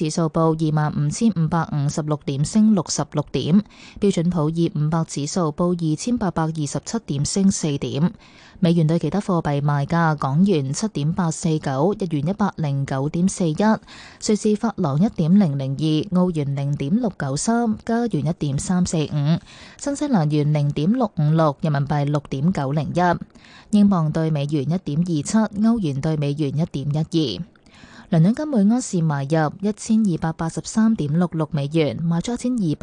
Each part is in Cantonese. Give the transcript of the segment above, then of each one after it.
指數報25,556點，升66點。標準普爾500指數報2,827點，升4點。美元對其他貨幣賣價：港元7.849，日元109.41，瑞士法郎1.002，澳元0.693，加元1.345，新西蘭元0.656，人民幣6.901，英鎊對美元1.27，歐元對美元1.12。倫敦金每盎司買入1283.66美元，賣出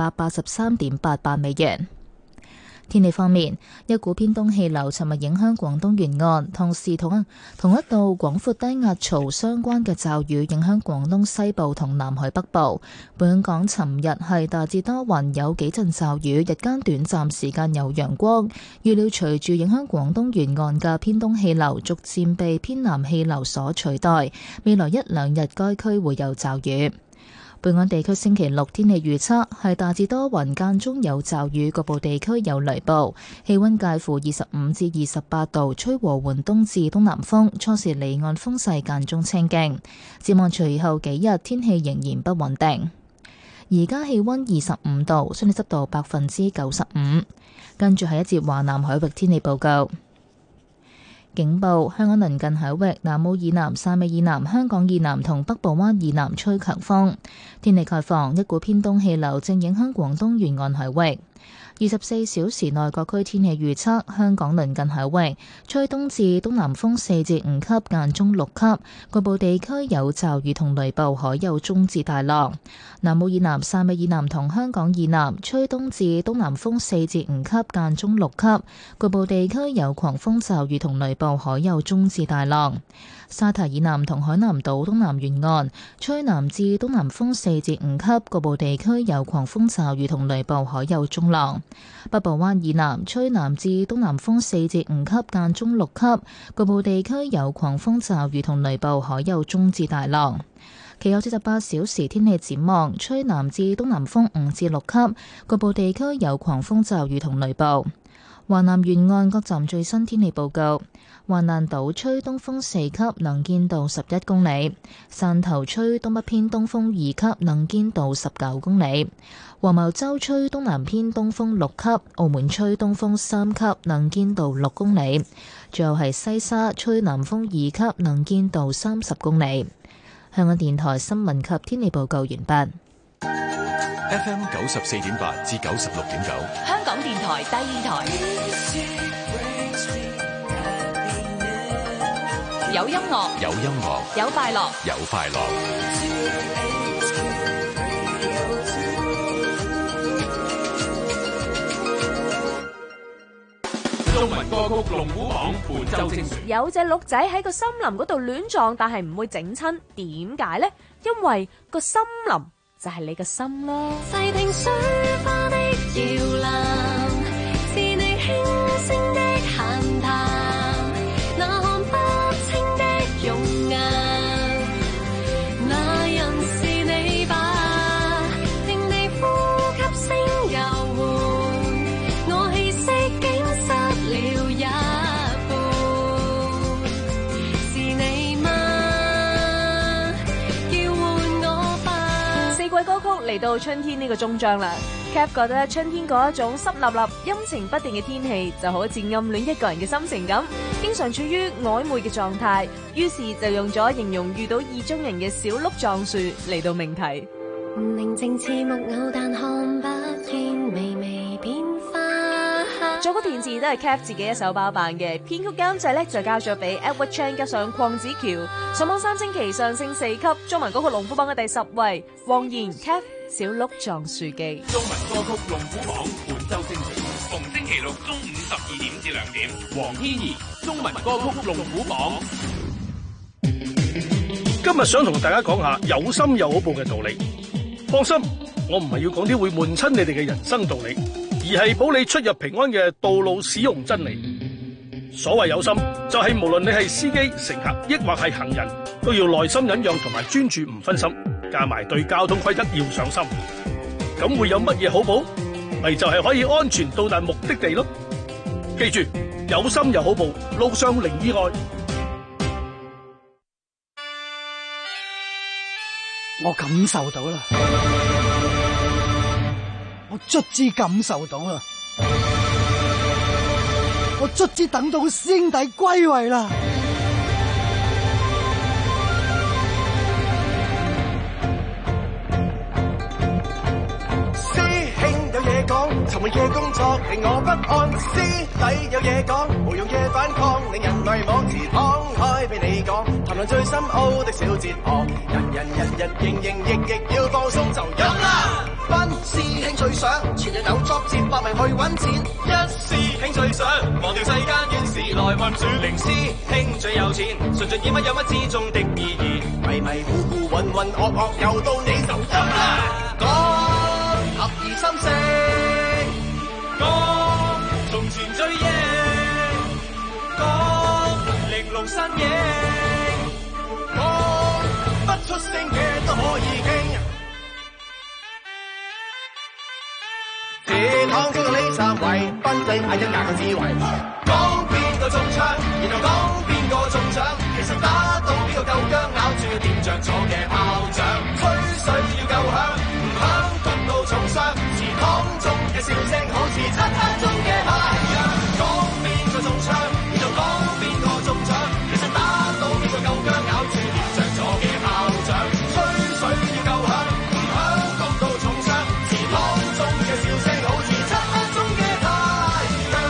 1283.88美元。天氣方面，一股偏東氣流尋日影響廣東沿岸，同時同一道廣闊低壓槽相關嘅驟雨影響廣東西部同南海北部。本港尋日係大致多雲，有幾陣驟雨，日間短暫時間有陽光。預料隨住影響廣東沿岸嘅偏東氣流逐漸被偏南氣流所取代，未來一兩日該區會有驟雨。本港地區星期六天氣預測係大致多雲，間中有驟雨，局部地區有雷暴，氣溫介乎25至28度，吹和緩東至東南風，初時離岸風勢間中清勁。展望隨後幾日天氣仍然不穩定。而家氣溫25度，相對濕度95%。跟住係一節華南海域天氣報告。警報：香港鄰近海域南澳以南、汕尾以南、香港以南同北部灣以南吹強風。天氣概況：一股偏東氣流正影響廣東沿岸海域。24小時內各區天氣預測：香港鄰近海域吹東至東南風4至5級，間中6級，局部地區有驟雨同雷暴，海有中至大浪。南澳以南、汕尾以南同香港以南吹東至東南風4至5級，間中6級，局部地區有狂風驟雨同雷暴，海有中至大浪。沙堤以南同海南島東南沿岸吹南至東南風4至5級，局部地區有狂風驟雨同雷暴，海有中浪。北部灣以南吹南至東南風4至5級，間中6級，局部地區有狂風驟雨同雷暴，海有中至大浪。其後48小時天氣展望：吹南至東南風5至6級，局部地區有狂風驟雨同雷暴。華南沿岸各站最新天氣報告：橫瀾島吹東風4級，能見度11公里；汕頭吹東北偏東風2級，能見度19公里；黃茅洲吹東南偏東風6級；澳門吹東風3級，能見度6公里；最後係西沙吹南風2級，能見度30公里。香港電台新聞及天氣報告完畢。 FM 94.8至96.9， 香港電台第二台，有音樂， 有音樂， 有快樂， 有快樂。中文歌曲龍虎榜本周精選。 有隻鹿仔喺個森林嗰度亂撞，但係唔會整親，點解呢？因為個森林就係你個心啦。 細聽水花的搖籃，是你輕聲的閒談，那看不清的容顏，那人是你吧？聽你呼吸聲悠緩，我氣息竟失了一半，是你嗎？叫喚我吧。 四季歌曲嚟到春天呢個終章啦。Cap 覺得春天嗰一種濕立立、陰晴不定嘅天氣，就好似暗戀一個人嘅心情咁，經常處於曖昧嘅狀態。於是就用咗形容遇到意中人嘅小鹿撞樹嚟到命題。 寧靜似木偶，但看不見微微變化。 作曲填詞都係 Cap 自己一手包辦嘅，編曲監製咧就交咗俾 Edward Chan 加上鄺子喬。上網3星期上升4級，中文歌曲龍虎榜嘅第10位，黃妍 Cap 小鹿撞樹記。 中文歌曲龍虎榜本周精選，逢星期六中午12點至2點。黃天怡中文歌曲龍虎榜。 今日想同大家講下有心有好報嘅道理。放心，我唔係要講啲會悶親你哋嘅人生道理，而係保你出入平安嘅道路使用真理。所謂有心，就係無論你係司機、乘客，抑或係行人，都要耐心忍讓同埋專注唔分心，加埋對交通規則要上心。咁會有乜嘢好報？咪就係可以安全到達目的地咯。記住，有心有好報，路上零意外。 我感受到啦，我卒之感受到啦，我卒之等到師兄弟歸位啦。 尋悶嘅工作令我不安，師弟有嘢講，無用嘅反抗令人迷惘，自敞開俾你講，談論最深奧的小哲學，人日營役要放鬆就飲啦。班師兄最想全日有作接搏命去揾錢，一師兄最想忘掉世間怨事來運轉，零師兄最有錢，純盡以乜有乜之中的意義，迷糊渾噩又到你就飲啦。講合二心聲。講從前追憶，講玲瓏身影，講不出聲嘅都可以傾。鐵堂中嘅呢三位，賓仔嗌一格嘅智慧，講邊個中槍，然後講邊個中獎，其實打到邊個夠薑，咬住點着咗嘅炮仗，吹水要夠響，唔響焗到重傷，祠堂中嘅笑聲好似漆黑中嘅太陽，講邊個中槍，然後講邊個中獎，其實打到邊個夠薑，咬住點着咗嘅炮仗，吹水要夠響，唔響焗到重傷，祠堂中嘅笑聲好似漆黑中嘅太陽。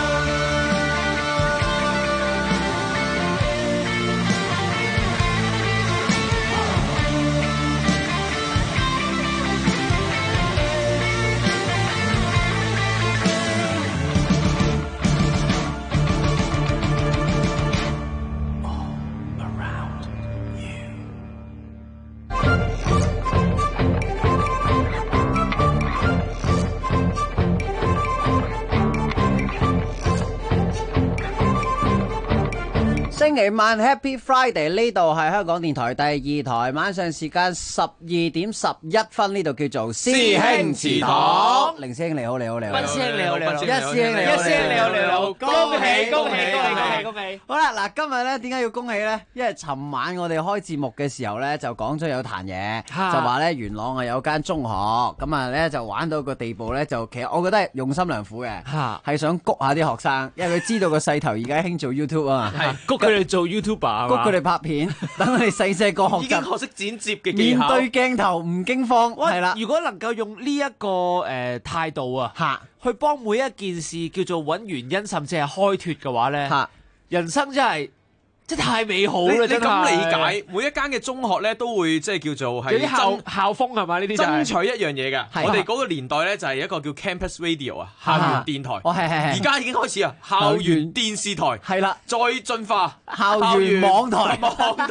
星期晚 Happy Friday， 呢度係香港電台第2台，晚上時間12:11，呢度叫做師兄祠堂。凌師兄你好，你好，你好。 賓師兄你好，你好。 一師兄你好， 一師兄你好，你好。恭喜恭喜恭喜恭喜！ 好啦，嗱，今日咧點解要恭喜咧？因為尋晚我哋開節目嘅時候咧，就講咗有壇嘢，就話咧元朗係有間中學，咁啊咧就玩到個地步咧，就其實我覺得係用心良苦嘅，係想谷下啲學生，因為佢知道個勢頭而家興做 YouTube 啊嘛， 谷佢哋做 YouTuber， 谷佢哋拍片，等佢哋細個學已經學識剪接嘅技巧， 面對鏡頭唔驚慌，係啦。 如果能夠用呢一個態度啊，去幫每一件事叫做揾原因，甚至係開脫嘅話咧，人生真係太美好啦！ 你咁理解，每一間嘅中學咧都會即係叫做係有啲校風係嘛？呢啲爭取一樣嘢㗎。我哋嗰個年代咧就係一個叫 Campus Radio 啊，校園電台。 係。 而家已經開始啊，校園電視台係啦， 再進化校園網台。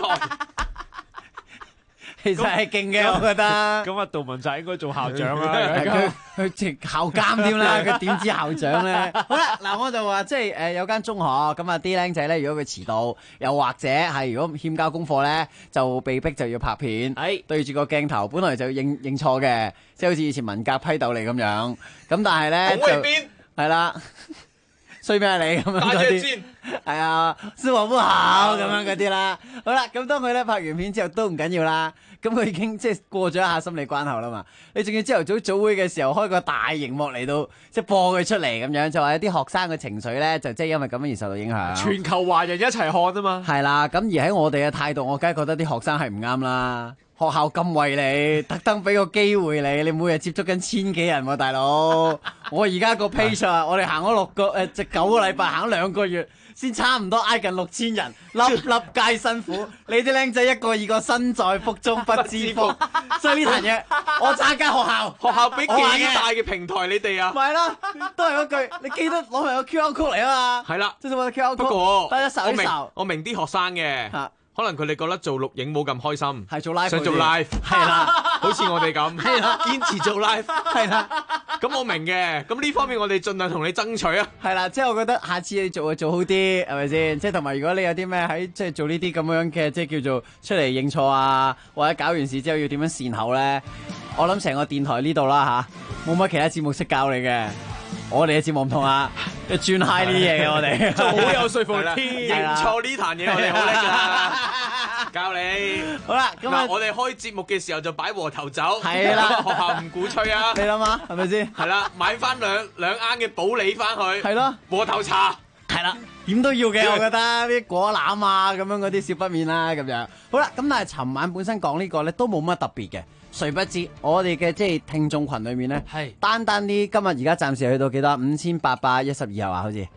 其實係勁嘅，我覺得。 咁啊，杜汶澤應該做校長啦， 佢直校監添啦，佢點知校長咧？好啦，嗱，我就話即係有間中學，咁啊啲僆仔咧，如果佢遲到，又或者係如果欠交功課咧，就被逼就要拍片，對住個鏡頭，本來就認錯嘅，即係好似以前文革批鬥你咁樣。咁但係咧就係啦，衰咩你咁樣嗰啲，係啊，說話不好咁樣嗰啲啦。好啦，咁當佢咧拍完片之後都唔緊要啦。咁佢已經即係過咗一下心理關口啦嘛，你仲要朝頭早早會嘅時候開個大熒幕嚟到即係播佢出嚟咁樣，就話有啲學生嘅情緒咧就即係因為咁樣而受到影響。 全球華人一齊看啊嘛。係啦，咁而喺我哋嘅態度，我梗係覺得啲學生係唔啱啦。學校咁為你，特登俾個機會你每日接觸緊千幾人喎，大佬。我而家個 page 啊，我哋行咗9個禮拜，行咗2個月。先差唔多挨近6000人，粒粒皆辛苦。你啲僆仔一個二個身在福中不知福，所以呢壇嘢我揸間學校俾幾大嘅平台你哋啊？ 咪係咯，都係嗰句，你記得攞埋個 QR code 嚟啊嘛。 係啦， 即係個 QR code。 不過大家搜一搜， 我明啲學生嘅。可能佢哋覺得做錄影冇咁開心， 係做 live， 想做 live， 係啦，好似我哋咁， 係啦， 堅持做 live， 係啦。 咁我明嘅，咁呢方面我哋盡量同你爭取啊。 係啦，即係我覺得下次你做就做好啲，係咪先？即係同埋如果你有啲咩喺即係做呢啲咁樣嘅，即係叫做出嚟認錯啊，或者搞完事之後要點樣善後咧？我諗成個電台呢度啦嚇，冇乜其他節目識教你嘅。我哋嘅節目唔同啊，專 high 呢啲嘢嘅我哋， 好有說服力，認錯呢壇嘢我哋好叻㗎。 教你。 好啦，咁啊， 我哋開節目嘅時候就擺和頭酒， 係啦， 學校唔鼓吹啊。 你諗下係咪先？ 係啦，買翻兩罌嘅普洱翻去， 係咯， 和頭茶， 係啦，點都要嘅，我覺得啲果籃啊，咁樣嗰啲少不免啦，咁樣。好啦，咁但係尋晚本身講呢個咧都冇乜特別嘅，誰不知我哋嘅即係聽眾群裏面咧， 係單啲今日而家暫時去到幾多？5812係嘛？好似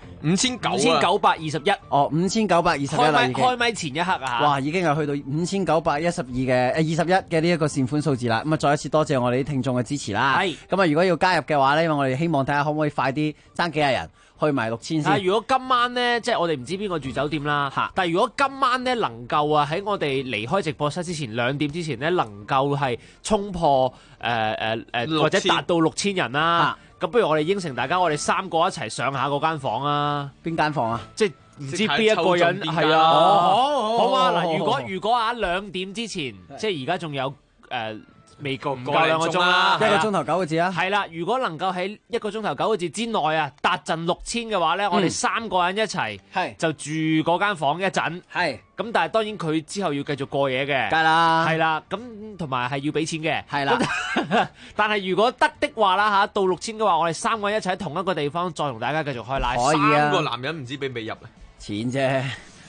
5921。 哦，5921啦已經。 開咪前一刻啊！ 哇，已經係去到5912嘅21嘅呢一個善款數字啦。咁啊，再一次多謝我哋啲聽眾嘅支持啦。 係。 咁啊，如果要加入嘅話咧，因為我哋希望睇下可唔可以快啲爭幾廿人去埋6000先。 如果今晚咧，即係我哋唔知邊個住酒店啦。但係如果今晚咧能夠啊喺我哋離開直播室之前2點之前咧，能夠係衝破或者達到6000人啦。咁不如我哋應承大家，我哋3個一齊上下嗰間房啊！ 邊間房啊？ 即係唔知邊一個人係啊？好啊！嗱，如果2點之前，即係而家仲有未夠2個鐘啦 ，1個鐘頭9個字啊！ 係啦，如果能夠喺1個鐘頭9個字之內啊，達陣6000嘅話咧，我哋3個人一齊就住嗰間房一陣。係咁，但係當然佢之後要繼續過夜嘅， 梗係啦， 係啦。咁同埋係要俾錢嘅， 係啦。 但係如果得的話啦嚇，到6000嘅話，我哋3個人一齊喺同一個地方，再同大家繼續開 live。 可以啊！ 3個男人唔知俾唔俾入啊？ 錢啫。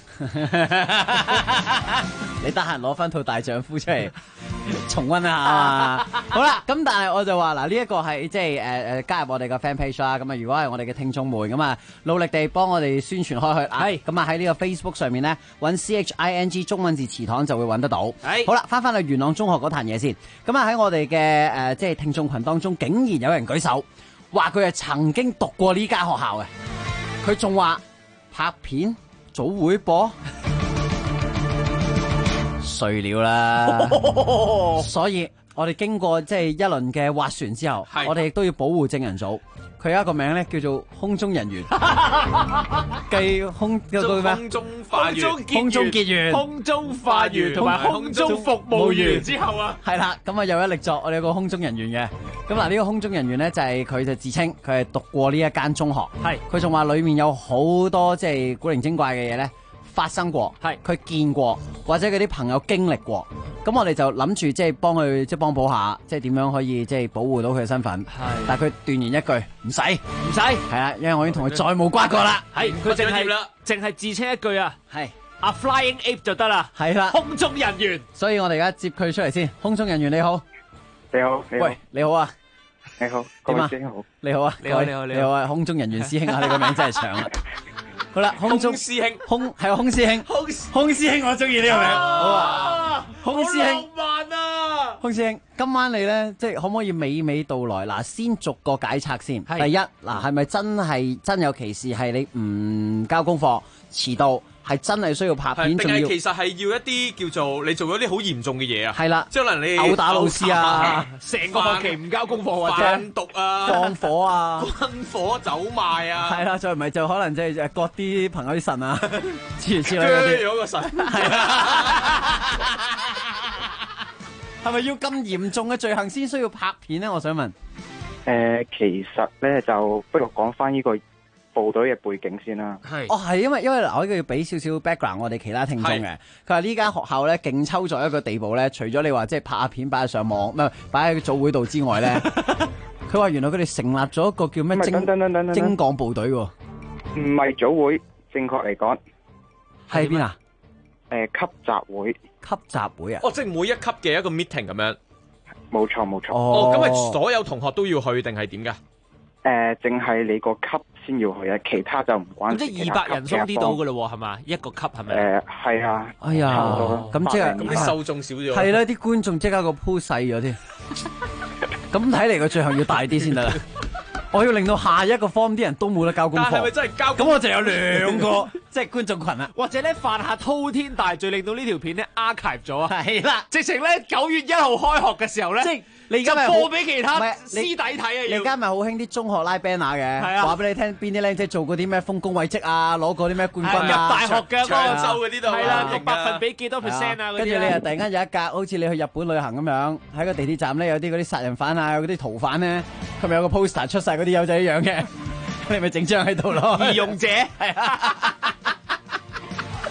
你得閒攞翻套大丈夫出嚟重溫一下啊嘛。好啦，咁但係我就話嗱，呢一個係即係加入我哋嘅 fan page 啦。咁啊，如果係我哋嘅聽眾們咁啊，努力地幫我哋宣傳開去。係咁啊，喺呢個 Facebook 上面咧揾 CHING 中文字祠堂就會揾得到。係好啦，翻去元朗中學嗰壇嘢先。咁啊喺我哋嘅即係聽眾群當中，竟然有人舉手話佢係曾經讀過呢間學校嘅。佢仲話拍片。早會播碎料啦，所以我哋經過即係一輪嘅斡旋之後，我哋亦都要保護證人組。佢有一個名咧叫做空中人員，繼空中化員、 空中結員、 空中化員同埋空中服務員之後啊， 係啦，咁啊有一力作，我哋有個空中人員嘅。咁嗱，呢個空中人員咧就係佢就自稱佢係讀過呢一間中學，係佢仲話裏面有好多即係古靈精怪嘅嘢咧發生過，係佢見過或者佢啲朋友經歷過，咁我哋就諗住即係幫佢即係幫補下，即係點樣可以即係保護到佢嘅身份。係，但係佢斷言一句唔使，係啦，因為我已經同佢再冇瓜葛啦。 係，佢淨係自稱一句啊，係阿 Flying Ape 就得啦。 係啦， 空中人員。 所以我哋而家接佢出嚟先。空中人員你好。 你好， 喂，你好啊， 你好，各位師兄好， 你好啊，你好啊，空中人員師兄啊，你個名真係長啊。好啦，空中師兄， 空師兄，空師兄，我中意呢個名，好啊，空師兄， 浪漫啊， 空師兄，今晚你咧即係可唔可以娓娓道來？嗱，先逐個解拆先。第一，嗱，係咪真有其事係你唔交功課遲到？係真係需要拍片， 定係其實係要一啲叫做你做咗啲好嚴重嘅嘢啊？ 係啦， 即係可能你毆打老師啊， 成個學期唔交功課或者販毒啊、 放火啊、 軍火走賣啊， 係啦，再唔係就可能即係割啲朋友啲腎啊，之類嗰啲。 咗個腎， 係啦。係咪要咁嚴重嘅罪行先需要拍片咧？我想問。 其實咧就不如講翻呢個部隊嘅背景先啦。 係係因為嗱，我呢個要俾少少 background 我哋其他聽眾嘅。佢話呢間學校咧勁抽咗一個地步咧，除咗你話即係拍下片擺上網，唔係擺喺早會度之外咧，佢話原來佢哋成立咗一個叫咩精幹部隊喎。 唔係早會，正確嚟講係邊啊？ 級集會。 級集會啊？ 哦，即係每一級嘅一個 meeting 咁樣。 冇錯冇錯。 哦，咁係所有同學都要去定係點㗎？ 淨係你個級先要去啊，其他就唔關。 咁即係200人鬆啲到㗎咯喎，係嘛？一個級係咪？ 係啊。 哎呀，咁即係咁啲受眾少咗。 係啦，啲觀眾即刻個鋪細咗添。咁睇嚟個最後要大啲先得啦。我要令到下一個 form 啲人都冇得交功課。 但係咪真係交？ 咁我就有2個即係觀眾群啦。 或者咧犯下滔天大罪，令到呢條片咧 archive 咗啊！ 係啦， 直情咧9月1號開學嘅時候咧， 即係你而家咪播俾其他師弟睇啊！ 你而家咪好興啲中學拉 banner 嘅，話俾你聽邊啲靚仔做過啲咩豐功偉績啊，攞過啲咩冠軍啊， 入大學嘅長洲嗰啲都係啦，個百分比幾多 percent 啊？ 跟住你又突然間有一格，好似你去日本旅行咁樣，喺個地鐵站咧有啲嗰啲殺人犯啊，有嗰啲逃犯咧，佢咪有個 poster 出晒嗰啲友仔一樣嘅，你咪整張喺度咯。 義勇者係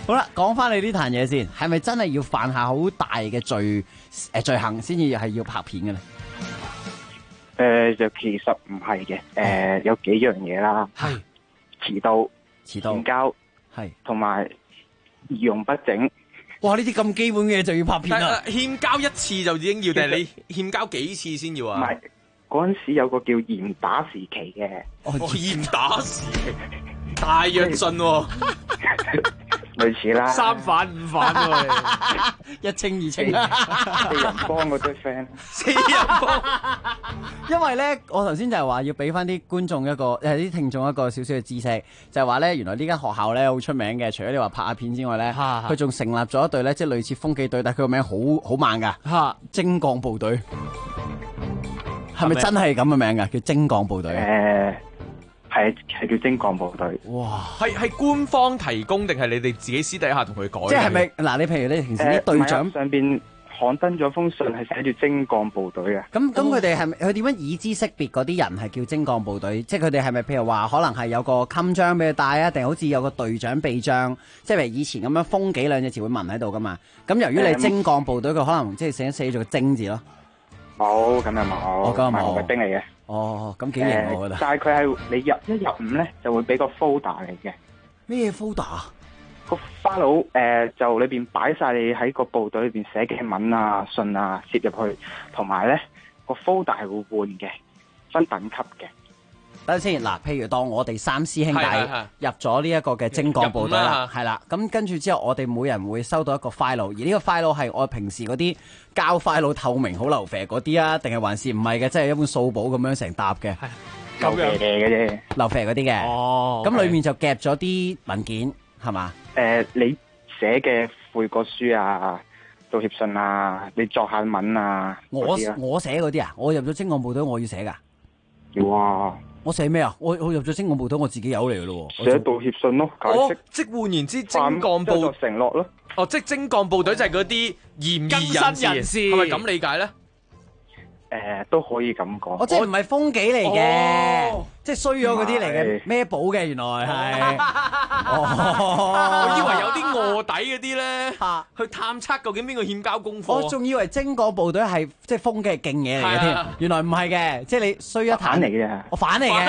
好啦，講翻你呢壇嘢先，係咪真係要犯下好大嘅罪行先至係要拍片嘅咧？ 就其實唔係嘅，有幾樣嘢啦， 係遲到、 欠交， 係同埋儀容不整。 哇！呢啲咁基本嘅嘢就要拍片啦。 欠交一次就已經要，定係你欠交幾次先要啊？ 唔係，嗰陣時有個叫嚴打時期嘅。 嚴打時期，大躍進喎。 類似啦。 三反五反喎， 一清二清。 四人幫嗰堆 friend。 四人幫。 因為咧，我頭先就係話要俾翻啲觀眾啲聽眾一個少少嘅知識，就係話咧，原來呢間學校咧好出名嘅，除咗你話拍下片之外咧，佢仲成立咗一隊咧，即係類似風紀隊，但係佢個名好猛㗎，精鋼部隊。係咪真係咁嘅名㗎？叫精鋼部隊。 係叫精鋼部隊。 哇！ 係官方提供定係你哋自己私底下同佢改？ 即係咪嗱？你譬如你平時啲隊長上邊刊登咗封信，係寫住精鋼部隊嘅。 咁佢哋係咪佢點樣以資識別嗰啲人係叫精鋼部隊？即係佢哋係咪譬如話可能係有個襟章俾佢戴啊？定好似有個隊長臂章？即係譬如以前咁樣風紀兩隻字會紋喺度噶嘛？咁由於你係精鋼部隊，佢可能即係寫咗個精字咯。 冇，咁又冇， 咁又冇， 係兵嚟嘅。 哦，咁幾型我覺得。 但係佢係你入伍咧，就會俾個 folder 嚟嘅。 咩 folder？ 個 file 就裏邊擺晒你喺個部隊裏邊寫嘅文啊、信啊，攝入去，同埋咧個 folder 係會換嘅，分等級嘅。 等陣先，嗱，譬如當我哋三師兄弟入咗呢一個嘅精鋼部隊啦，係啦，咁跟住之後，我哋每人會收到一個 file，而呢個 file 係我平時嗰啲膠 file 透明好流肥嗰啲啊，定係還是唔係嘅，即係一本數簿咁樣成沓嘅， 流肥嘅啫， 流肥嗰啲嘅。哦，咁裏面就夾咗啲文件，係嘛？ 你寫嘅悔過書啊、道歉信啊，你作下文啊， 我寫嗰啲啊，我入咗精鋼部隊，我要寫噶。 要啊！ 我寫咩啊？我入咗精鋼部隊，我自己有嚟噶咯。 寫道歉信咯，解釋。 即換言之，精鋼部承諾咯。 哦，即精鋼部隊就係嗰啲嫌疑人士，係咪咁理解咧？ 都可以咁講。 即係唔係風紀嚟嘅，即係衰咗嗰啲嚟嘅，孭寶嘅原來係。 我以為有啲臥底嗰啲咧，去探測究竟邊個欠交功課。 我仲以為精鋼部隊係即係風紀勁嘢嚟嘅添，原來唔係嘅，即係你衰一壇嚟嘅。 我反嚟嘅，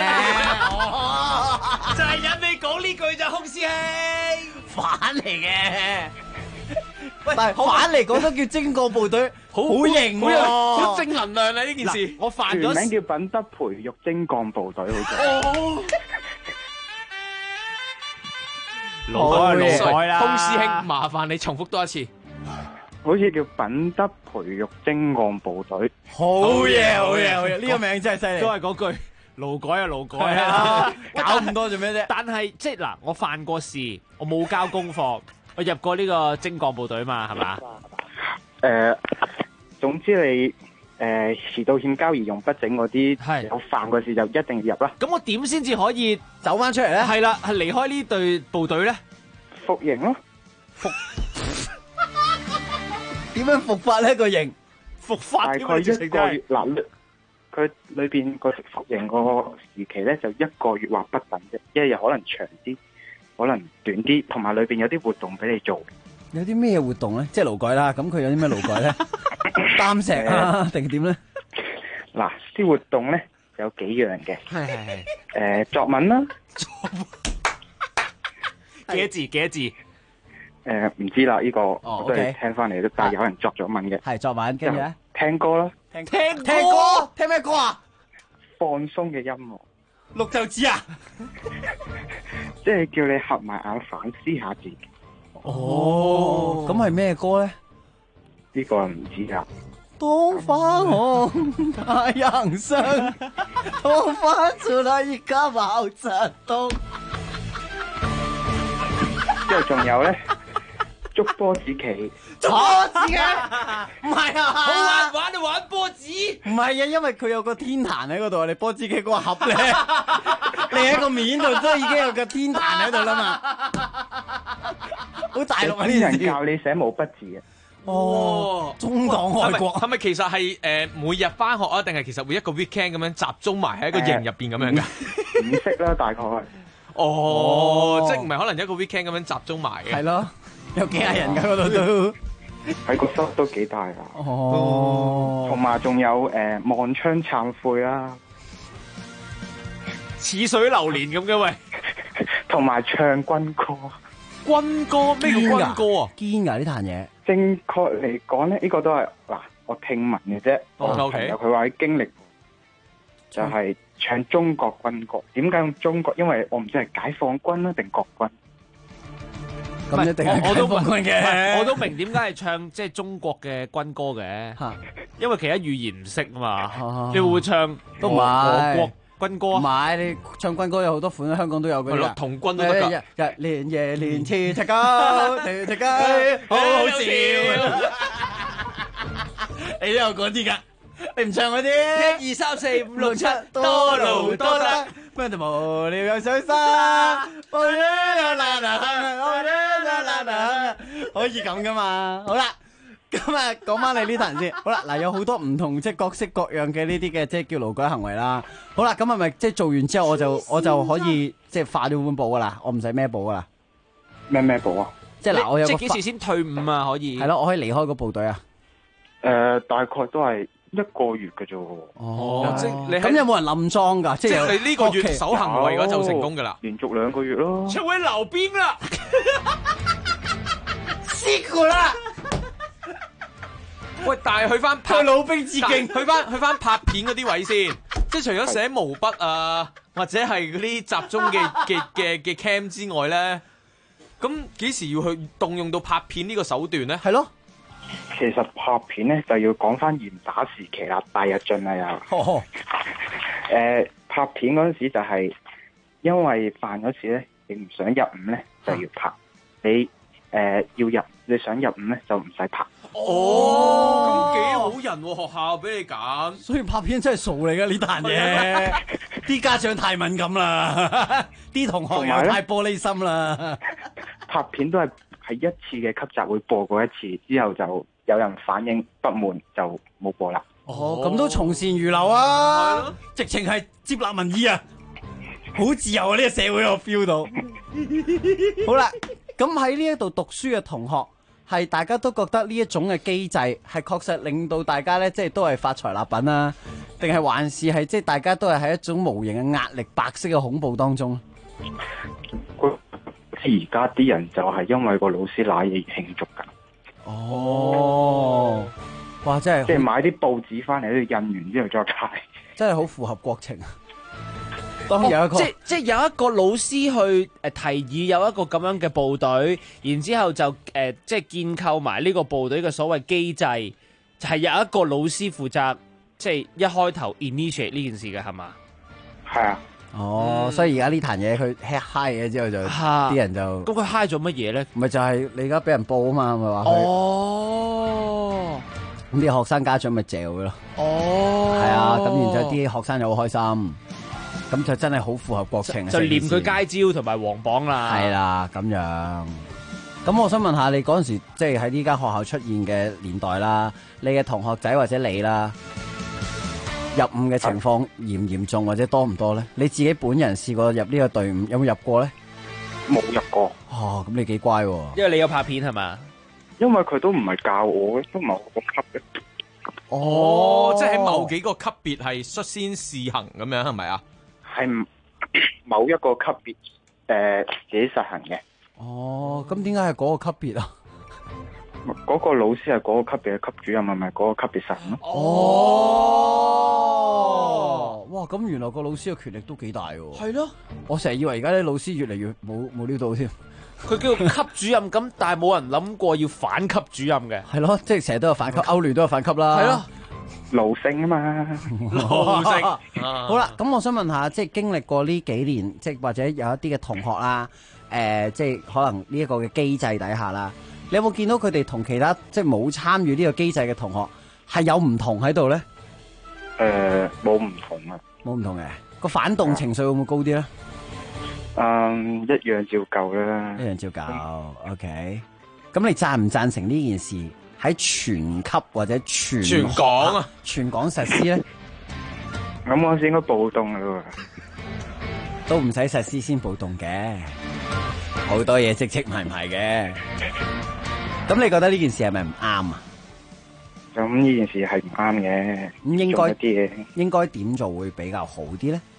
就係引你講呢句就空師兄， 反嚟嘅。但係反嚟講都叫精鋼部隊，好型喎， 好正能量啊！呢件事我犯咗全名叫品德培育精鋼部隊，好似。 勞改啦， 空師兄，麻煩你重複多一次。 好似叫品德培育精鋼部隊。 好嘢，好嘢，好嘢！呢個名真係犀利。 都係嗰句勞改啊，勞改啊， 搞咁多做咩啫？ 但係即係嗱，我犯過事，我冇交功課。我入過呢個精鋼部隊嘛，係嘛？ 總之你遲到欠交儀容不整嗰啲，有犯過事就一定要入啦。 咁我點先至可以走翻出嚟咧？ 係啦，係離開呢隊部隊咧？ 服刑咯。 點樣服法呢？個刑服法大概1個月嗱，佢裏邊個服刑個時期咧就1個月或不等啫，一日可能長啲。可能短啲，同埋裏邊有啲活動俾你做。 有啲咩活動咧？即係勞改啦，咁佢有啲咩勞改咧？擔石啊，定係點咧？ 嗱，啲活動咧有幾樣嘅。 係。 作文啦。 幾多字？幾多字？ 唔知啦，呢個我都係聽翻嚟都，但係有人作咗文嘅。 係作文，跟住咧聽歌啦。 聽歌？聽咩歌啊？ 放鬆嘅音樂。 綠袖子啊！ 即係叫你合埋眼反思下自己。 哦，咁係咩歌咧？ 呢個唔知啊。 東方紅太陽升，頭髮出來一個毛澤東。 之後仲有咧，捉波子棋。 捉波子嘅？唔係啊！ 好難玩就玩波子。 唔係啊，因為佢有個天壇喺嗰度，你波子棋嗰個盒咧，你喺個面度都已經有個天壇喺度啦嘛。好大陸啊！呢啲人教你寫毛筆字嘅。 哦，中港愛國係咪其實係每日翻學啊？定係其實會一個 weekend 咁樣集中埋喺一個營入邊咁樣㗎？ 唔識啦，大概。 哦，即係唔係可能一個 weekend 咁樣集中埋嘅？ 係咯，有幾廿人㗎嗰度都。 喺個室都幾大㗎。 哦， 同埋仲有望窗懺悔啦， 似水流年咁嘅喂。 同埋唱軍歌。 軍歌咩叫軍歌啊？ 堅㗎呢壇嘢。 正確嚟講咧，呢個都係嗱，我聽聞嘅啫。我朋友佢話喺經歷就係唱中國軍歌。點解用中國？因為我唔知係解放軍啦定國軍。 咁一定係我都明嘅， 我都明點解係唱即係中國嘅軍歌嘅，因為其他語言唔識啊嘛。你會唔會唱都唔係俄國軍歌啊？ 唔係，你唱軍歌有好多款，香港都有嗰啲。 童軍都得㗎。 日連夜連鐵隻狗，鐵隻狗，好好笑。你都有嗰啲㗎，你唔唱嗰啲 ？1、2、3、4、5、6、7， 多勞多得，咩就無聊又想生，可以咁噶嘛？好啦，咁啊講翻你呢壇先。好啦，嗱有好多唔同即係各式各樣嘅呢啲嘅即係叫勞改行為啦。好啦，咁係咪即係做完之後我就可以即係化咗本簿噶啦？我唔使孭簿噶啦？ 咩簿啊？ 即係嗱，我有即係幾時先退伍啊？可以係咯，我可以離開個部隊啊？ 大概都係1個月嘅啫喎。 哦， 即係你咁有冇人冧裝㗎？ 即係你呢個月守行為嘅話就成功㗎啦。 連續2個月咯。 成為老兵啦！ 辛苦啦！ 喂，但係去翻向老兵致敬， 去翻拍片嗰啲位先，即係除咗寫毛筆啊，或者係嗰啲集中嘅 cam 之外咧，咁幾時要去動用到拍片呢個手段咧？ 係咯。 其實拍片咧就要講翻嚴打時期啦，大躍進啦又。拍片嗰陣時就係因為犯咗事咧，你唔想入伍咧就要拍。你你想入伍咧就唔使拍。 哦，咁幾好人喎，學校俾你揀。 所以拍片真係傻嚟㗎呢壇嘢，啲家長太敏感啦，啲同學又太玻璃心啦。 拍片都係一次嘅級集會播過一次，之後就有人反應不滿就冇播啦。 哦，咁都從善如流啊，直情係接納民意啊，好自由啊呢個社會我 feel 到。好啦，咁喺呢一度讀書嘅同學，係大家都覺得呢一種嘅機制係確實令到大家咧，即係都係發財立品啊，定係還是係即係大家都係喺一種無形嘅壓力、白色嘅恐怖當中？ 而家啲人就係因為個老師攋嘢而慶祝㗎。 哦，哇！真係即係買啲報紙翻嚟，印完之後再派， 真係好符合國情啊！當有一個即係有一個老師去提議有一個咁樣嘅部隊，然之後就即係建構埋呢個部隊嘅所謂機制，就係有一個老師負責，即係一開頭 initiate 呢件事嘅係嘛？ 係啊。 哦，所以而家呢壇嘢佢 hit high 嘅之後就啲人就咁佢 high 咗乜嘢咧？ 咪就係你而家俾人報啊嘛，咪話佢哦， 咁啲學生家長咪嚼佢咯。 哦， 係啊，咁然之後啲學生又好開心，咁就真係好符合國情， 就念佢街招同埋黃榜啦。 係啦，咁樣。咁我想問下你嗰陣時，即係喺呢間學校出現嘅年代啦，你嘅同學仔或者你啦，入伍嘅情況嚴唔嚴重或者多唔多咧？你自己本人試過入呢個隊伍，有冇入過咧？ 冇入過。 哦，咁你幾乖喎。 因為你有拍片係嘛？ 因為佢都唔係教我嘅，都唔係我級嘅。 哦，即係喺某幾個級別係率先試行咁樣係咪啊？ 係某一個級別自己實行嘅。 哦，咁點解係嗰個級別啊？ 嗰個老師係嗰個級別嘅級主任，咪嗰個級別實行咯。 哦，哇！咁原來個老師嘅權力都幾大喎。 係咯， 我成日以為而家啲老師越嚟越冇料到添。 佢叫做級主任咁，但係冇人諗過要反級主任嘅。 係咯，即係成日都有反級，歐聯都有反級啦。 係咯， 勞性啊嘛， 勞性。 好啦，咁我想問下，即係經歷過呢幾年，即係或者有一啲嘅同學啦，即係可能呢一個嘅機制底下啦，你有冇見到佢哋同其他即係冇參與呢個機制嘅同學係有唔同喺度咧？ 冇唔同啊， 冇唔同嘅，個反動情緒會唔會高啲咧？ 一樣照舊啦， 一樣照舊。OK，咁你贊唔贊成呢件事喺全級或者全港啊， 全港實施咧？ 咁我先應該暴動噶喎。 都唔使實施先暴動嘅，好多嘢積積埋埋嘅。咁你覺得呢件事係咪唔啱啊？ 咁呢件事係唔啱嘅。 咁應該做一啲嘢， 應該點做會比較好啲咧？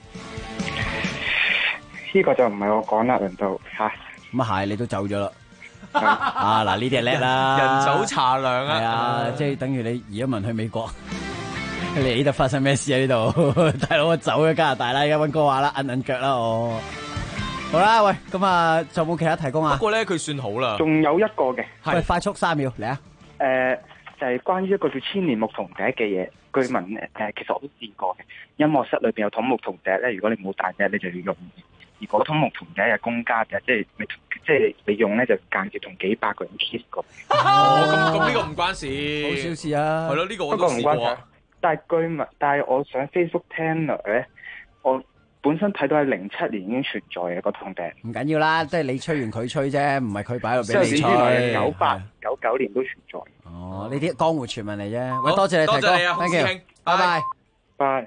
呢個就唔係我講啦，輪到嚇。 咁啊係，你都走咗啦。啊嗱，呢啲係叻啦， 人走茶涼啊！ 係啊，即係等於你移咗民去美國，你呢度發生咩事啊？呢度大佬我走咗加拿大啦，而家溫哥華啦，摁腳啦我。好啦，喂，咁啊，仲有冇其他提供啊？ 不過咧，佢算好啦。 仲有一個嘅， 喂，快速3秒嚟啊！ 就係關於一個叫千年牧童笛嘅嘢。據聞其實我都試過嘅。音樂室裏邊有筒牧童笛咧，如果你冇帶笛，你就要用。如果筒牧童笛係公家嘅，即係你用咧就間接同幾百個人 kiss 過。 咁呢個唔關事， 好小事啊。 係咯，呢個我都試過。 但係我上 Facebook 聽落咧，我本身睇到係07年已經存在嘅個童笛。 唔緊要啦，即係你吹完佢吹啫，唔係佢擺落俾你吹。 原來98、99年都存在。 哦，呢啲江湖傳聞嚟啫。喂，多謝你提供， 多謝你啊， thank you，拜拜。 拜。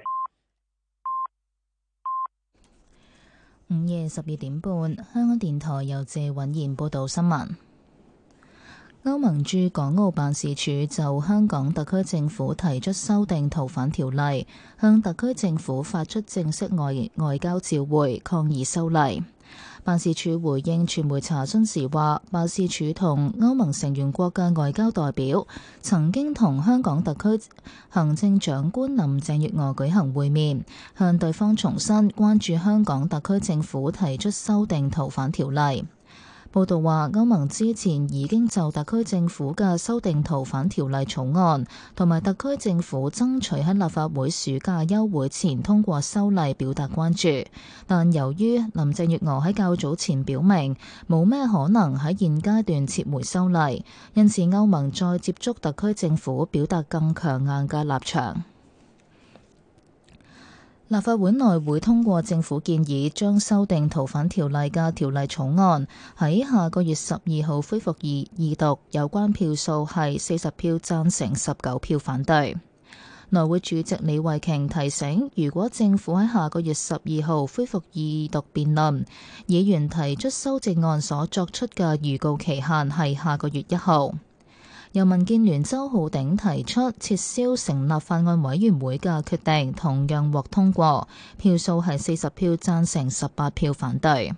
午夜12點半，香港電台由謝允賢報道新聞。歐盟駐港澳辦事處就香港特區政府提出修訂逃犯條例，向特區政府發出正式外交照會，抗議修例。辦事處回應傳媒查詢時話，辦事處同歐盟成員國嘅外交代表曾經同香港特區行政長官林鄭月娥舉行會面，向對方重申關注香港特區政府提出修訂逃犯條例。報道話，歐盟之前已經就特區政府嘅修訂逃犯條例草案同埋特區政府爭取喺立法會暑假休會前通過修例表達關注，但由於林鄭月娥喺較早前表明冇咩可能喺現階段撤回修例，因此歐盟再接觸特區政府表達更強硬嘅立場。立法會內會通過政府建議，將修訂逃犯條例嘅條例草案喺下個月12號恢復二讀，有關票數係40票贊成，19票反對。內會主席李慧瓊提醒，如果政府喺下個月12號恢復二讀辯論，議員提出修正案所作出嘅預告期限係下個月1號。由民建聯周浩鼎提出撤銷成立法案委員會嘅決定，同樣獲通過，票數係40票贊成，18票反對。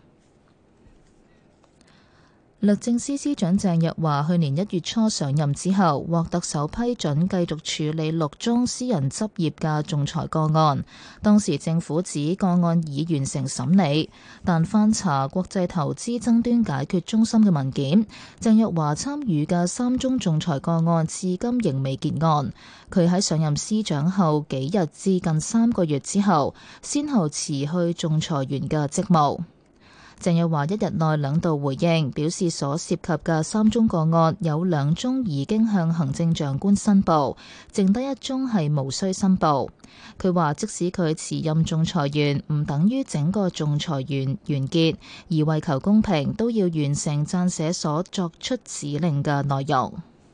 律政司司長鄭若驊去年1月初上任之後，獲特首批准繼續處理6宗私人執業嘅仲裁個案。當時政府指個案已完成審理，但翻查國際投資爭端解決中心嘅文件，鄭若驊參與嘅3宗仲裁個案至今仍未結案。佢喺上任司長後幾日至近3個月之後，先後辭去仲裁員嘅職務。鄭若驊1日內2度回應，表示所涉及嘅3宗個案有2宗已經向行政長官申報，剩低1宗係無需申報。佢話即使佢辭任仲裁員，唔等於整個仲裁員完結，而為求公平，都要完成撰寫所作出指令嘅內容。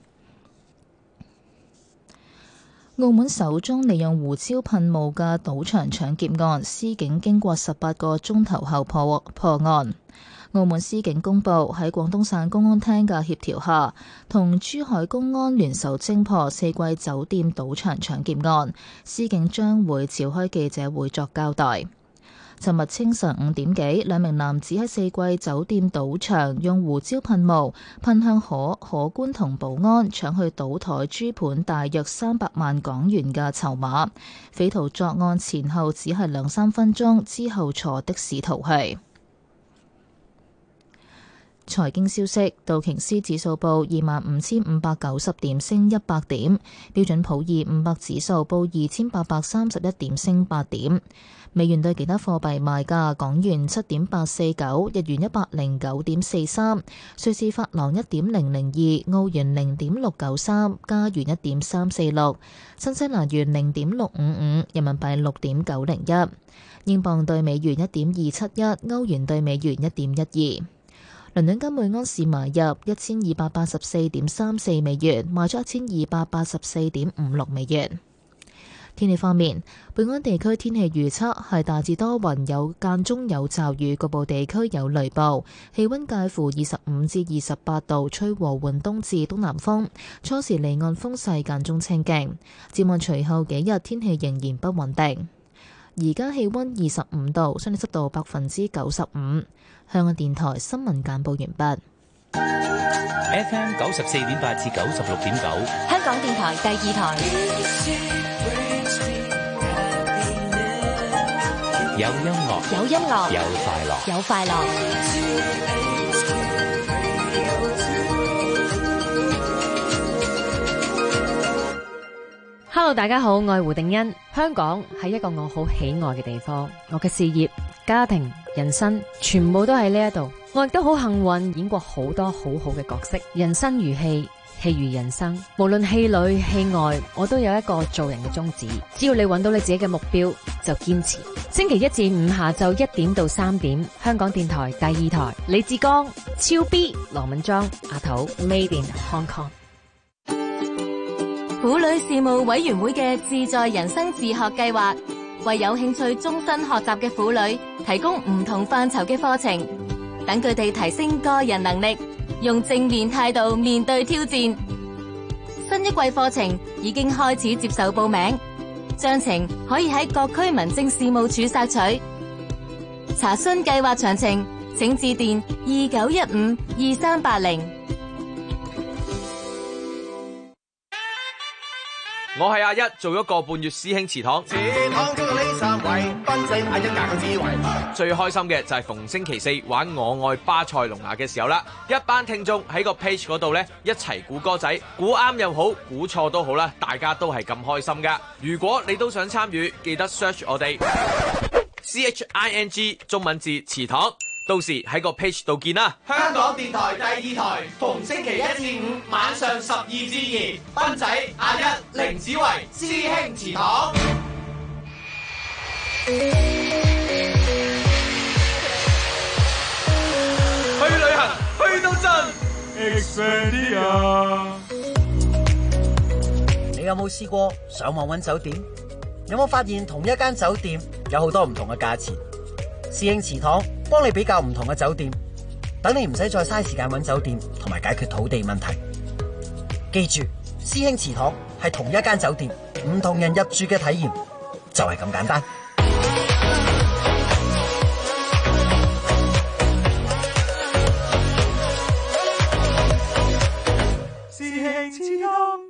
澳門首宗利用胡椒噴霧嘅賭場搶劫案，司警經過18個鐘頭後破案。澳門司警公布喺廣東省公安廳嘅協調下，同珠海公安聯手偵破4季酒店賭場搶劫案。司警將會召開記者會作交代。尋日清晨5點幾，2名男子喺4季酒店賭場用胡椒噴霧噴向可官同保安，搶去賭台珠盤大約300萬港元嘅籌碼。匪徒作案前後只係2-3分鐘，之後坐的士逃去。財經消息，道瓊斯指數報25,590點，升100點；標準普爾500指數報2,831點，升8點。美元對其他貨幣賣價：港元7.849，日元109.43，瑞士法郎1.002，澳元0.693，加元1.346，新西蘭元0.655，人民幣6.901，英鎊對美元1.271，歐元對美元1.12。倫敦金每盎司買入1284.34美元，賣出1284.56美元。 天氣方面，本港地區天氣預測係大致多雲，有間中有驟雨，局部地區有雷暴，氣溫介乎25至28度，吹和緩東至東南風，初時離岸風勢間中清勁。展望隨後幾日天氣仍然不穩定。而家氣溫25度，相對濕度95%。香港電台新聞簡報完畢。 FM 94.8至96.9， 香港電台第二台。 有音樂， 有音樂， 有快樂， 有快樂。Hello， 大家好，我係胡定欣。香港係一個我好喜愛嘅地方，我嘅事業、家庭、人生全部都喺呢一度。我亦都好幸運演過好多好好嘅角色。人生如戲，戲如人生。無論戲裏戲外，我都有一個做人嘅宗旨。只要你揾到你自己嘅目標，就堅持。星期一至五下晝1點到3點，香港電台第二台，李志剛、超 B、羅敏莊、阿土 Made in Hong Kong。 婦女事務委員會嘅自在人生自學計劃，為有興趣終身學習嘅婦女提供唔同範疇嘅課程，等佢哋提升個人能力，用正面態度面對挑戰。新一季課程已經開始接受報名，詳情可以喺各區民政事務處索取。查詢計劃詳情，請致電29152380。 我係阿一，做咗個半月師兄祠堂。 祠堂中呢三位，賓仔阿一揀之位。 最開心嘅就係逢星期四玩我愛巴塞隆拿嘅時候啦，一班聽眾喺個 page 嗰度呢，一齊估歌仔，估啱又好，估錯都好啦，大家都係咁開心噶。如果你都想參與，記得 search 我哋 CHING 中文字祠堂。到時喺個 page 度見啦！ 香港電台第二台，逢星期1至5晚上12至2，賓仔、阿一、凌子維、師兄祠堂。 去旅行，去到盡。 你有冇試過上網揾酒店？有冇發現同一間酒店有好多唔同嘅價錢？師兄祠堂幫你比較唔同嘅酒店，等你唔使再嘥時間揾酒店同埋解決土地問題。記住，師兄祠堂係同一間酒店，唔同人入住嘅體驗就係咁簡單。 師兄祠堂。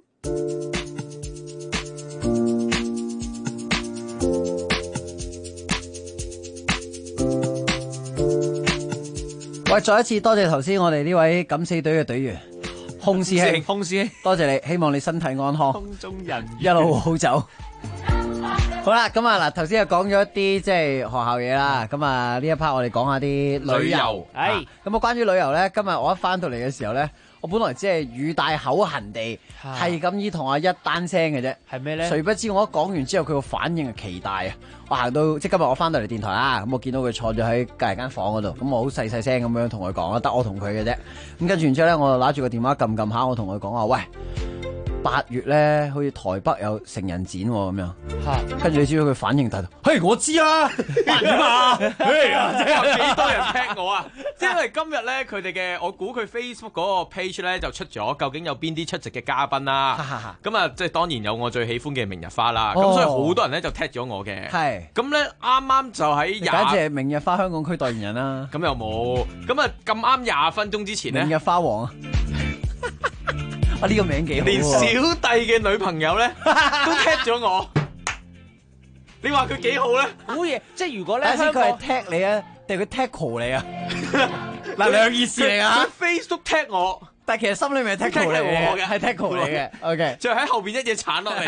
喂，再一次多謝頭先我哋呢位敢死隊嘅隊員，空師兄， 空師兄， 多謝你，希望你身體安康， 空中人一路好走。好啦，咁啊嗱，頭先又講咗一啲即係學校嘢啦，咁啊呢一 part 我哋講下啲旅遊，係咁啊關於旅遊咧，今日我一翻到嚟嘅時候咧，我本來只係語帶口痕地係咁依同阿一單聲嘅啫，係咩咧？誰不知我一講完之後，佢個反應係奇大啊！我行到即係今日我翻到嚟電台啦，咁我見到佢坐咗喺隔離間房嗰度，咁我好細細聲咁樣同佢講啦，得我同佢嘅啫。咁跟住然之後咧，我就攞住個電話撳撳下，我同佢講話，喂，8月咧，好似台北有成人展咁樣。跟住你知道佢反應大到，嘿，我知啦，點啊？ 即係有幾多人聽我啊？即係因為今日咧，佢哋嘅我估佢 Facebook 嗰個 page 咧就出咗，究竟有邊啲出席嘅嘉賓啦？咁啊，即係當然有我最喜歡嘅明日花啦。咁所以好多人咧就踢咗我嘅。係。咁咧啱啱就喺簡直係明日花香港區代言人啦。 咁又冇。咁啊咁啱20分鐘之前咧， 明日花王啊！啊呢個名幾好。 連小弟嘅女朋友咧都踢咗我。你話佢幾好咧？ 好嘢！即係如果咧， 佢係踢你啊，定係佢 tackle 你啊？嗱，兩意思嚟啊！ 佢 Facebook 踢我， 但係其實心裏面係 tackle 你嘅，係 tackle 你嘅。OK， 就喺後邊一嘢鏟落嚟。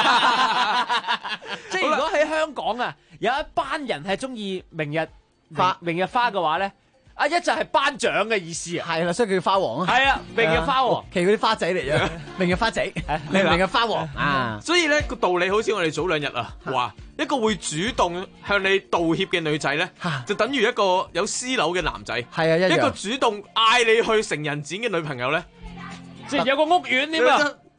即係如果喺香港啊，有一班人係中意明日花嘅話咧。阿一就係頒獎嘅意思啊， 係啦，所以佢叫花王啊。 係啊，明日花王， 其實嗰啲花仔嚟嘅，明日花仔，你明日花王啊。 所以咧個道理好似我哋早2日啊，話一個會主動向你道歉嘅女仔咧，就等於一個有私樓嘅男仔。 係啊， 一個主動嗌你去成人展嘅女朋友咧， 即係有個屋苑添啊。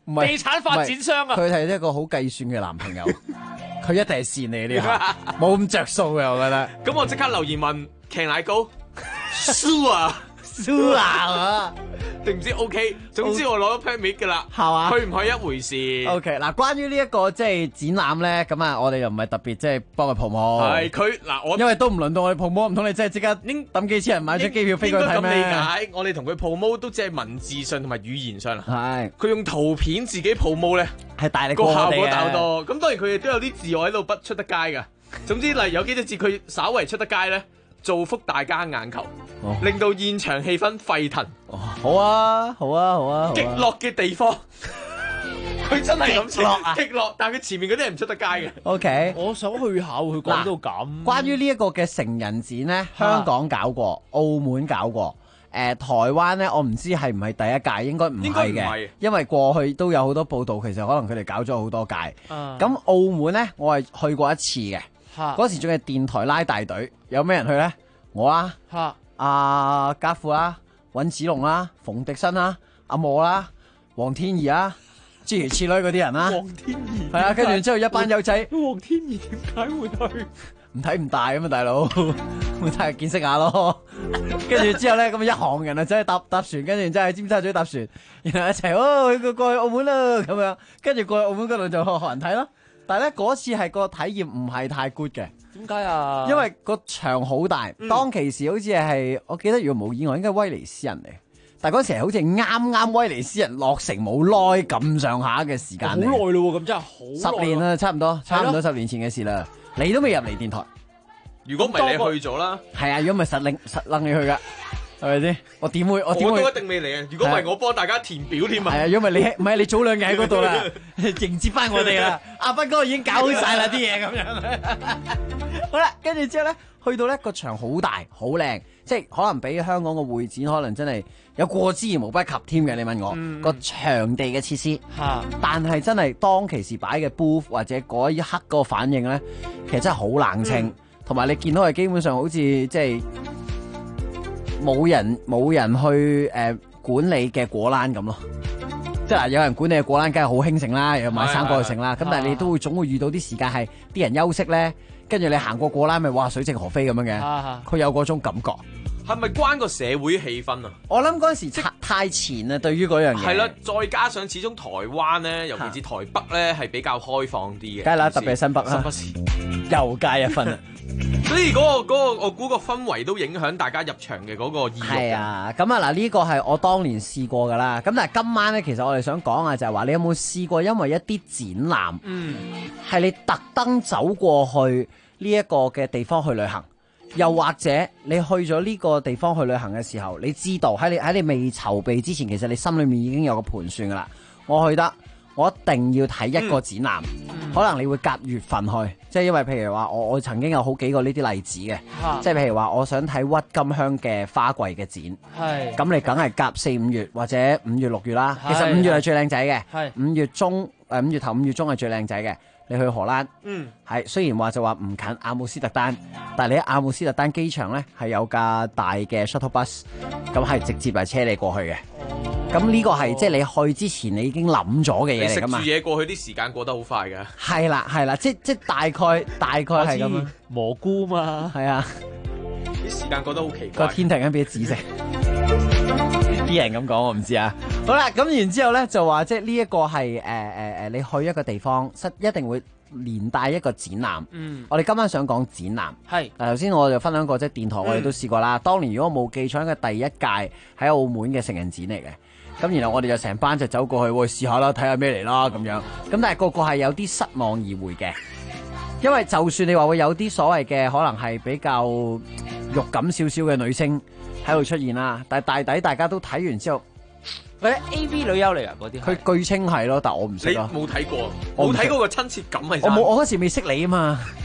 唔係地產發展商啊， 佢係一個好計算嘅男朋友，佢一定係善你呢下，冇咁着數嘅，我覺得。 咁我即刻留言問騎奶糕輸啊！ 蘇啊， 定唔知 OK， 總之我攞咗 permit 㗎啦， 係嘛？ 去唔去一回事。 OK， 嗱，關於呢一個即係展覽咧，咁啊，我哋又唔係特別即係幫佢 promo。 係佢嗱，我因為都唔輪到我哋 promo，唔通你真係即刻抌幾千人買張機票飛過去睇咩？ 應該咁理解，我哋同佢 promo 都只係文字上同埋語言上啦。 係， 佢用圖片自己 promo 咧， 係大力過個效我哋嘅果大好多。咁當然佢哋都有啲字我喺度不出得街㗎。總之，例如有幾隻字佢稍為出得街咧。造福大家眼球，令到現場氣氛沸騰。 好啊，好啊，好啊！ 極樂嘅地方，佢真係咁極樂啊！ 極樂，但係佢前面嗰啲係唔出得街嘅。 OK， 我想去下，佢講到咁。 關於呢一個嘅成人展咧，香港搞過，澳門搞過，台灣咧，我唔知係唔係第一屆，應該唔係嘅，因為過去都有好多報道，其實可能佢哋搞咗好多屆。咁澳門咧，我係去過一次嘅。嗰時仲係電台拉大隊，有咩人去咧？我啦，阿家富啦，尹子龍啦，馮迪新啦，阿莫啦，黃天怡啦，諸如此類嗰啲人啦。 黃天怡係啊，跟住之後一班友仔。 黃天怡點解會去？ 唔睇唔大啊嘛，大佬，咪睇下見識下咯。跟住之後咧，咁一行人啊，真係搭船，跟住真係喺尖沙咀搭船，然後一齊去過去澳門啦咁樣，跟住過去澳門嗰度就學人睇咯。但係咧嗰次係個體驗唔係太 good 嘅。 點解啊？ 因為個場好大，當其時好似係我記得如果冇意外應該係威尼斯人嚟，但係嗰時係好似啱威尼斯人落成冇耐咁上下嘅時間。好耐咯喎，咁真係好 10年啦，差唔多10年前嘅事啦。你都未入嚟電台， 如果唔係你去咗啦。 係啊，如果唔係實楞你去噶。係咪先？我點會？ 我都一定未嚟啊！如果唔係我幫大家填表添啊！ 係啊，因為你唔係你早2日喺嗰度啦，迎接翻我哋啦。阿斌哥已經搞好晒啦啲嘢咁樣。好啦，跟住之後咧，去到咧個場好大好靚，即係可能比香港個會展可能真係有過之而無不及添嘅。你問我個場地嘅設施，但係真係當其時擺嘅 booth 或者嗰一刻個反應咧，其實真係好冷清，同埋你見到係基本上好似即係。冇人去管理嘅果欄咁咯，即係有人管理嘅果欄，梗係好興盛啦，又買生果去盛啦。咁但係你都會總會遇到啲時間係啲人休息咧，跟住你行過果欄咪哇水靜河飛咁樣嘅，佢有嗰種感覺。 係咪關個社會氣氛啊？ 我諗嗰陣時太前啦，對於嗰樣嘢。 係啦，再加上始終台灣咧，尤其是台北咧，係比較開放啲嘅。 梗係啦，特別係新北啦， 新北市又加一分啦。 所以嗰個我估個氛圍都影響大家入場嘅嗰個意欲。 係啊，咁啊嗱，呢個係我當年試過噶啦。咁但係今晚咧，其實我哋想講啊，就係話你有冇試過因為一啲展覽，係你特登走過去呢一個嘅地方去旅行，又或者你去咗呢個地方去旅行嘅時候，你知道喺你未籌備之前，其實你心裏面已經有個盤算噶啦。我去得，我一定要睇一個展覽，可能你會隔月份去，即係因為譬如話我曾經有好幾個呢啲例子嘅，即係譬如話我想睇鬱金香嘅花季嘅展，咁你梗係隔4、5月或者5月、6月啦。其實5月係最靚仔嘅，5月中5月頭5月中係最靚仔嘅。你去荷蘭，係雖然話就話唔近阿姆斯特丹，但係你喺阿姆斯特丹機場咧係有架大嘅 shuttle bus， 咁係直接係車你過去嘅。咁呢個係即係你去之前你已經諗咗嘅嘢嚟㗎嘛？ 食住嘢過去啲時間過得好快㗎。 係啦，即大概係咁樣。 蘑菇嘛， 係啊， 啲時間過得好奇怪。 個天突然間變咗紫色，啲人咁講我唔知啊。好啦，咁然之後咧就話即係呢一個係你去一個地方，一定會連帶一個展覽。我哋今晚想講展覽。係。頭先我就分享過即係電台，我哋都試過啦。當年如果冇記錯，應該第一屆喺澳門嘅成人展嚟嘅。咁然後我哋就成班就走過去，試下啦，睇下咩嚟啦咁樣。咁但係個個係有啲失望而回嘅，因為就算你話會有啲所謂嘅可能係比較肉感少少嘅女星喺度出現啦，但係大抵大家都睇完之後。 嗰啲 A.V. 女優嚟啊，嗰啲佢據稱係咯，但我唔識咯。 你冇睇過，冇睇過個親切感係。 我嗰時未識你啊嘛。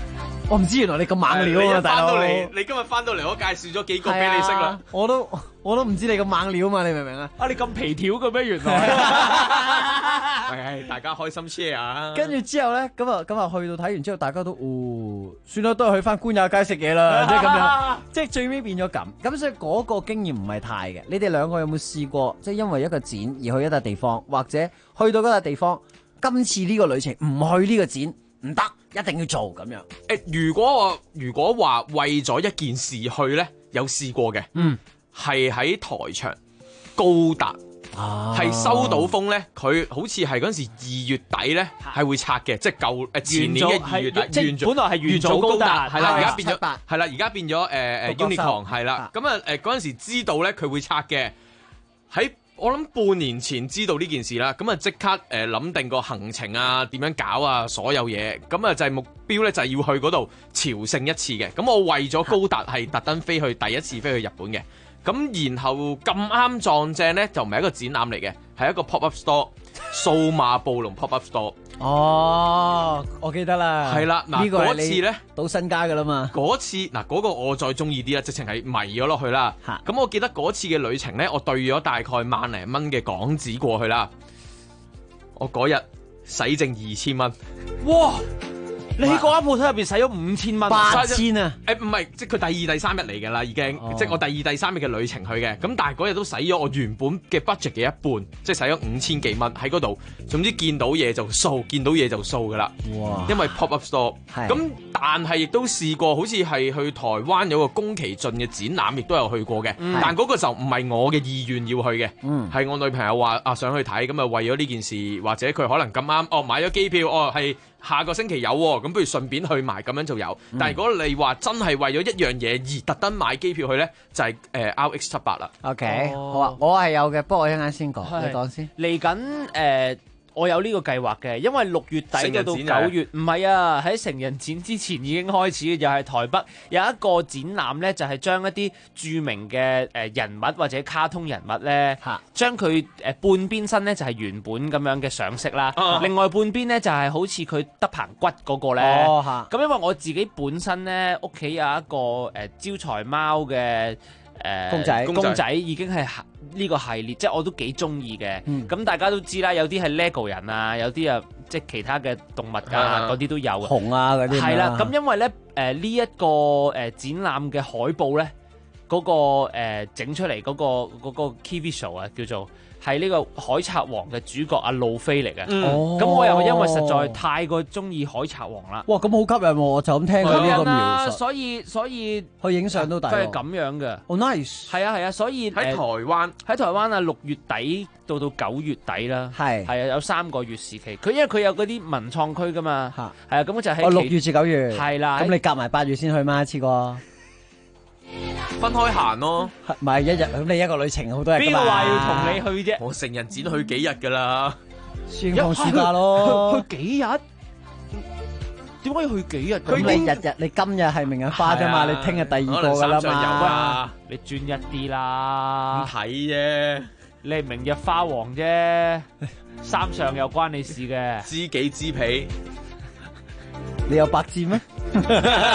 我唔知原來你咁猛料啊，大佬！ 你今日翻到嚟，我介紹咗幾個俾你識啦。 我都唔知你咁猛料嘛，你明唔明啊？ 你咁皮條嘅咩？原來係大家開心 share 啊！ 跟住之後咧，咁啊去到睇完之後，大家都算啦，都係去翻官也街食嘢啦，即係咁樣，即係最尾變咗咁。咁所以嗰個經驗唔係太嘅。你哋兩個有冇試過，即係因為一個展而去一笪地方，或者去到嗰笪地方，今次呢個旅程唔去呢個展唔得，一定要做咁樣。 如果話為咗一件事去咧，有試過嘅，係喺台場高達。係收到風咧，佢好似係嗰陣時2月底咧係會拆嘅，即係前年嘅2月底， 本來係元祖高達， 係啦，而家變咗係啦，而家變咗Unicorn 係啦，咁啊嗰陣時知道咧佢會拆嘅，喺我諗半年前知道呢件事啦，咁啊即刻諗定個行程啊，點樣搞啊，所有嘢，咁啊就係目標咧就係要去嗰度朝聖一次嘅，咁我為咗高達係特登飛去第一次飛去日本嘅。咁然後咁啱撞正咧，就唔係一個展覽嚟嘅，係一個 pop up store， 數碼暴龍 pop up store。 哦，我記得啦。 係啦，嗱嗰次咧到身家噶啦嘛。 嗰次嗱嗰個我再中意啲啦，直情係迷咗落去啦。咁我記得嗰次嘅旅程咧，我兌咗大概萬零蚊嘅港紙過去啦。我嗰日使剩2000蚊。 哇！你喺嗰間鋪頭入邊使咗5000蚊 ，8000啊！ 唔係，即係佢第2、第3日嚟㗎啦，已經，即係我第2、第3日嘅旅程去嘅。咁但係嗰日都使咗我原本嘅 budget 嘅一半，即係使咗5000幾蚊喺嗰度。總之見到嘢就掃，見到嘢就掃㗎啦。哇！因為 pop up store。咁但係亦都試過，好似係去台灣有個宮崎駿嘅展覽，亦都有去過嘅。但嗰個就唔係我嘅意願要去嘅，係我女朋友話想去睇，咁啊為咗呢件事，或者佢可能咁啱買咗機票，係。下個星期有喎，咁不如順便去埋，咁樣就有。但係如果你話真係為咗一樣嘢而特登買機票去咧，就係RX78啦。 OK，好啊，我係有嘅，不過我一陣間先講，你講先。 嚟緊我有呢個計劃嘅，因為6月底到9月，唔係啊，喺成人展之前已經開始，又係台北有一個展覽咧，就係將一啲著名嘅人物或者卡通人物咧，將佢半邊身咧就係原本咁樣嘅上色啦，另外半邊咧就係好似佢得棚骨嗰個咧。咁因為我自己本身咧屋企有一個招財貓嘅。公仔已經係呢個系列，即係我都幾中意嘅。咁大家都知啦，有啲係 LEGO 人啊，有啲啊即係其他嘅動物啊，嗰啲都有嘅。 熊啊嗰啲。係啦， 咁因為咧呢一個展覽嘅海報咧，嗰個整出嚟嗰個 key visual 啊，叫做係呢個海賊王嘅主角阿路飛嚟嘅。咁我又因為實在太過中意海賊王啦。 哇，咁好吸引喎！我就咁聽佢呢個描述。 所以去影相都抵。 佢係咁樣嘅。 哦 nice。 係啊，所以喺台灣啊，6月底到9月底啦。係啊，有3個月時期。因為佢有嗰啲文創區噶嘛。係啊，咁就喺 6月至9月。 係啦。 咁你夾埋8月先去嘛？一次過。 分開行咯， 唔係一日咁你一個旅程好多日㗎嘛。 邊個話要同你去啫？ 我成人展去幾日㗎啦？ 先放暑假咯。 去幾日？點解要去幾日？ 咁你日你今日係明日花啫嘛，你聽日第二個㗎啦嘛。 你專一啲啦。 咁睇啫， 你係明日花王啫，三上又關你事嘅。 知己知彼。 你有白字咩？ 咁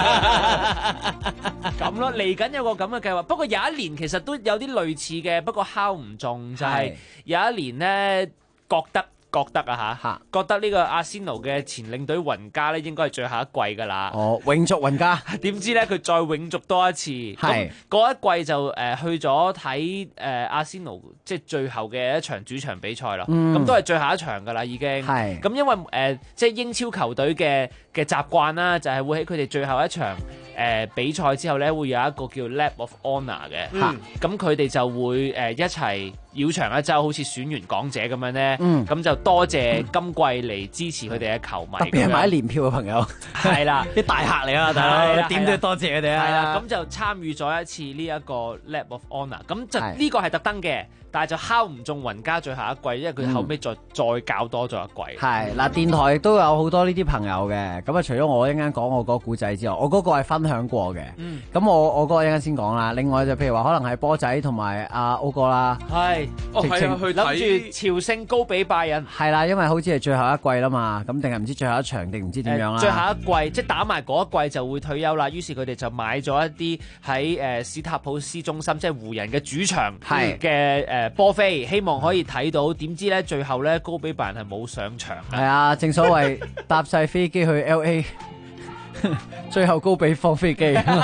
咯，嚟緊有個咁嘅計劃，不過有一年其實都有啲類似嘅，不過敲唔中，就係有一年呢，覺得覺得呢個阿仙奴嘅前領隊雲加咧，應該係最後一季噶啦。 哦，永續雲加， 點知咧佢再永續多一次，係嗰一季就去咗睇阿仙奴即係最後嘅一場主場比賽啦。咁都係最後一場噶啦，已經。係咁，因為即係英超球隊嘅習慣啦，就係會喺佢哋最後一場比賽之後咧，會有一個叫 Lap of Honour 嘅。咁佢哋就會一齊繞場一周，好似選完港姐咁樣咧。咁就多謝今季嚟支持佢哋嘅球迷， 特別係買年票嘅朋友， 係啦， 啲大客嚟啊，大佬，點都要多謝佢哋啊。 係啦，咁就參與咗一次呢一個 Lap of Honour，咁就呢個係特登嘅，但係就敲唔中雲加最後一季，因為佢後尾再搞多咗一季。 係嗱，電台亦都有好多呢啲朋友嘅，咁啊除咗我一陣間講我嗰個故仔之外，我嗰個係分享過嘅。咁我嗰個一陣間先講啦。另外就譬如話可能係波仔同埋阿歐哥啦，係諗住朝聖高比拜仁。 係啦，因為好似係最後一季啦嘛，咁定係唔知最後一場定唔知點樣啦。 最後一季即係打埋嗰一季就會退休啦，於是佢哋就買咗一啲喺史塔普斯中心，即係湖人嘅主場嘅波飛，希望可以睇到。點知咧最後咧高比拜仁係冇上場。 係啊，正所謂搭晒飛機去 LA， 最後高比放飛機。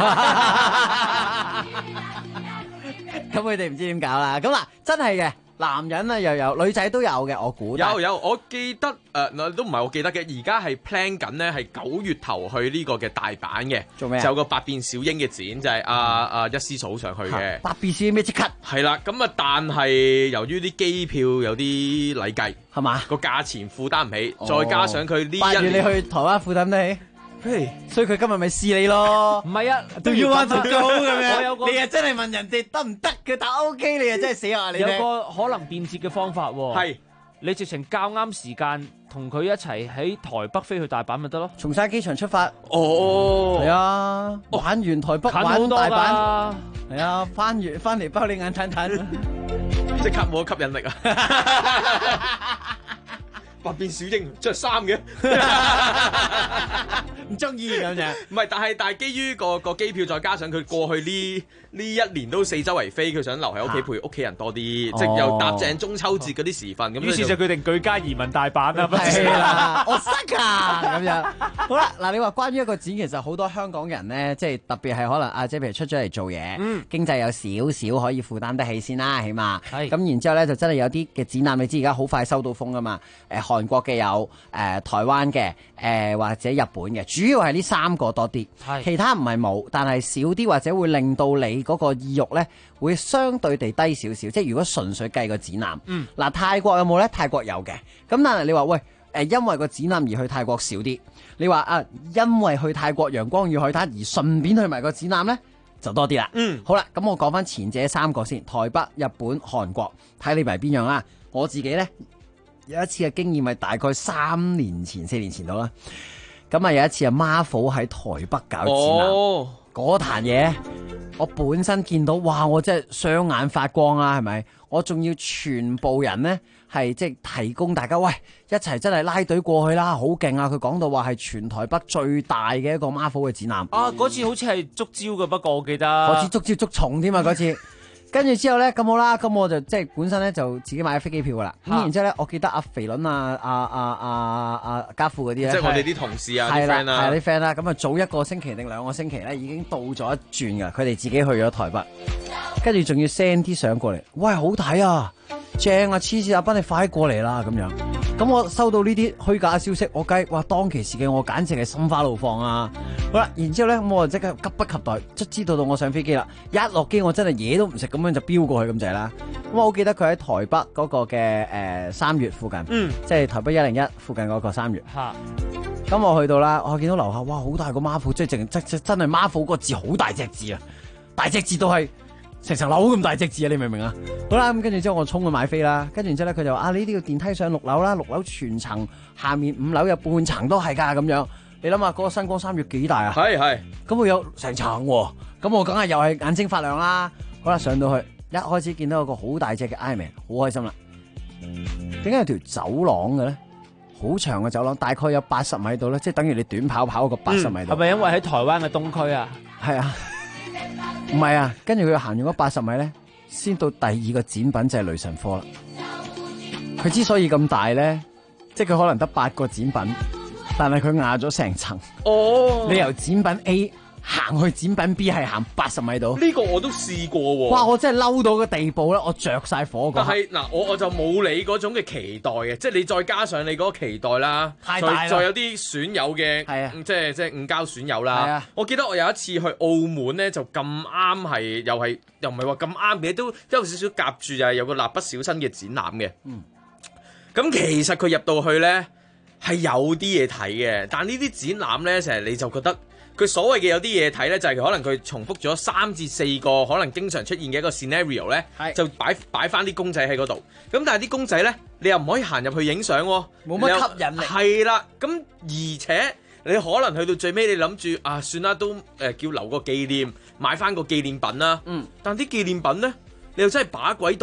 咁佢哋唔知點搞啦。咁嗱，真係嘅，男人啊又有，女仔都有嘅，我估。 有，我記得都唔係我記得嘅，而家係 plan 緊咧，係9月頭去呢個嘅大阪嘅。 做咩啊？ 就有個百變小櫻嘅展，就係一絲草上去嘅。 百變小櫻咩即刻？ 係啦，咁啊，但係由於啲機票有啲禮計， 係嘛？ 個價錢負擔唔起，再加上佢呢 8月你去台灣負擔得起？所以佢今日咪試你咯， 唔係啊， 都要玩就高咁樣。 我有個你啊真係問人哋得唔得嘅，但 OK 你啊真係死啊！你有個可能便捷嘅方法喎， 係你直情較啱時間同佢一齊喺台北飛去大阪咪得咯？ 松山機場出發， 係啊，玩完台北玩大阪，係啊，翻嚟包你眼睇， 即刻冇吸引力啊！百變小櫻着衫嘅， 唔中意咁樣。 唔係，但係基於個機票，再加上佢過去呢1年都四周圍飛，佢想留喺屋企陪屋企人多啲，即係又搭正中秋節嗰啲時分，咁於是就決定舉家移民大阪啦。 係啦，我識啊咁樣。好啦，嗱，你話關於一個展，其實好多香港人咧，即係特別係可能即係譬如出咗嚟做嘢，經濟有少少可以負擔得起先啦，起碼。咁然之後咧，就真係有啲嘅展覽，你知而家好快收到風噶嘛？韓國嘅有，台灣嘅，或者日本嘅，主要係呢3個多啲，其他唔係冇，但係少啲或者會令到你嗰個意欲咧會相對地低少少。即係如果純粹計個展覽，嗱，泰國有冇咧？泰國有嘅，咁但係你話喂，因為個展覽而去泰國少啲，你話啊，因為去泰國陽光與海灘而順便去埋個展覽咧，就多啲啦。好啦，咁我講翻前者3個先，台北、日本、韓國，睇你埋邊樣啦。我自己咧。有一次嘅經驗係大概3年前、4年前到啦。咁啊有一次啊 Marvel 喺台北搞展覽，嗰壇嘢我本身見到，哇！我真係雙眼發光啊，係咪？我仲要全部人呢，係即係提供大家，喂，一齊真係拉隊過去啦，好勁啊！佢講到話係全台北最大嘅一個 Marvel 嘅展覽。 啊，嗰次好似係捉蕉嘅，不過我記得。 嗰次捉蕉捉蟲添啊，嗰次。跟住之後咧，咁好啦，咁我就即係本身咧就自己買咗飛機票噶啦。咁然之後咧，我記得阿肥倫阿家富嗰啲咧， 即係我哋啲同事啊，啲 friend 啦， 係啲 friend 啦。咁啊，早1個星期定2個星期咧，已經到咗一轉噶。佢哋自己去咗台北，跟住仲要 send 啲相過嚟。喂，好睇啊，正啊，黐線！阿斌你快啲過嚟啦，咁樣。咁我收到呢啲虛假消息，我計哇當其時嘅我簡直係心花怒放啊！好啦，然之後咧，咁我就即刻急不及待，即知道到我上飛機啦。一落機我真係嘢都唔食，咁樣就飆過去咁滯啦。咁我好記得佢喺台北嗰個嘅3月附近，即係台北101附近嗰個3月。咁我去到啦，我見到樓下哇好大個 Marvel，即係真係 Marvel 個字好大隻字啊，大隻字到係成層樓咁大隻字啊！你明唔明啊？好啦，咁跟住之後我衝去買飛啦，跟住之後咧佢就話你呢啲要電梯上6樓啦，6樓全層，下面5樓有半層都係㗎咁樣。你諗下嗰個新光3月幾大啊？係。咁佢有成層喎，咁我梗係又係眼睛發亮啦。好啦，上到去一開始見到有個好大隻嘅 Iron Man，好開心啦。點解有條走廊嘅咧？好長嘅走廊，大概有80米度咧，即係等於你短跑個80米度。 係咪因為喺台灣嘅東區啊？ 係啊。唔係啊，跟住佢行咗80米咧，先到第2個展品就係雷神科啦。佢之所以咁大咧，即係佢可能得8個展品，但係佢壓咗成層。你由展品 A 行去展品 B 係行80米度。 呢個我都試過喎。 哇！我真係嬲到個地步咧，我着晒火。 但係嗱，我就冇你嗰種嘅期待嘅，即係你再加上你嗰個期待啦， 太大啦， 再有啲損友嘅，即係誤交損友啦。我記得我有一次去澳門咧，就咁啱係又唔係話咁啱嘅，都有少少夾住就係有個蠟筆小新嘅展覽嘅。咁其實佢入到去咧係有啲嘢睇嘅，但呢啲展覽咧成日你就覺得。佢所謂嘅有啲嘢睇咧，就係可能佢重複咗3至4個可能經常出現嘅一個 scenario 咧，就擺翻啲公仔喺嗰度。咁但係啲公仔咧，你又唔可以行入去影相喎， 冇乜吸引力。 係啦，咁而且你可能去到最尾，你諗住啊，算啦，都叫留個紀念，買翻個紀念品啦。但啲紀念品咧，你又真係把鬼到咧，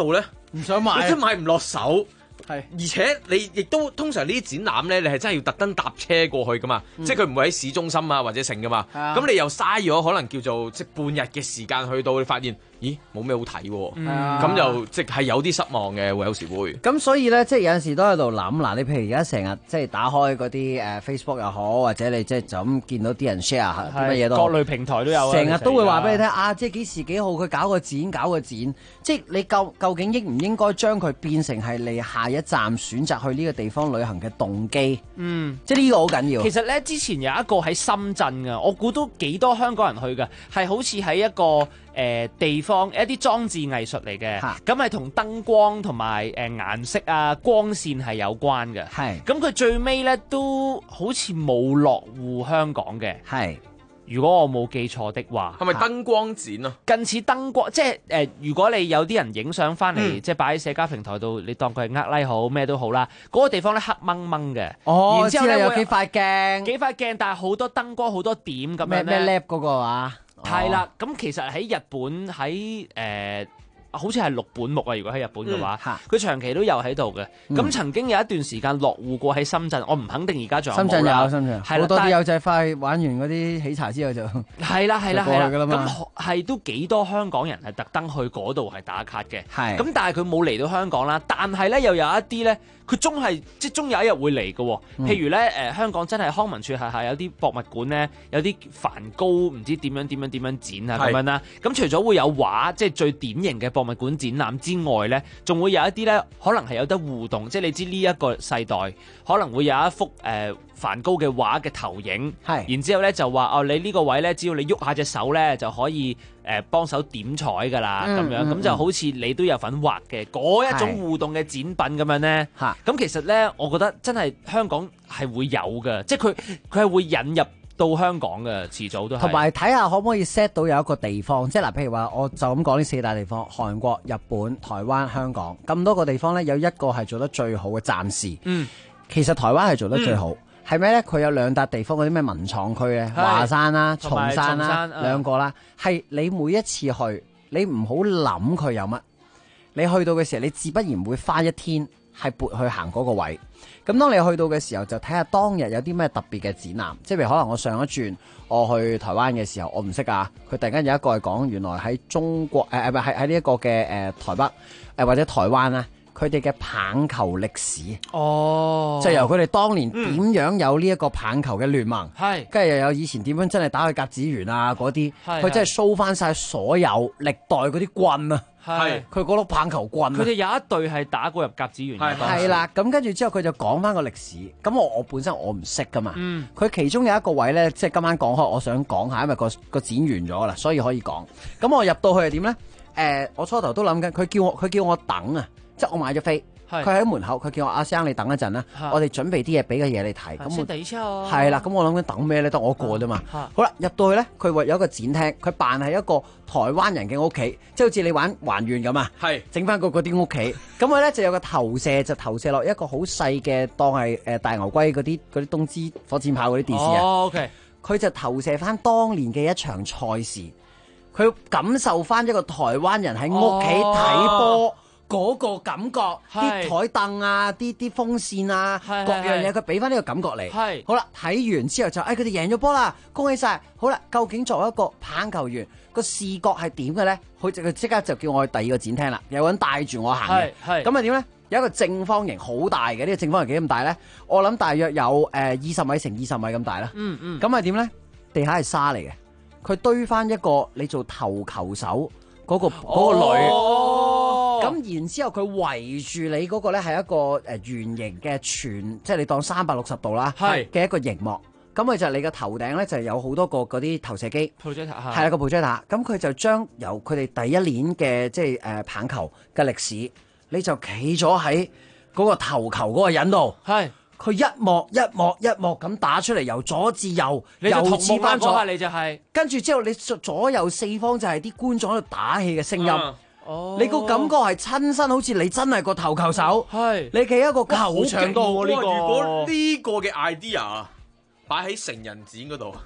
唔想買， 你真買唔落手。 係， 而且你亦都通常呢啲展覽咧，你係真係要特登搭車過去噶嘛，即係佢唔會喺市中心啊或者成噶嘛。咁你又嘥咗可能叫做即係半日嘅時間去到，你發現咦冇咩好睇喎，咁就即係有啲失望嘅，會有時會。 咁所以咧，即係有陣時都喺度諗嗱，你譬如而家成日即係打開嗰啲Facebook 又好，或者你即係就咁見到啲人 share 啲乜嘢都好， 各類平台都有， 成日都會話俾你聽啊！即係幾時幾號佢搞個展，即係你究竟應唔應該將佢變成係你下一站選擇去呢個地方旅行嘅動機？即係呢個好緊要。 其實咧，之前有一個喺深圳嘅，我估都幾多香港人去嘅，係好似喺一個地方一啲裝置藝術嚟嘅，咁係同燈光同埋顏色啊光線係有關嘅。係咁佢最尾咧都好似冇落戶香港嘅。係。如果我冇記錯的話， 係咪燈光展啊？ 近似燈光，即係如果你有啲人影相翻嚟，即係擺喺社交平台度，你當佢係拉好咩都好啦。嗰個地方咧黑掹掹嘅，然之後咧有幾塊鏡， 但係好多燈光好多點咁樣咧。 咩 lab 嗰個啊？ 係啦，咁其實喺日本好似係六本木啊！如果喺日本嘅話，佢長期都有喺度嘅。咁曾經有一段時間落戶過喺深圳，我唔肯定而家仲有冇啦。 深圳好多啲友仔翻去玩完嗰啲喜茶之後就係啦， 咁係都幾多香港人係特登去嗰度係打卡嘅。 係咁，但係佢冇嚟到香港啦。但係咧又有一啲咧，佢終有一日會嚟嘅。譬如咧香港真係康文署係有啲博物館咧，有啲梵高唔知點樣展啊咁樣啦。咁除咗會有畫，即係最典型嘅博物館展覽之外咧，仲會有一啲咧，可能係有得互動，即係你知呢一個世代可能會有一幅梵高嘅畫嘅投影，然之後咧就話你呢個位咧，只要你喐下隻手咧就可以幫手點彩㗎啦，咁樣咁就好似你都有份畫嘅嗰一種互動嘅展品咁樣咧。咁其實咧，我覺得真係香港係會有嘅，即係佢係會引入到香港嘅，遲早都係。 同埋睇下可唔可以 set 到有一個地方，即係嗱，譬如話我就咁講呢四大地方：韓國、日本、台灣、香港咁多個地方咧，有一個係做得最好嘅，暫時。其實台灣係做得最好。係咩咧？佢有兩笪地方嗰啲咩文創區咧，華山啦、松山啦，兩個啦。係你每一次去，你唔好諗佢有乜，你去到嘅時候，你自不然會花一天係撥去行嗰個位。咁當你去到嘅時候，就睇下當日有啲咩特別嘅展覽。即係譬如可能我上一轉我去台灣嘅時候，我唔識啊，佢突然間有一個係講原來喺中國喺呢一個嘅台北或者台灣啊。佢哋嘅棒球歷史，就由佢哋當年點樣有呢一個棒球嘅聯盟，跟住又有以前點樣真係打去甲子園啊嗰啲，佢真係 show 翻晒所有歷代嗰啲棍啊，佢嗰碌棒球棍， 佢哋有一隊係打過入甲子園嘅， 係啦，咁跟住之後佢就講翻個歷史，咁我本身我唔識噶嘛，佢其中有一個位咧，即係今晚講開，我想講下，因為個展完咗啦，所以可以講。咁我入到去係點咧？我初頭都諗緊，佢叫我等啊。即係我買咗飛，佢喺門口，佢叫我阿生你等一陣啦，我哋準備啲嘢俾個嘢你睇。咁我係啦，咁我諗緊等咩咧？得我一個啫嘛。好啦，入到去咧，佢話有一個展廳，佢扮係一個台灣人嘅屋企，即係好似你玩還願咁啊。整翻嗰啲屋企，咁佢咧就有個投射，就投射落一個好細嘅，當係大牛龜嗰啲東芝火箭炮嗰啲電視啊。佢就投射翻當年嘅一場賽事，佢感受翻一個台灣人喺屋企睇波。嗰個感覺，啲台凳啊，啲風扇啊，各樣嘢佢俾翻呢個感覺嚟。好啦，睇完之後就，佢哋贏咗波啦，恭喜晒！好啦，究竟作為一個棒球員，個視覺係點嘅咧？佢即刻就叫我去第二個展廳啦，有人帶住我行嘅。咁啊點咧？有一個正方形好大嘅，呢個正方形幾咁大咧？我諗大約有20米乘20米咁大啦。咁係點咧？地下係沙嚟嘅，佢堆翻一個你做投球手嗰個女。咁然之後佢圍住你嗰個咧係一個圓形嘅即係你當360度啦嘅一個熒幕，咁佢就係你嘅頭頂咧就係有好多個嗰啲投射機，係啦個 projector，咁佢就將由佢哋第一年嘅即係棒球嘅歷史，你就企咗喺嗰個投球嗰個人度，佢一幕咁打出嚟，由左至右，右至翻左， 你就係跟住之後你左右四方就係啲觀眾喺度打氣嘅聲音。你個感覺係親身，好似你真係個投球手，你企喺個球場度喎。呢個如果呢個嘅 idea 擺喺成人展嗰度，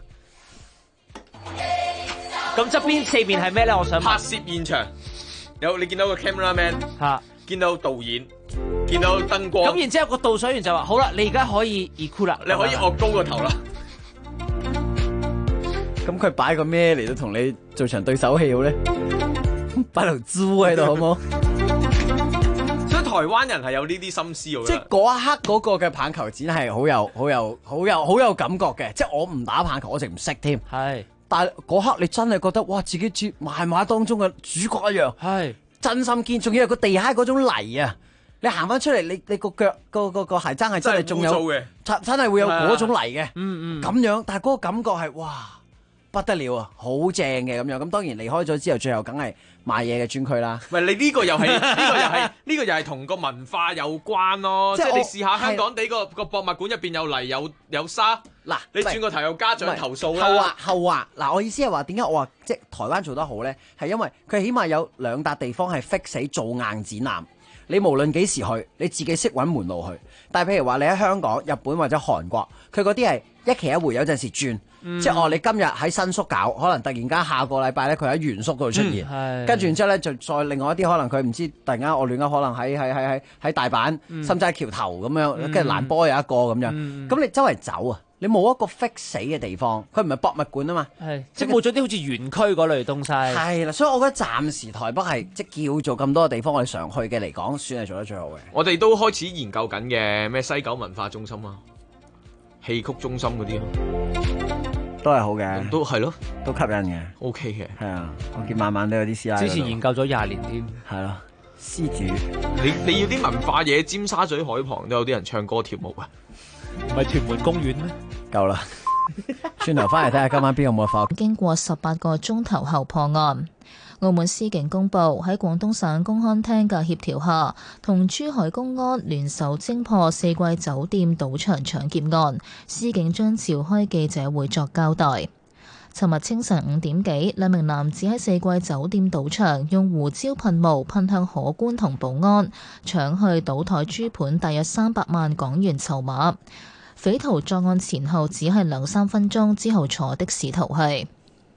咁側邊四面係咩咧？我想拍攝現場有你見到個 cameraman 見到導演，見到燈光， 咁然之後個導賞員就話：好啦，你而家可以 EQ 啦， 你可以岳高個頭啦。 咁佢擺個咩嚟到同你做場對手戲好咧？擺條豬喺度好冇？ 所以台灣人係有呢啲心思喎。 即係嗰一刻嗰個嘅棒球展係好有感覺嘅。即係我唔打棒球，我淨唔識添。 係， 但係嗰刻你真係覺得哇，自己似漫畫當中嘅主角一樣。 係， 真心見，仲要係個地下嗰種泥啊！你行翻出嚟，你個腳個鞋踭係真係仲有嘅， 真係會有嗰種泥嘅。 嗯， 咁樣，但係嗰個感覺係哇不得了啊，好正嘅咁樣。咁當然離開咗之後，最後梗係買嘢嘅專區啦。 喂，你呢個又係呢個又係同個文化有關咯。即係你試下香港地個博物館入邊有泥有沙， 嗱你轉個頭有家長投訴啦。 後話嗱，我意思係話點解我話即係台灣做得好咧？係因為佢起碼有2笪地方係 fix 死做硬展覽。你無論幾時去，你自己識揾門路去。但係譬如話你喺香港、日本或者韓國，佢嗰啲係一期一會，有陣時轉。即係你今日喺新宿搞，可能突然間下個禮拜咧佢喺原宿度出現，跟住然之後咧就再另外一啲可能佢唔知突然間我亂噏，可能喺大阪、深圳橋頭咁樣，跟住蘭波有一個咁樣。咁你周圍走啊，你冇一個 fix 死嘅地方，佢唔係博物館啊嘛， 即係冇咗啲好似園區嗰類東西。 係啦，所以我覺得暫時台北係即係叫做咁多個地方我哋常去嘅嚟講，算係做得最好嘅。 我哋都開始研究緊嘅咩西九文化中心啊、戲曲中心嗰啲咯。 都係好嘅， 都係咯， 都吸引嘅 ，OK 嘅， 係啊，我見晚晚都有啲師奶。 之前研究咗20年添， 係咯，施主， 你要啲文化嘢，尖沙咀海旁都有啲人唱歌跳舞啊， 唔係屯門公園咩？ 夠啦，轉頭翻嚟睇下今晚邊個冇發。 經過18個鐘頭後破案。澳門司警公布喺廣東省公安廳嘅協調下，同珠海公安聯手偵破4季酒店賭場搶劫案。司警將召開記者會作交代。尋日清晨5點幾，2名男子喺4季酒店賭場用胡椒噴霧噴向可觀同保安，搶去賭台珠盤大約300萬港元籌碼。匪徒作案前後只係2-3分鐘，之後坐的士逃去。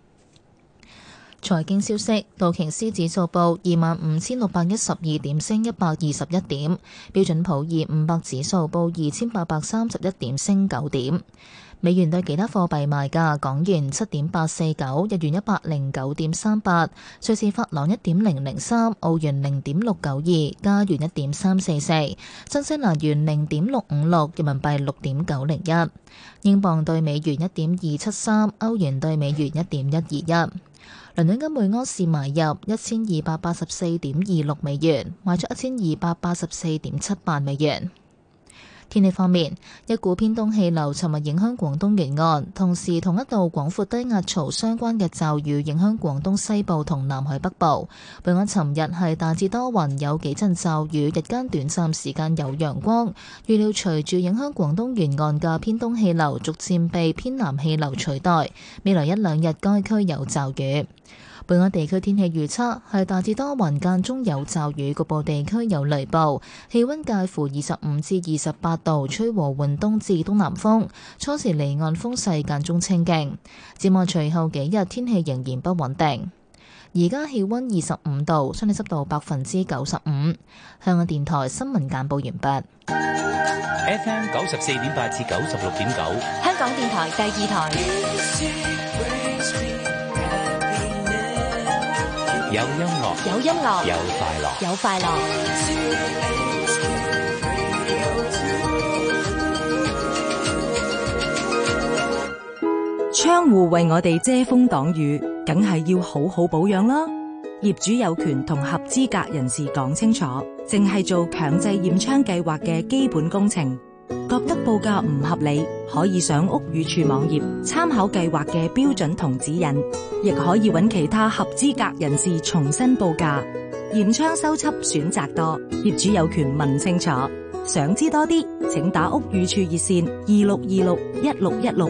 財經消息，道瓊斯指數報25,612點，升121點；標準普爾500指數報2,831點，升9點。美元對其他貨幣賣價：港元7.849，日元109.38，瑞士法郎1.003，澳元0.692，加元1.344，新西蘭元0.656，人民幣6.901，英鎊對美元1.273，歐元對美元1.121。倫敦金每安士買入1284.26美元，賣出1284.78美元。天氣方面，一股偏東氣流尋日影響廣東沿岸，同時同一道廣闊低壓槽相關嘅驟雨影響廣東西部同南海北部。本港尋日係大致多雲，有幾陣驟雨，日間短暫時間有陽光。預料隨住影響廣東沿岸嘅偏東氣流逐漸被偏南氣流取代，未來1-2日該區有驟雨。本港地區天氣預測係大致多雲，間中有驟雨，局部地區有雷暴，氣溫介乎25至28度，吹和緩東至東南風，初時離岸風勢間中清勁。展望隨後幾日天氣仍然不穩定。而家氣溫25度，相對濕度95%。香港電台新聞簡報完畢。 FM 94.8至96.9， 香港電台第2台。 有音樂， 有音樂， 有快樂， 有快樂。 窗戶為我哋遮風擋雨，梗係要好好保養啦。業主有權同合資格人士講清楚，淨係做強制驗窗計劃嘅基本工程。覺得報價唔合理，可以上屋宇署網頁參考計劃嘅標準同指引，亦可以揾其他合資格人士重新報價。驗窗修葺選擇多，業主有權問清楚。想知多啲，請打屋宇署熱線26261616。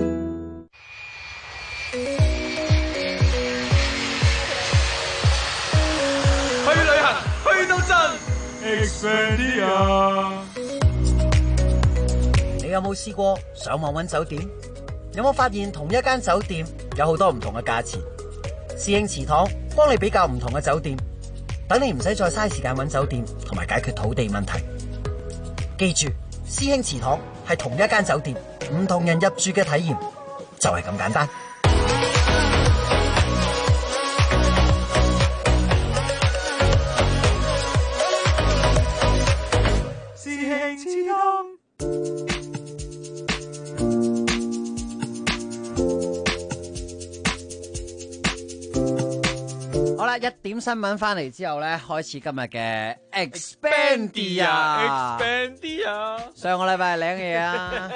去旅行，去到盡 Expedia。 你有冇試過上網揾酒店？有冇發現同一間酒店有好多唔同嘅價錢？侍應祠堂幫你比較唔同嘅酒店， 等你唔使再嘥時間揾酒店同埋解決土地問題。記住，師兄祠堂係同一間酒店，唔同人入住嘅體驗就係咁簡單。 師兄祠堂。 好啦，一點新聞翻嚟之後咧，開始今日嘅 Expandia。上個禮拜係領嘢啊，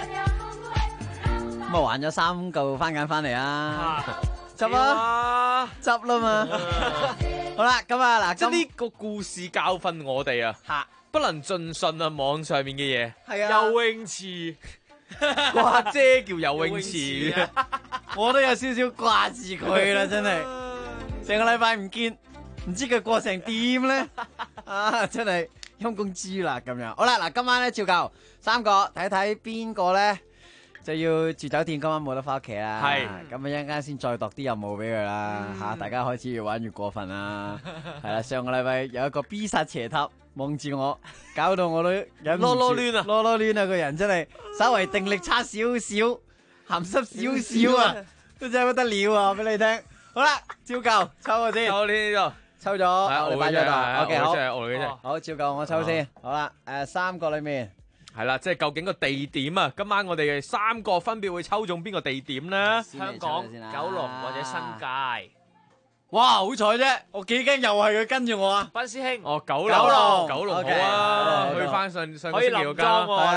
咁啊還咗3嚿番梘翻嚟啊，執啦，執啦嘛。好啦，咁啊嗱， 即係呢個故事教訓我哋啊，不能盡信啊網上面嘅嘢。 係啊， 游泳池，哇姐叫游泳池， 我都有少少掛住佢啦，真係。成個禮拜唔見，唔知佢過成點咧？啊，真係陰公豬啦咁樣。好啦，嗱，今晚咧照舊3個睇睇邊個咧就要住酒店，今晚冇得翻屋企啦。係，咁啊一陣間先再度啲任務俾佢啦嚇，大家開始越玩越過分啦。係啦，上個禮拜有一個 B 煞斜塔望住我，搞到我都忍唔住囉攣啊， 囉攣啊，個人真係稍為定力差少少，鹹濕少少啊，都真係不得了啊！俾你聽。好啦，照舊抽我先，抽呢度，抽咗，我哋擺咗度。OK， 好，好，照舊我抽先。好啦，3個裏面係啦，即係究竟個地點啊？今晚我哋3個分別會抽中邊個地點咧？ 香港、九龍或者新界。 哇，好彩啫！我幾驚又係佢跟住我啊！ 班師兄， 哦，九龍好啊，去翻上個星期嗰間，可以可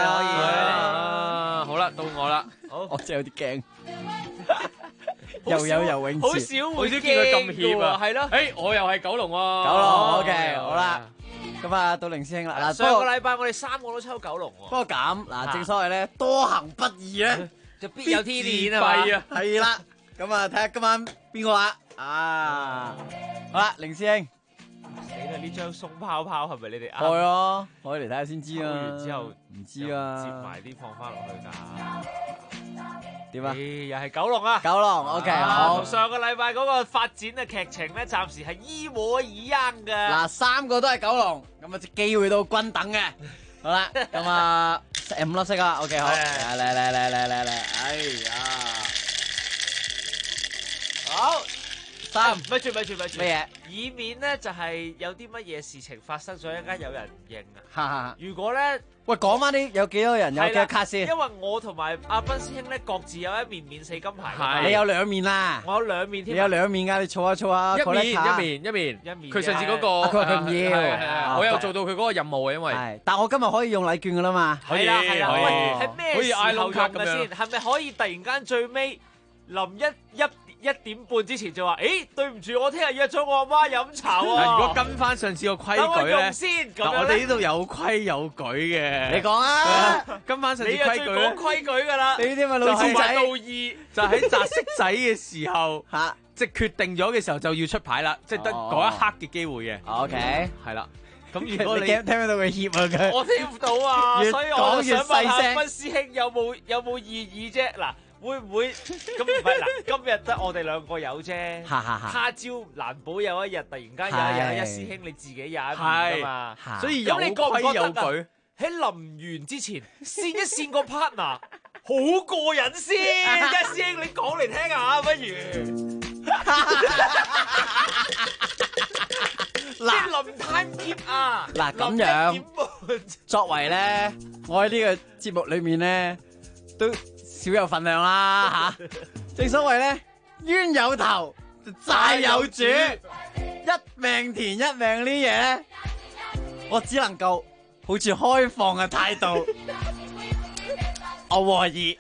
以。好啦，到我啦。好， 我真係有啲驚。又有游泳池， 好少會見佢咁怯啊， 係咯。 誒，我又係九龍喎。 九龍 OK，好啦。咁啊，到凌師兄啦。嗱， 上個禮拜我哋3個都抽九龍喎。 不過咁嗱，正所謂咧，多行不義咧， 就必有天譴啊嘛。 係啦，咁啊，睇下今晚邊個話啊？好啦，凌師兄。 死啦！呢張鬆泡泡係咪你哋啱？ 開啊，開嚟睇下先知啊。 開完之後唔知啊。 接埋啲放翻落去㗎。 點啊？ 又係九龍啊！ 九龍 OK， 好。 同上個禮拜嗰個發展嘅劇情咧，暫時係一模一樣嘅。 嗱，3個都係九龍，咁啊機會都均等嘅。好啦，咁啊5粒色啊 ，OK 好。嚟，哎呀， 好。 3， 咪住。 咩嘢？ 以免咧就係有啲乜嘢事情發生咗，一間有人唔認啊。 如果咧， 喂，講翻啲有幾多人有嘅卡先？ 因為我同埋阿斌師兄咧，各自有一面免死金牌。 你有2面啦。 我有2面添。 你有2面㗎，你儲下。 一面。佢上次嗰個， 佢唔要。 我有做到佢嗰個任務啊，因為。 但我今日可以用禮券㗎啦嘛。 係啦。喂，係咩時候用嘅先？係咪可以突然間最尾臨1點半之前就話，誒，對唔住，我聽日約咗我阿媽飲茶喎。 如果跟翻上次個規矩咧， 我哋呢度有規有矩嘅。 你講啊， 跟翻上次規矩咧， 你又最講規矩㗎啦。 你啲咪老師仔到2就喺擲色仔嘅時候嚇，即係決定咗嘅時候就要出牌啦，即係得嗰一刻嘅機會嘅。 OK， 係啦。咁如果你聽唔聽到佢怯啊佢？ 我聽唔到啊，所以我想問下斌師兄有冇異議啫？嗱。會唔會咁唔係嗱？今日得我哋2個有啫，他朝難保有一日突然間有一師兄你自己有一面㗎嘛， 所以有規有矩。 喺臨完之前跣一跣個 partner，好過癮先。一師兄你講嚟聽下不如。嗱，臨 time keep 啊！ 嗱咁樣，作為咧，我喺呢個節目裏面咧都少有份量啦嚇，正所謂咧，冤有頭，債有主，一命填一命呢嘢咧，我只能夠好似開放嘅態度，我和意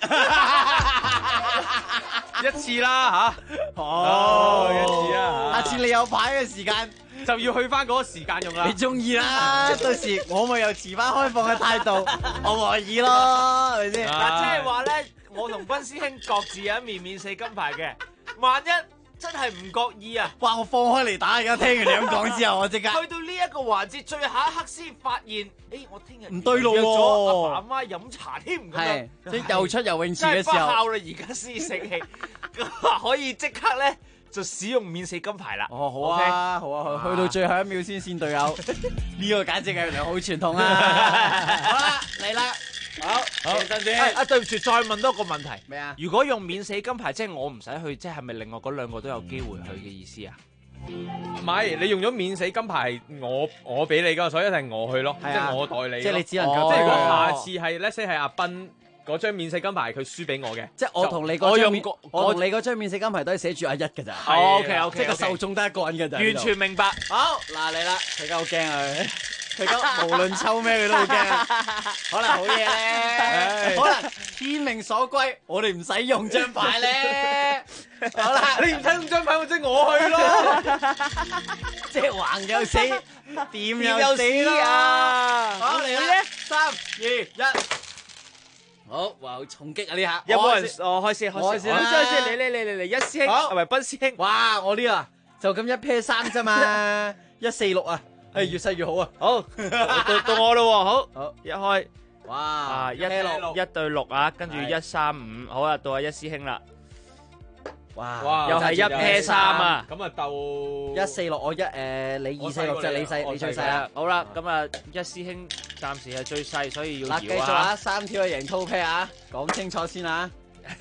一次啦嚇，一次啊， 下次你有牌嘅時間就要去翻嗰個時間用啦， 你中意啦，到時我咪又持翻開放嘅態度，我和意咯，係咪先？ 嗱，即係話咧。我同斌師兄各自有一面免死金牌嘅，萬一真係唔覺意啊！ 哇！我放開嚟打，而家聽完你咁講之後，我即刻去到呢一個環節，最後一刻先發現，我聽日唔對路喎， 約咗阿爸阿媽飲茶添咁樣， 即係又出游泳池嘅時候， 真係不孝啦！而家先醒起，可以即刻咧就使用免死金牌啦。 哦，好啊，好啊，去到最後一秒先線隊友，呢個簡直係良好傳統啊！好啦，嚟啦。好，認真啲。 對唔住，再問多個問題。 咩啊？ 如果用免死金牌，即係我唔使去，即係咪另外嗰兩個都有機會去嘅意思啊？ 唔係，你用咗免死金牌係我俾你噶，所以一定我去咯，即係我代理。 即係你只能夠， 即係如果下次係 let's say 係阿斌嗰張免死金牌，佢輸俾我嘅， 即係我同你嗰張免死金牌都係寫住阿一嘅咋。 OK， 即係個受眾得一個人嘅咋。 完全明白。 好，嗱嚟啦，佢而家好驚啊！佢而家無論抽咩佢都好驚，可能好嘢咧，可能天命所歸，我哋唔使用張牌咧。好啦， 你唔使用張牌，即係我去咯。 即係橫又死，掂又死啊！好嚟啦，3、2、1，好，哇，好重擊啊呢下！ 有冇人？開先，嚟，一師兄，係咪斌師兄？ 哇，我呢啊，就咁一 pair 3啫嘛，146啊！越細越好啊！ 好，到我咯，好，一開， 哇 ，1對6啊，跟住135，好啦，到阿一師兄啦， 哇， 又係1 pair 3啊， 咁啊鬥 146，我你246就你最細啦， 好啦，咁啊一師兄暫時係最細，所以要搖啊， 繼續啊，3條去贏 2 pair 啊，講清楚先啊！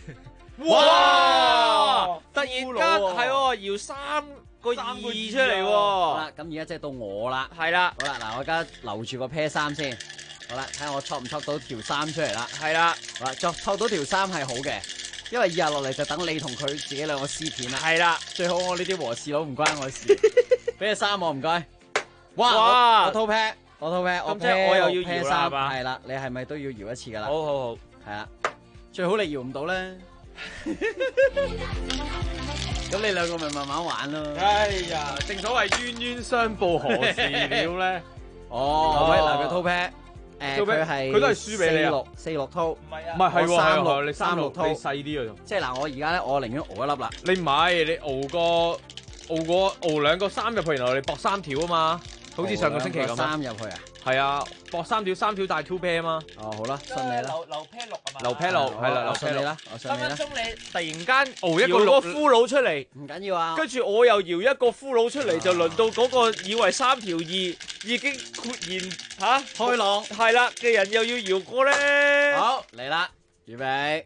哇，突然間係喎，搖3個2出嚟喎， 好啦，咁而家即係到我啦， 係啦， 好啦，嗱，我而家留住個 pair 3先，好啦，睇下我戳唔戳到條3出嚟啦， 係啦， 好啦，戳到條3係好嘅，因為以下落嚟就等你同佢自己兩個撕片啦， 係啦， 最好我呢啲和事佬唔關我事，俾隻3我唔該， 哇， 我套 pair， 咁即係我又要搖啦，係嘛？ 係啦，你係咪都要搖一次噶啦？ 好， 係啦，最好你搖唔到咧。咁你兩個咪慢慢玩咯。 哎呀，正所謂冤冤相報何時了咧。 哦，喂，嗱，佢套 pair， 佢都係輸俾你啊。 46套，唔係係喎，你36套，你細啲啊。 即係嗱，我而家咧，我寧願熬一粒啦。 你唔係，你熬兩個3入去，然後你搏3條啊嘛。好似上個星期咁 3入去啊？ 係啊，搏3條帶 2 pair 啊嘛。 哦，好啦，信你啦。 留 pair 6係嘛？ 留 pair 6係啦，留 pair 6啦。 分分鐘你突然間搖一個俘虜出嚟， 唔緊要啊。 跟住我又搖一個俘虜出嚟，就輪到嗰個以為3條2已經豁然開朗係啦嘅人又要搖過咧。 好，嚟啦，預備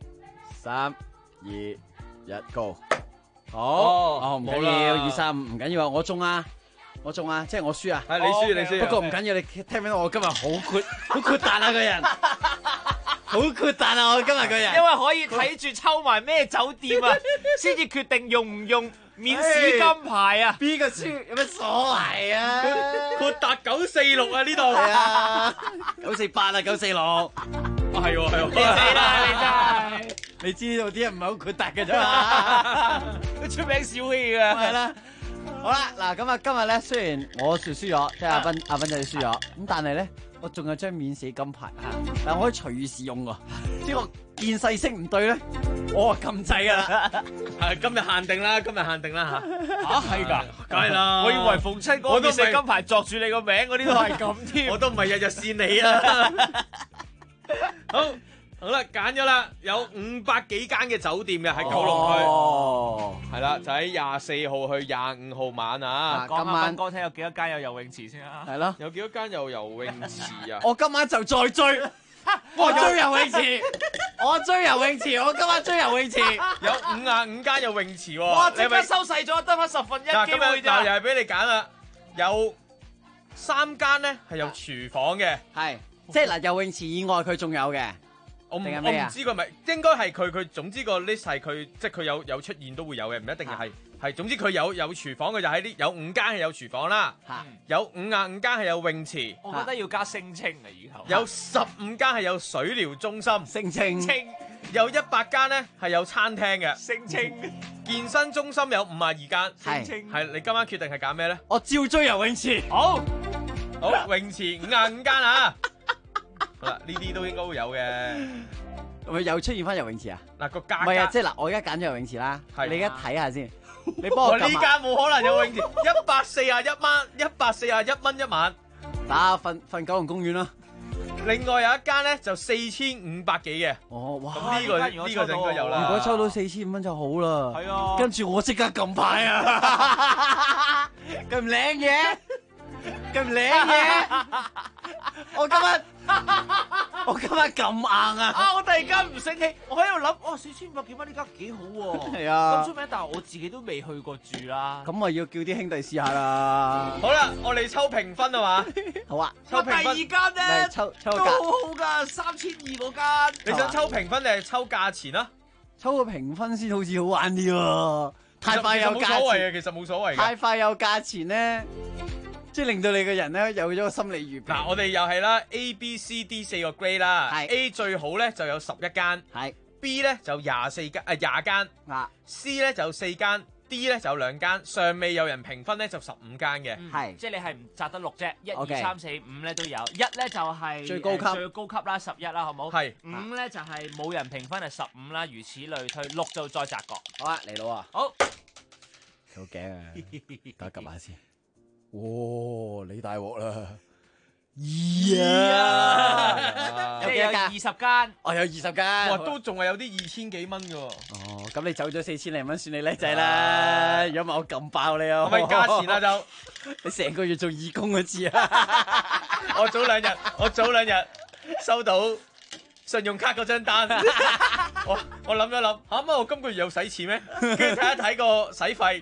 3、2、1 Go。好，唔緊要，2、3、5唔緊要啊，我中啊，即係我輸啊。 係你輸。 不過唔緊要，你聽唔聽到我今日好豁達啊個人，好豁達啊我今日個人。 因為可以睇住抽埋咩酒店啊，先至決定用唔用免死金牌啊。 邊個輸有乜所謂啊？ 豁達946啊呢度。 係啊，948啊946。 係喎。 你死啦你真係。 你知道啲人唔係好豁達嘅啫嘛。 佢出名小氣㗎。 係啦。好啦，嗱咁啊，今日咧雖然我輸咗，即係阿斌仔輸咗，咁但係咧我仲有張免死金牌啊，但我可以隨時用喎，即係我見勢色唔對咧，我撳掣噶啦， 係今日限定啦嚇， 係㗎， 梗係啦， 我以為逢親嗰個免死金牌作住你個名嗰啲都係咁添， 我都唔係日日試你啊，好啦，揀咗啦，有500幾間嘅酒店嘅喺九龍區，係啦，就喺24號去25號晚啊。 今晚歌廳有幾多間有游泳池先啊？ 係咯， 有幾多間有游泳池啊？ 我今晚就再追，我追游泳池，我今晚追游泳池， 有55間有泳池喎。 哇！即刻收細咗，得翻1/10機會咋？ 又係俾你揀啦，有3間咧係有廚房嘅， 係即係嗱游泳池以外佢仲有嘅。 我唔知佢咪應該係佢總之個 list 係佢即係佢有出現都會有嘅，唔一定係總之佢有廚房嘅就喺啲有5間係有廚房啦，有55間係有泳池， 我覺得要加聲稱啊以後有15間係有水療中心， 聲稱有100間咧係有餐廳嘅， 聲稱健身中心有52間， 聲稱係你今晚決定係揀咩咧？ 我照追游泳池， 好泳池55間啊！好啦，呢啲都應該會有嘅。 會有出現翻游泳池啊？ 嗱個價唔係啊，即係嗱，我而家揀咗游泳池啦。你而家睇下先，你幫我呢間冇可能有泳池，141蚊一晚。 打瞓九龍公園啦。 另外有一間咧就4500幾嘅。 哦，哇！ 咁呢個就應該有啦。 如果抽到4000蚊就好啦。 係啊。 跟住我即刻撳牌啊！咁靚嘢，咁靚嘢，我今日咁硬啊！ 我突然間唔醒起，我喺度諗，哦，4500幾蚊呢間幾好喎。 係啊咁出名，但係我自己都未去過住啦。 咁我要叫啲兄弟試下啦。 好啦，我哋抽評分啊嘛。 好啊， 抽評分。 第二間咧抽都好好㗎，3200嗰間。 你想抽評分定係抽價錢啊？ 抽個評分先好似好玩啲喎。太快有價錢， 其實冇所謂嘅。 太快有價錢咧，即係令到你個人咧有咗個心理預備。 嗱，我哋又係啦 ，A、B、C、D 4個 grade 啦。 係 A 最好咧就有11間， 係 B 咧就20間， 啊 C 咧就4間，D 咧就2間，尚未有人評分咧就15間嘅。 係即係你係唔擲得6啫，1、2、 OK 3、4、5咧都有。1咧就係最高級最高級啦，11啦，好冇？ 係。 5咧就係冇人評分係15啦，如此類推。6就再擲過。 好啊，嚟咯喎。 好。 好驚啊！等我撳下先。哇！你大鑊啦！ 即係有20間。 我有20間。 哇，都仲係有啲2000幾蚊嘅喎。 哦，咁你走咗4000零蚊，算你叻仔啦！如果唔係我撳爆你啊！ 可唔可以加錢啊？就你成個月做義工嗰次啊！ 我早兩日收到信用卡嗰張單，我諗一諗，乜我今個月有使錢咩？跟住睇一睇個使費，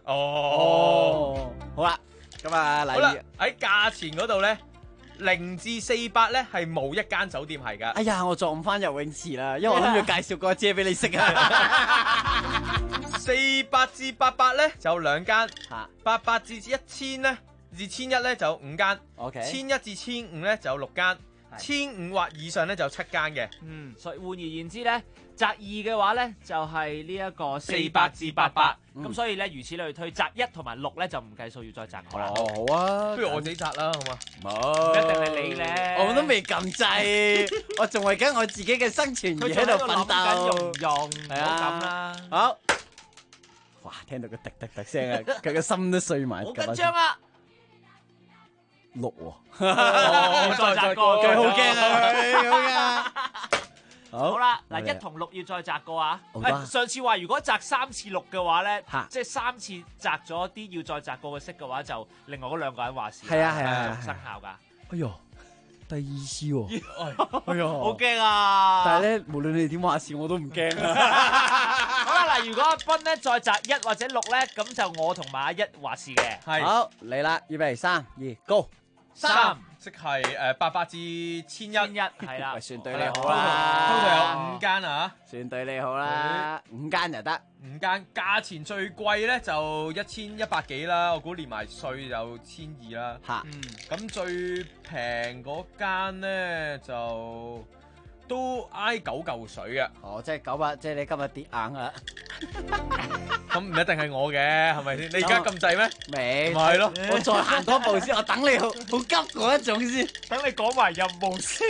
好啦，咁啊， 好啦，喺價錢嗰度咧，0至400咧係冇一間酒店係㗎。 哎呀，我撞翻游泳池啦，因為我諗住介紹個姐俾你識啊。 400至800咧就2間，800至1000咧至1001咧就5間，1001至1005咧就6間。1500或以上咧就7間嘅。 所以換而言之咧，擇2嘅話咧就係呢一個400至800。咁所以咧，如此類推，擇1同埋6咧就唔計數，要再擇我啦。 哦，好啊， 不如我自己擇啦，好嘛？ 冇， 一定係你咧。 我都未撳掣，我仲為緊我自己嘅生存而喺度奮鬥。 用， 係啊， 咁啦。 好，哇！聽到個滴滴滴聲啊，佢個心都碎埋。 好緊張啊 ！6喎， 再過， 佢好驚啊！佢好驚。 好啦，嗱1同6要再擲過啊！上次話如果擲3次6嘅話咧，即係3次擲咗啲要再擲過嘅色嘅話，就另外嗰2個人話事。 係啊， 生效㗎。 哎呦，第2次喎！哎呦， 好驚啊！ 但係咧，無論你哋點話事，我都唔驚啊！ 好啦，嗱，如果阿斌咧再擲1或者6咧，咁就我同埋阿1話事嘅。 係。 好嚟啦，預備3、2，Go！ 3即係800至1100， 係啦， 算對你好啦。 都有5間啊， 算對你好啦，5間就得。 5間，價錢最貴咧就1100幾啦，我估連埋稅就1200啦。 嚇， 咁最平嗰間咧就都挨9嚿水嘅。 哦，即係900，即係你今日跌硬啦。 咁唔一定係我嘅，係咪先？你而家咁滯咩？ 未， 咪係咯。 我再行多步先，我等你好急嗰一種先， 等你講埋任務先。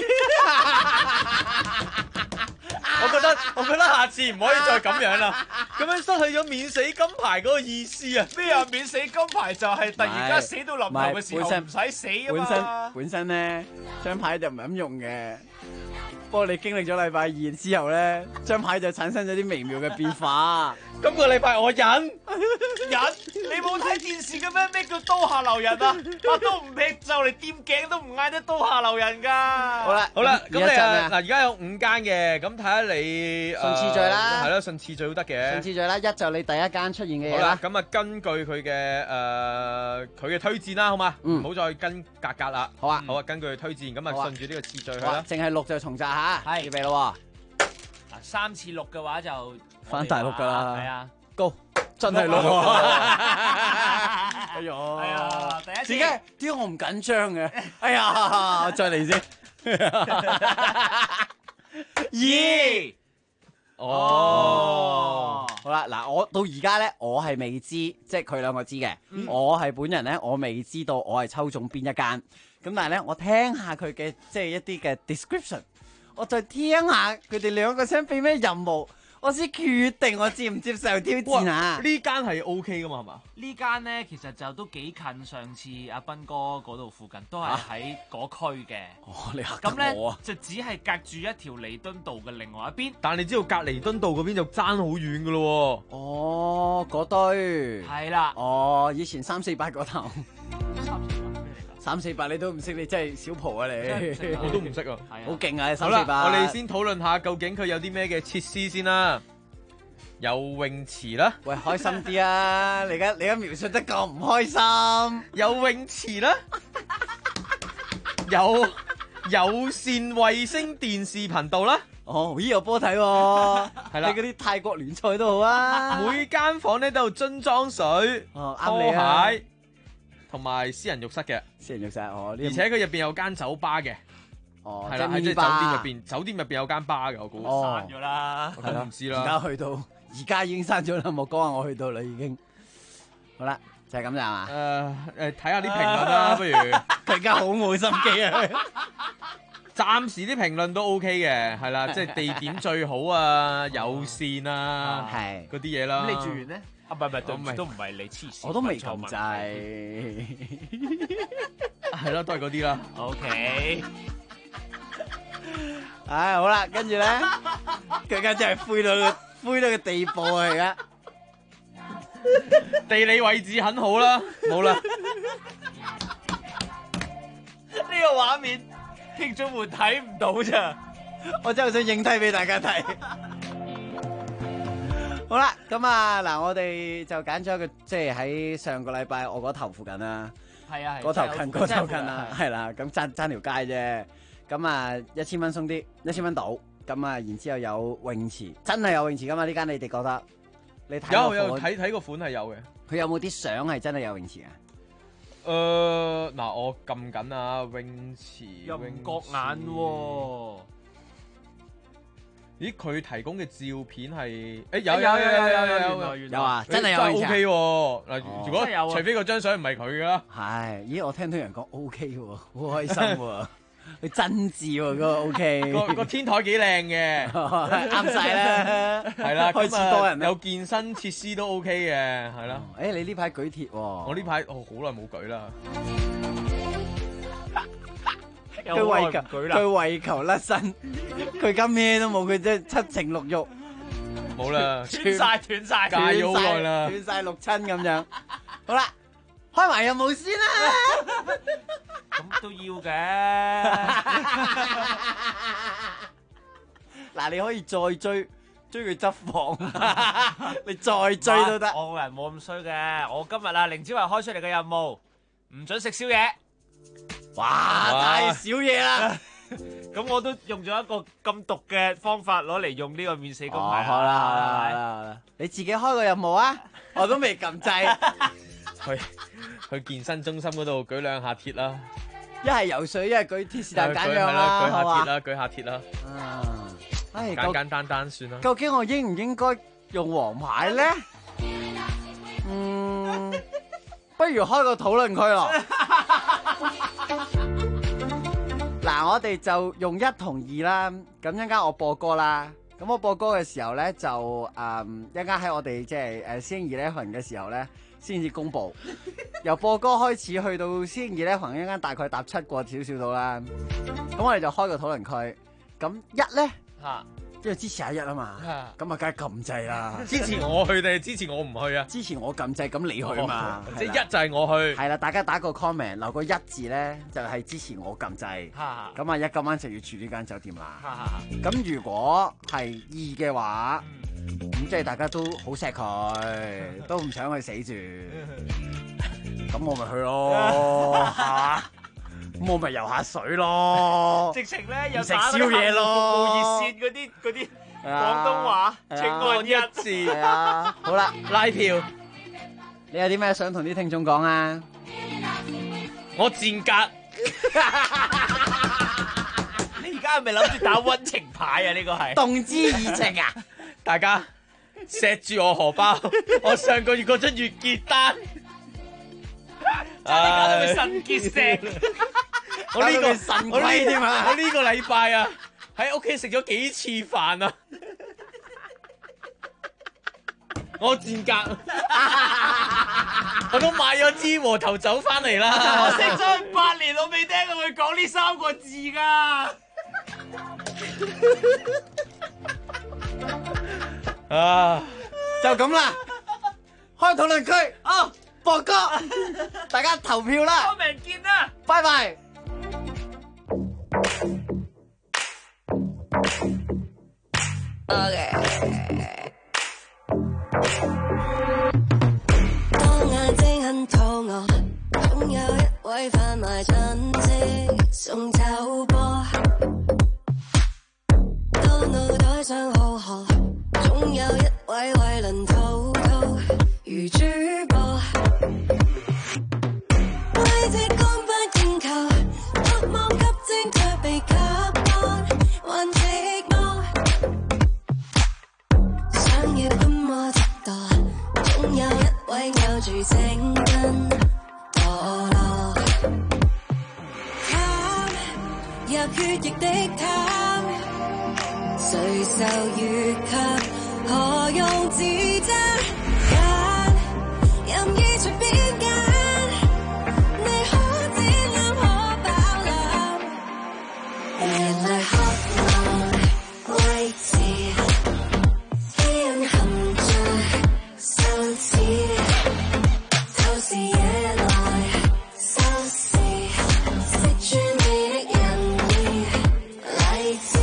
我覺得下次唔可以再咁樣啦，咁樣失去咗免死金牌嗰個意思啊！ 咩啊？免死金牌就係突然間死到臨頭嘅時候唔使死啊嘛！ 本身咧張牌就唔係咁用嘅，不過你經歷咗禮拜2之後咧，張牌就產生咗啲微妙嘅變化。 今個禮拜我忍， 你冇睇電視嘅咩？咩叫刀下留人啊？把刀唔劈就嚟掂頸都唔嗌得刀下留人噶。 好啦，咁你啊嗱，而家有5間嘅，咁睇下你順次序啦， 係咯，順次序都得嘅。 順次序啦，1就你第一間出現嘅嘢啦。 好啦，咁啊根據佢嘅推薦啦，好嘛？唔好再跟格啦。 好啊， 好啊，根據佢推薦，咁啊順住呢個次序去啦。 淨係6就重擲嚇，係預備咯喎。 嗱，3次6嘅話就翻大陸㗎啦。 係啊。 高真係6喎！哎呀， 係啊，第一次點解我唔緊張嘅？哎呀，再嚟先。2哦，好啦，嗱，我到而家咧，我係未知，即係佢兩個知嘅。我係本人咧，我未知道我係抽中邊一間。咁但係咧，我聽下佢嘅即係一啲嘅 description，我再聽下佢哋兩個想俾咩任務。 我先決定我接唔接受挑戰啊！ 呢間係 O K 噶嘛，係嘛？ 呢間咧其實就都幾近上次阿斌哥嗰度附近，都係喺嗰區嘅。 哦，你嚇咁咧我啊！ 就只係隔住一條彌敦道嘅另外一邊。 但係你知道隔彌敦道嗰邊就爭好遠噶咯喎。 哦，嗰堆係啦。 哦，以前348嗰頭。348你都唔識，你真係小蒲啊你！ 我都唔識啊， 好勁啊！ 好啦， 348 我哋先討論下究竟佢有啲咩嘅設施先啦。有泳池啦， 喂，開心啲啊！你而家描述得咁唔開心。 有泳池啦，有有線衛星電視頻道啦。 哦，咦有波睇喎， 係啦， 你嗰啲泰國聯賽都好啊。 每間房咧都有樽裝水、 哦啱拖你啊鞋同埋私人浴室嘅。 私人浴室哦， 而且佢入邊有間酒吧嘅。 哦， 係啦，喺即係酒店入邊有間吧嘅，我估哦閂咗啦， 我都唔知啦。 而家去到，而家已經刪咗啦，莫講話我去到啦已經。好啦，就係咁咋嘛？ 睇下啲評論啦，不如佢而家好冇心機啊！ 暫時啲評論都 OK 嘅，係啦，即係地點最好啊，有線啊， 係嗰啲嘢啦。 咁你住完咧？啊，唔係，對唔住，都唔係你黐線。 我都未撳掣。 係咯，都係嗰啲啦。 OK。 唉，好啦，跟住咧，佢而家真係灰到個地步啊！而家地理位置很好啦，冇啦。 呢個畫面聽眾們睇唔到咋， 我真係好想影低俾大家睇。好啦，咁啊嗱，我哋就揀咗一個，即係喺上個禮拜我嗰頭附近啦。 係啊， 嗰頭近，嗰頭近啦，係啦，咁爭條街啫。咁啊，1000蚊鬆啲，1000蚊到。咁啊，然之後有泳池，真係有泳池噶嘛？呢間你哋覺得？你睇有睇個款係有嘅。 佢有冇啲相係真係有泳池啊？ 嗱，我撳緊啊，泳池又唔覺眼喎。 咦，佢提供嘅照片係有啊，真係有泳池 OK 喎。嗱，如果除非嗰張相唔係佢噶啦。 係，咦，我聽到人講 OK 喎，好開心喎。佢真摯喎，嗰個 OK， 個天台幾靚嘅， 啱晒啦， 係啦， 開始多人啦， 有健身設施都 OK 嘅，係啦。 誒，你呢排舉鐵喎？ 我呢排好耐冇舉啦。 佢為求甩身，佢而家咩都冇，佢真係七情六欲， 冇啦， 斷晒， 戒咗好耐啦， 斷晒六親咁樣。好啦，開埋任務先啦。 咁都要嘅。 嗱，你可以再追佢執房，你再追都得。 我個人冇咁衰嘅，我今日啊凌子維開出嚟嘅任務，唔准食宵夜。 哇，太少嘢啦！ 咁我都用咗一個咁毒嘅方法攞嚟用呢個免死金牌。 好啦，你自己開個任務啊！我都未撳掣。 去健身中心嗰度舉2下鐵啦。 一係游水，一係舉鐵，是但揀樣啦， 舉下鐵啦，舉下鐵啦。 唉， 簡單算啦。 究竟我應唔應該用黃牌咧？不如開個討論區咯。嗱，我哋就用1同2啦。咁一陣間我播歌啦。咁我播歌嘅時候咧，就一陣間喺我哋即係CN11嘅時候咧，先至公佈。由播歌開始去到CN11一陣間大概搭7個少少到啦。咁我哋就開個討論區。咁1咧因為支持阿1啊嘛，咁啊梗係撳掣啦。 支持我去定係支持我唔去啊？ 支持我撳掣，咁你去嘛？ 即係1就係我去。 係啦，大家打個 comment 留個1字咧，就係支持我撳掣。咁啊1今晚就要住呢間酒店啦。咁如果係2嘅話，咁即係大家都好錫佢，都唔想佢死住。咁我咪去咯。咁我咪游下水咯， 直情咧又食宵夜咯， 服務熱線嗰啲廣東話，請按1字。 係啊，好啦， 拉票。 你有啲咩想同啲聽眾講啊？ 我賤格。 你而家係咪諗住打溫情牌啊？呢個係動之以情啊！ 大家錫住我荷包，我上個月嗰張月結單。 真係搞到佢腎結石。 我呢個腎虧添啊！ 我呢個禮拜啊，喺屋企食咗幾次飯啊！ 我賤格，我都買咗支和頭酒翻嚟啦。 我識咗佢8年，我未聽過佢講呢3個字㗎。 啊， 就咁啦，開討論區，博哥，大家投票啦， 我明見啦， 拜拜。 當眼睛很肚餓，總有一位販賣親戚送酒波。當腦袋想好學，總有一位為鄰滔滔如主播。位置供不應求，渴望吸睛卻被吸乾，還寂寞。想要怎麼折墮，總有一位咬住青筋墮落。貪入血液的貪，誰受越級，何用自責？揀任意隨便揀，你可展覽可飽覽。原來渴望位置，基因含在手指，透視野來收視，識穿你的人意禮智。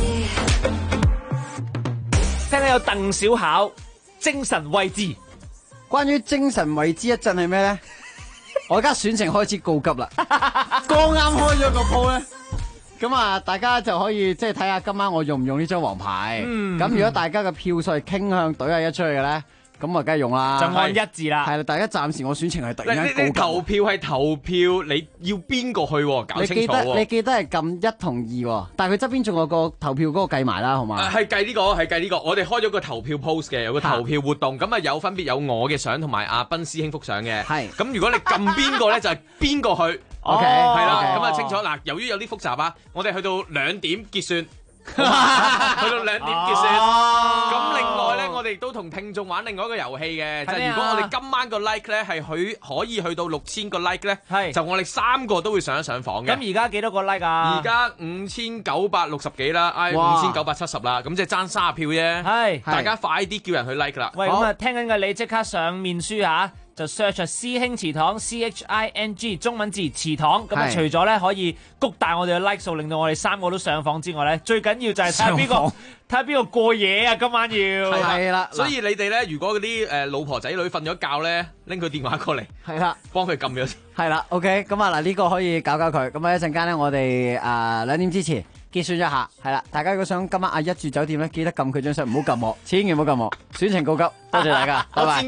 聽緊有鄧小巧精神位置。 關於精神為之一振係咩咧？我而家選情開始告急啦，剛啱開咗個鋪咧，咁啊，大家就可以即係睇下今晚我用唔用呢張黃牌。咁如果大家嘅票數係傾向懟係一出去嘅咧，咁啊，梗係用啦， 就按一字啦。 係啦，大家暫時我選情係突然間你告急。 投票係投票，你要邊個去喎？搞清楚喎。 你記得係撳1同2喎，但係佢側邊仲有個投票嗰個計埋啦，好嘛？ 係計呢個，係計呢個。我哋開咗個投票 post 嘅，有個投票活動，咁啊有分別有我嘅相同埋阿斌師兄幅相嘅。係。咁如果你撳邊個咧，就係邊個去。 OK， 係啦，咁啊清楚。嗱，由於有啲複雜啊，我哋去到2點結算。去到2點結算，咁另外咧，我哋亦都同聽眾玩另外一個遊戲嘅，就係如果我哋今晚個 like 咧係可以去到6000個 like 咧，就我哋3個都會上一上房嘅。 咁而家幾多個 like 啊？ 而家5960幾啦，5970啦，咁即係爭30票啫。係，大家快啲叫人去 like 啦。 喂，咁啊，聽緊嘅你即刻上面書嚇。就 search 師兄祠堂 CHING 中文字祠堂，咁啊除咗咧可以谷大我哋嘅 like 數，令到我哋3個都上訪之外咧，最緊要就係睇下邊個過夜啊！今晚要係啦， 所以你哋咧，如果嗰啲老婆仔女瞓咗覺咧，拎佢電話過嚟， 係啦， 幫佢撳咗。 係啦 ，OK， 咁啊嗱，呢個可以搞佢。咁啊一陣間咧，我哋2點之前結算一下，係啦，大家如果想今晚阿一住酒店咧，記得撳佢張相，唔好撳我，千祈唔好撳我。選情告急，多謝大家，拜拜。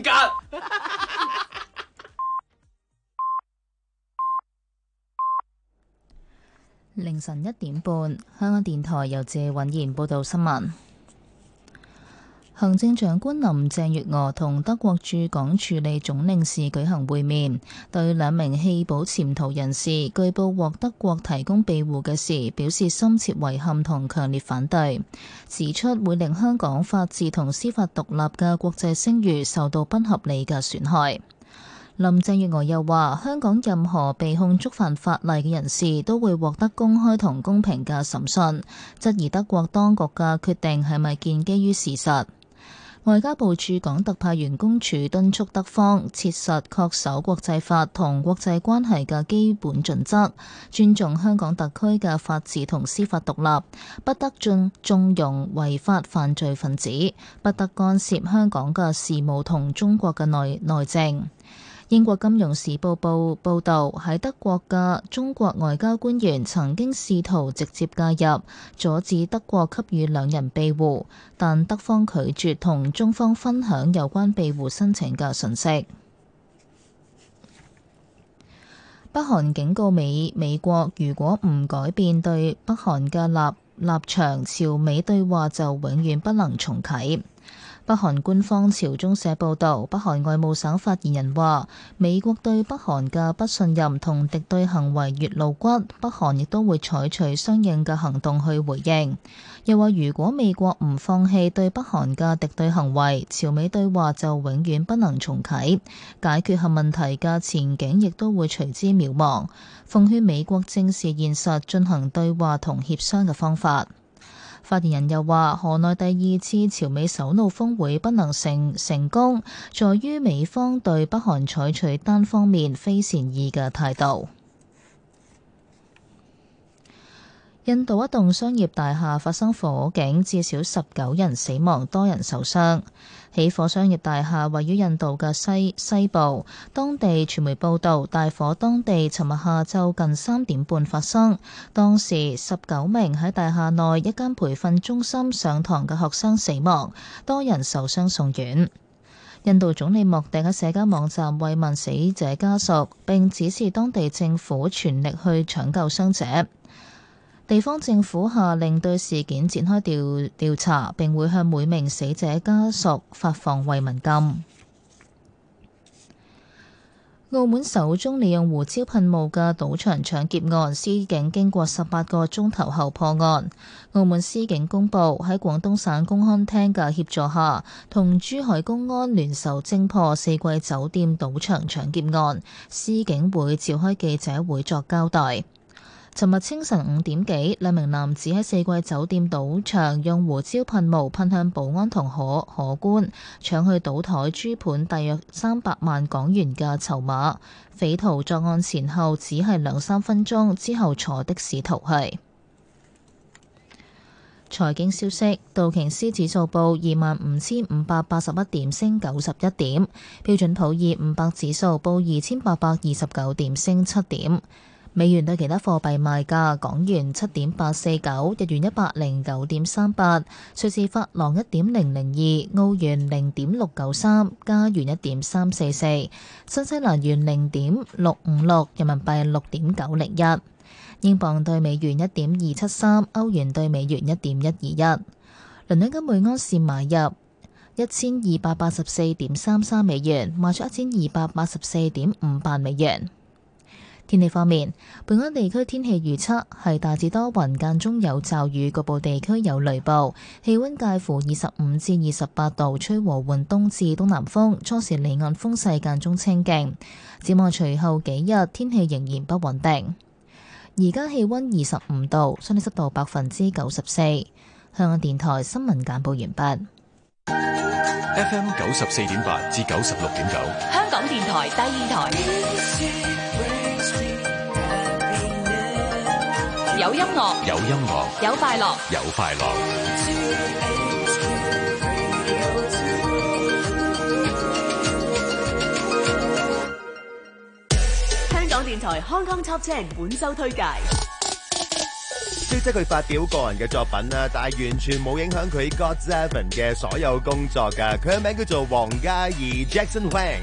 凌晨1點半，香港電台由謝允賢報道新聞。行政長官林鄭月娥同德國駐港處理總領事舉行會面，對2名棄保潛逃人士據報獲德國提供庇護嘅事表示深切遺憾同強烈反對，指出會令香港法治同司法獨立嘅國際聲譽受到不合理嘅損害。林鄭月娥又話：香港任何被控觸犯法例嘅人士都會獲得公開同公平嘅審訊，質疑德國當局嘅決定係咪建基於事實。外交部駐港特派員公署敦促德方切實恪守國際法同國際關係嘅基本準則，尊重香港特區嘅法治同司法獨立，不得縱容違法犯罪分子，不得干涉香港嘅事務同中國嘅內政。英國金融時報報導，喺德國嘅中國外交官員曾經試圖直接介入，阻止德國給予2人庇護，但德方拒絕同中方分享有關庇護申請嘅信息。北韓警告美國，如果唔改變對北韓嘅立場，朝美對話就永遠不能重啟。 北韓官方朝中社報導，北韓外務省發言人話：美國對北韓嘅不信任同敵對行為越露骨，北韓亦都會採取相應嘅行動去回應。又話如果美國唔放棄對北韓嘅敵對行為，朝美對話就永遠不能重啟，解決核問題嘅前景亦都會隨之渺茫。奉勸美國正視現實，進行對話同協商嘅方法。發言人又話，河內第二次朝美首腦峰會不能成功，在於美方對北韓採取單方面非善意嘅態度。印度一棟商業大廈發生火警，至少19人死亡，多人受傷。起火商業大廈位於印度嘅西部，當地傳媒報道，大火當地尋日下晝近3點半發生。當時19名喺大廈內一間培訓中心上堂嘅學生死亡，多人受傷送院。印度總理莫迪喺社交網站慰問死者家屬，並指示當地政府全力去搶救傷者。地方政府下令對事件展開調查，並會向每名死者家屬發放慰問金。澳門首宗利用胡椒噴霧嘅賭場搶劫案，司警經過18個鐘頭後破案。澳門司警公布喺廣東省公安廳嘅協助下，同珠海公安聯手偵破4季酒店賭場搶劫案。司警會召開記者會作交代。尋日清晨5點幾，兩名男子喺4季酒店賭場用胡椒噴霧噴向保安同荷官，搶去賭台珠盤大約300萬港元嘅籌碼。匪徒作案前後只係2-3分鐘，之後坐的士逃去。財經消息，道瓊斯指數報25,581點，升91點；標準普爾500指數報2,829點，升7點。美元對其他貨幣賣價：港元7.849，日元109.38，瑞士法郎1.002，澳元0.693，加元1.344，新西蘭元0.656，人民幣6.901，英鎊對美元1.273，歐元對美元1.121。倫敦金每盎司買入1284.33美元，賣出1284.58美元。天氣方面，本港地區天氣預測係大致多雲，間中有驟雨，局部地區有雷暴，氣溫介乎25至28度，吹和緩東至東南風，初時離岸風勢間中清勁。展望隨後幾日天氣仍然不穩定。而家氣溫25度，相對濕度94%。香港電台新聞簡報完畢。 FM 94.8至96.9， 香港電台第二台。有音樂， 有音樂， 有快樂， 有快樂。 香港電台 Hong Kong Top 10本周推介。 雖則佢發表個人嘅作品啦，但係完全冇影響佢 GOT7 嘅所有工作㗎。佢嘅名叫做黃嘉怡 Jackson Wang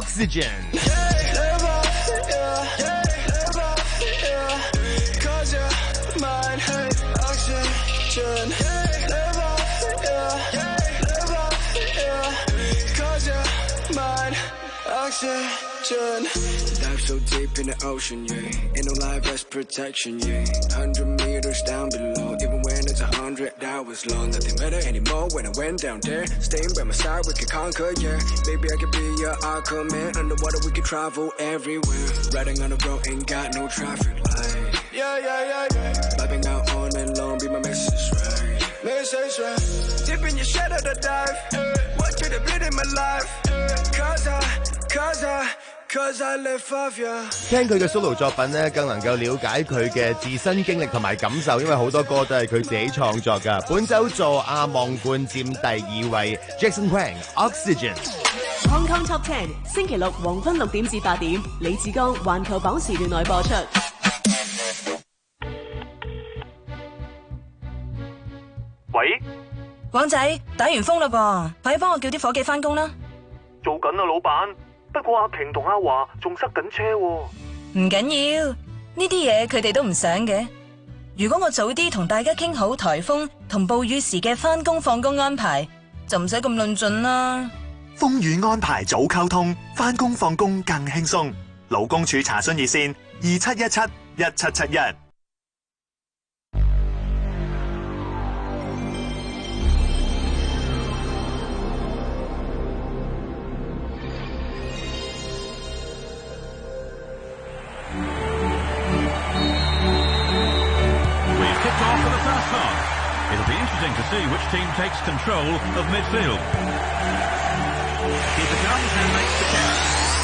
Oxygen。Dive so deep in the ocean, yeah. Ain't no life vest protection, yeah. 100 meters down below, even when it's 100 hours long. Nothing matter anymore when I went down there. Staying by my side, we could conquer, yeah. Baby, I could be your Aquaman. Underwater, we could travel everywhere. Riding on the road, ain't got no traffic light. Yeah, yeah, yeah, yeah. Vibing out on and long, be my message, right? Message, right? Deep in your shadow to dive. Want you to bleed in my life. Cause I live for you。 聽佢嘅 solo 作品咧，更能夠了解佢嘅自身經歷同埋感受，因為好多歌都係佢自己創作㗎。本周做阿望冠佔第2位 ，Jackson Wang Oxygen。 Hong Kong Top 10星期六黃昏6點至8點，李志剛環球榜時段內播出。 喂， 廣仔，打完風啦噃，快啲幫我叫啲伙計返工啦。 做緊啊，老闆。不過阿瓊同阿華仲塞緊車喎。 唔緊要，呢啲嘢佢哋都唔想嘅。如果我早啲同大家傾好颱風同暴雨時嘅返工放工安排， 就唔使咁論盡啦。 風雨安排早溝通，返工放工更輕鬆。勞工處查詢熱線27171771。 It'll be interesting to see which team takes control of midfield. Keeper comes and makes the catch.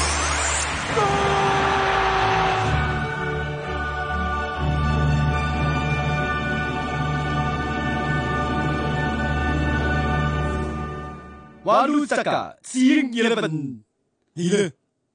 Walu Saka, Seeing 11. 嚟啦！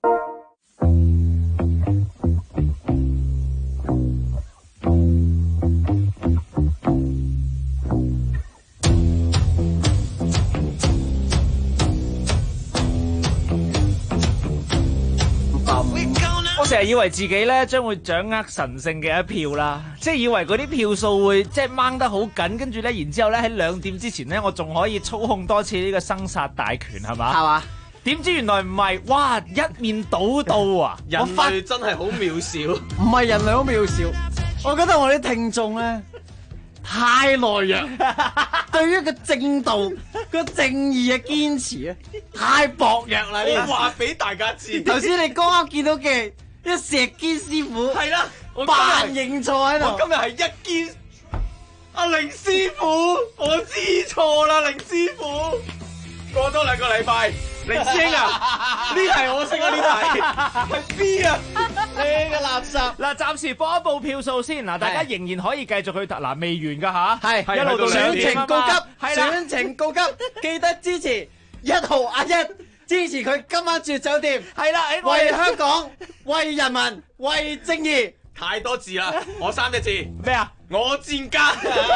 我成日以為自己咧將會掌握神聖嘅一票啦，即係以為嗰啲票數會即係掹得好緊，跟住咧，然之後咧喺2點之前咧，我仲可以操控多次呢個生殺大權，係嘛？係嘛？點知原來唔係，哇！一面倒到啊！ 人類真係好渺小， 唔係人類好渺小，我覺得我啲聽眾咧太懦弱，對於個正道、個正義嘅堅持啊，太薄弱啦！ 我話俾大家知， 頭先你剛啱見到嘅一石堅師傅係啦， 扮認錯喺度。 我今日係一堅，阿凌師傅，我知錯啦，凌師傅。過多2個禮拜，凌師兄啊，呢題我識啊，呢題係 B 啊， 你個垃圾。 嗱，暫時播一報票數先，嗱，大家仍然可以繼續去嗱，未完㗎吓， 係一路到選情告急， 係啦選情告急，記得支持1號阿一，支持佢今晚住酒店， 係啦， 為香港，為人民，為正義。 太多字啦，我3隻字咩啊？ 我戰家。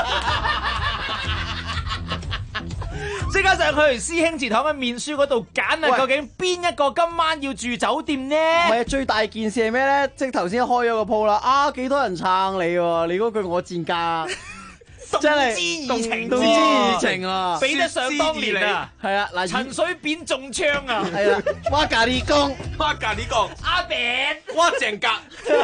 即刻上去師兄祠堂嘅面書嗰度揀啊！究竟邊一個今晚要住酒店呢？ 唔係啊，最大件事係咩咧？即係頭先開咗個鋪啦，啊幾多人撐你喎？你嗰句我戰家，真係動之以情啊！ 比得上當年啊！ 係啊，嗱， 陳水扁中槍啊！ 係啦，哇咖喱公， 哇咖喱公， 阿扁， 哇鄭格。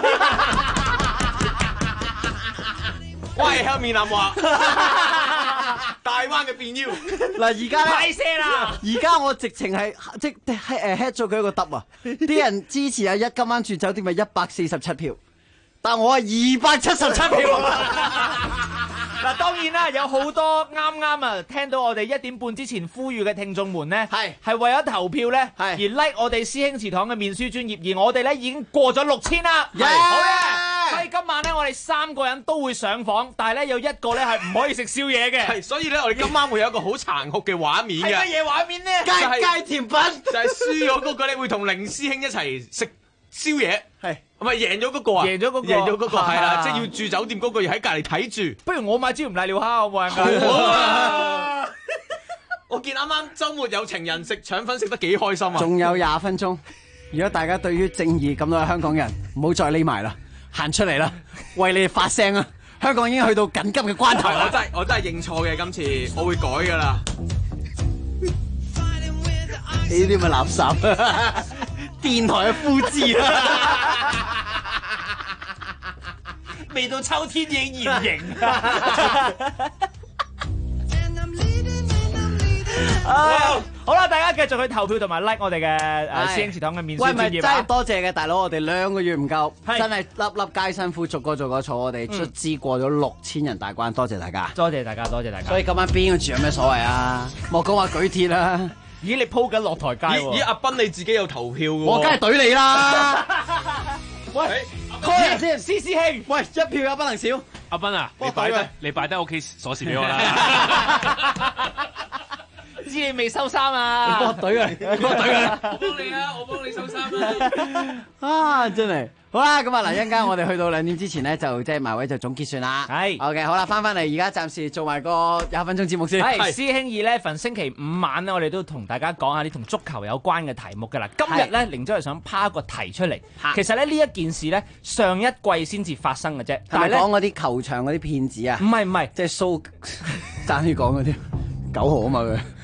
喂，向面南話，大灣嘅變腰。 嗱，而家咧， 派射啦！ 而家我直情係即係hit 咗佢一個得啊！啲人支持阿一今晚住酒店係147票，但我係277票。 嗱，當然啦，有好多啱啊，聽到我哋1點半之前呼籲嘅聽眾們咧，係為咗投票咧而 like 我哋師兄祠堂嘅面書專頁，而我哋咧已經過咗6000啦。好嘅，所以今晚咧我哋3個人都會上房，但係咧有一個咧係唔可以食宵夜嘅。 係，所以咧我哋今晚會有一個好殘酷嘅畫面嘅。 係乜嘢畫面呢？ 街甜品就係輸咗嗰個咧會同凌師兄一齊食宵夜。係，唔係贏咗嗰個啊？贏咗嗰個係啦，即係要住酒店嗰個要喺隔離睇住。 不如我買椒鹽瀨尿蝦好唔好啊？我見啱啱週末有情人食腸粉食得幾開心啊！ 仲有20分鐘，如果大家對於正義咁多嘅香港人，唔好再匿埋啦，行出嚟啦，為你哋發聲啊！香港已經去到緊急嘅關頭啦！ 我真係認錯嘅，今次我會改㗎啦。 呢啲咪垃圾，電台嘅枯枝啊！ 未到秋天已經現形啊！好啦，大家繼續去投票同埋 like 我哋嘅師兄祠堂嘅面書專頁。 喂，真係多謝嘅大佬，我哋2個月唔夠，真係粒粒皆辛苦，逐個坐，我哋卒之過咗6000人大關，多謝大家， 多謝大家，多謝大家。 所以今晚邊個住有咩所謂啊？莫講話舉鐵啦。 咦，你鋪緊落台階喎？ 咦，阿斌你自己有投票嘅喎？ 我梗係懟你啦！ 喂， 開人先， 師兄， 喂，1票也不能少。 阿斌啊，你擺低屋企鎖匙俾我啦。知你未收衫啊？ 你幫我懟啊！你幫我懟啊！ 我幫你啊！我幫你收衫啊！ 啊，真係好啦，咁啊嗱，一陣間我哋去到2點之前咧，就即係埋位就總結算啦。係，OK，好啦，翻嚟，而家暫時做埋個20分鐘節目先。 係師兄11星期5晚咧，我哋都同大家講下啲同足球有關嘅題目㗎啦。今日咧，靈州係想拋一個題出嚟。其實咧呢一件事咧，上一季先至發生嘅啫。 係咪講嗰啲球場嗰啲騙子啊？ 唔係， 即係蘇爭啲講嗰啲9號啊嘛佢。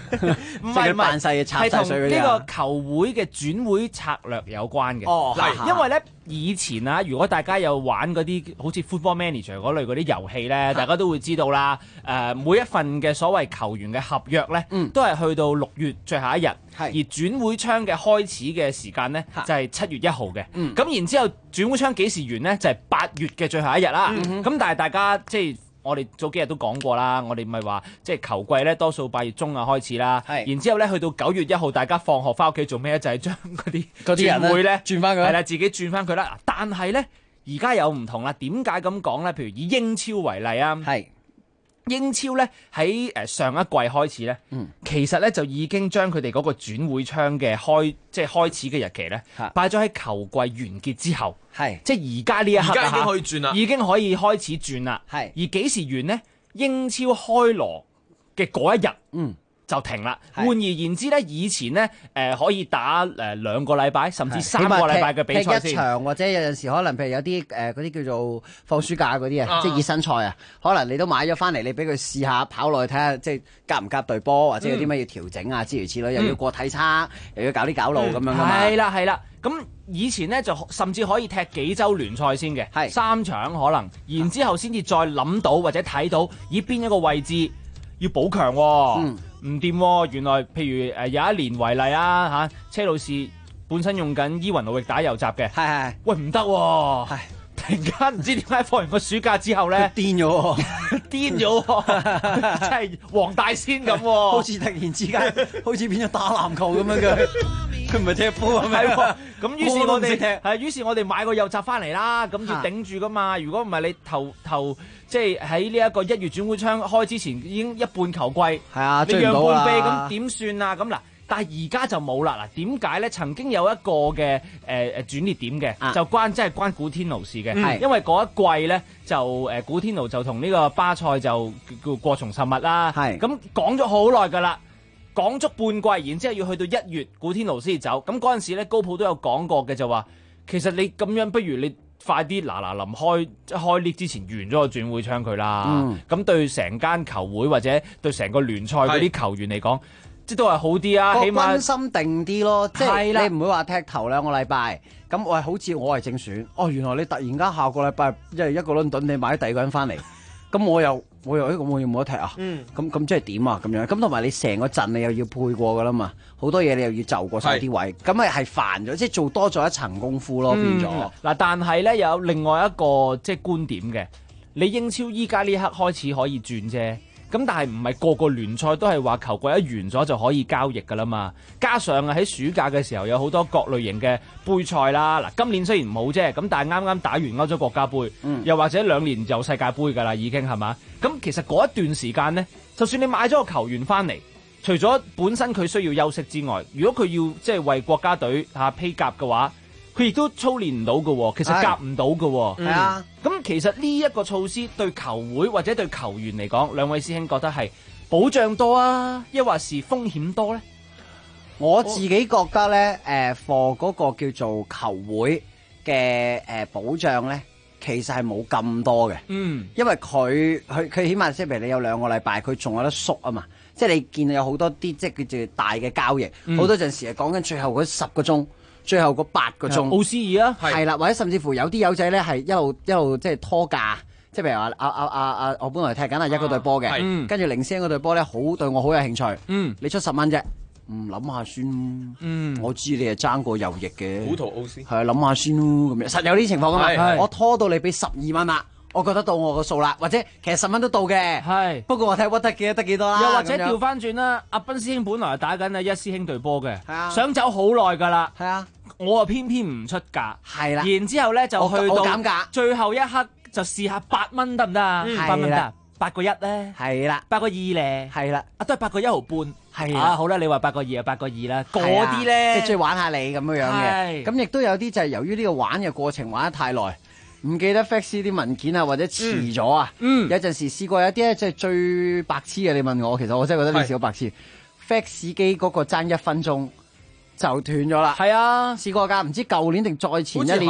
唔係扮細嘅插係同晒水嗰啲啊呢個球會嘅轉會策略有關嘅。 哦係嗱，因為咧以前啊，如果大家有玩嗰啲好似 Football Manager 嗰類嗰啲遊戲咧，大家都會知道啦。每一份嘅所謂球員嘅合約咧，都係去到6月最後一日，而轉會窗嘅開始嘅時間咧就係7月1號嘅。咁然之後轉會窗幾時完咧？就係8月嘅最後一日啦。咁但係大家即係。我哋早幾日都講過啦，我哋咪話即係球季咧，多數8月中啊開始啦，然之後咧去到9月1號，大家放學翻屋企做咩咧？就係將嗰啲人轉會咧轉翻佢， 係啦，自己轉翻佢啦。但係咧而家有唔同啦，點解咁講咧？譬如以英超為例啊，英超咧喺上一季開始咧，其實咧就已經將佢哋嗰個轉會窗嘅開始嘅日期咧，擺咗喺球季完結之後，即係而家呢一刻而家已經可以轉啦， 已經可以開始轉啦。而幾時完呢？英超開鑼嘅嗰一日，就停啦。換而言之咧，以前咧可以打2個禮拜，甚至3個禮拜嘅比賽先。 踢一場或者有陣時可能譬如有啲嗰啲叫做放暑假嗰啲啊，即係熱身賽啊，可能你都買咗翻嚟，你俾佢試下跑落去睇下，即係夾唔夾隊波，或者有啲咩要調整啊，諸如此類，又要過體測，又要搞啲搞路咁樣噶嘛。 係啦。咁以前咧就甚至可以踢幾週聯賽先嘅，3場可能，然之後先至再諗到或者睇到以邊一個位置要補強喎。唔掂喎，原來譬如有一年為例啊車路士本身用緊伊雲奴域打右閘嘅，喂唔得喎，突然間唔知點解放完個暑假之後咧癲咗， 癲咗，真係黃大仙咁喎， 好似突然之間好似變咗打籃球咁樣嘅，佢唔係踢波係咪？ 咁於是我哋買個右閘翻嚟啦，咁要頂住噶嘛。如果唔係你頭即係喺呢一個1月轉會窗開之前已經一半球季，你讓半臂咁點算啊？咁嗱，但係而家就冇啦。嗱，點解咧？曾經有一個嘅轉捩點嘅，就真係關古天奴事嘅，因為嗰一季咧就古天奴就同呢個巴塞就叫過從甚密啦。咁講咗好耐㗎啦。講足半季，然之後要去到1月，古天奴先至走。咁嗰陣時咧，高普都有講過嘅，就話其實你咁樣，不如你快啲臨開列之前完咗個轉會窗佢啦。咁對成間球會或者對成個聯賽嗰啲球員嚟講，即都係好啲啊。起碼軍心定啲咯，即係你唔會話踢頭2個禮拜。咁我係好似我係正選，原來你突然間下個禮拜一個倫敦你買第二個人翻嚟，咁我又咁我要冇得踢啊？咁即係點啊？咁樣咁同埋你成個陣你又要配過噶啦嘛，好多嘢你又要就過晒啲位，咁咪係煩咗，即係做多咗一層功夫咯，變咗。 嗱，但係咧有另外一個即係觀點嘅，你英超依家呢刻開始可以轉啫。咁但係唔係個個聯賽都係話球季一完咗就可以交易㗎啦嘛？加上喺暑假嘅時候有好多各類型嘅杯賽啦。嗱，今年雖然唔好啫，咁但係啱啱打完歐洲國家杯，又或者2年就世界盃㗎啦，已經係嘛？咁其實嗰一段時間呢，就算你買咗個球員翻嚟，除咗本身佢需要休息之外，如果佢要即係為國家隊披甲嘅話，佢亦都操練唔到嘅，其實夾唔到嘅。 係啊， 咁其實呢一個措施對球會或者對球員嚟講，兩位師兄覺得係保障多啊，抑或是風險多呢？ 我自己覺得咧，for 嗰個叫做球會嘅保障咧，其實係冇咁多嘅。因為佢起碼即係譬如你有2個禮拜，佢仲有得縮啊嘛。即係你見到有好多啲即係叫做大嘅交易，好多陣時係講緊最後嗰10個鐘。最後嗰8個鐘， 奧斯爾啊， 係啦，或者甚至乎有啲友仔咧係一路即係拖假，即係譬如話我本來踢緊一個隊波嘅，跟住領先嗰隊波咧對我好有興趣，你出10蚊啫，諗下先，我知你係爭過右翼嘅， 古圖奧斯， 係諗下先咯，咁樣實有啲情況噶嘛，我拖到你俾12蚊啦。我覺得到我個數啦，或者其實10蚊都到嘅，不過我睇屈得幾多啦。 又或者調翻轉啦，阿斌師兄本來打緊一師兄隊波嘅，想走好耐㗎啦，我啊偏偏唔出價，然之後咧就去到減價， 最後一刻就試下8蚊得唔得啊？8蚊得，8個1咧， 係啦 ，8個2咧， 係啦， 都係8個1毫半， 係啦， 好啦，你話8個2啊，8個2啦，嗰啲咧即係中意玩下你咁樣嘅，咁亦都有啲就係由於呢個玩嘅過程玩得太耐。唔記得 fax 啲文件啊，或者遲咗啊，有陣時試過有啲咧，即係最白痴嘅。你問我，其實我真係覺得呢事好白痴。fax 機嗰個爭1分鐘就斷咗啦。 係啊， 試過㗎，唔知舊年定再前一年，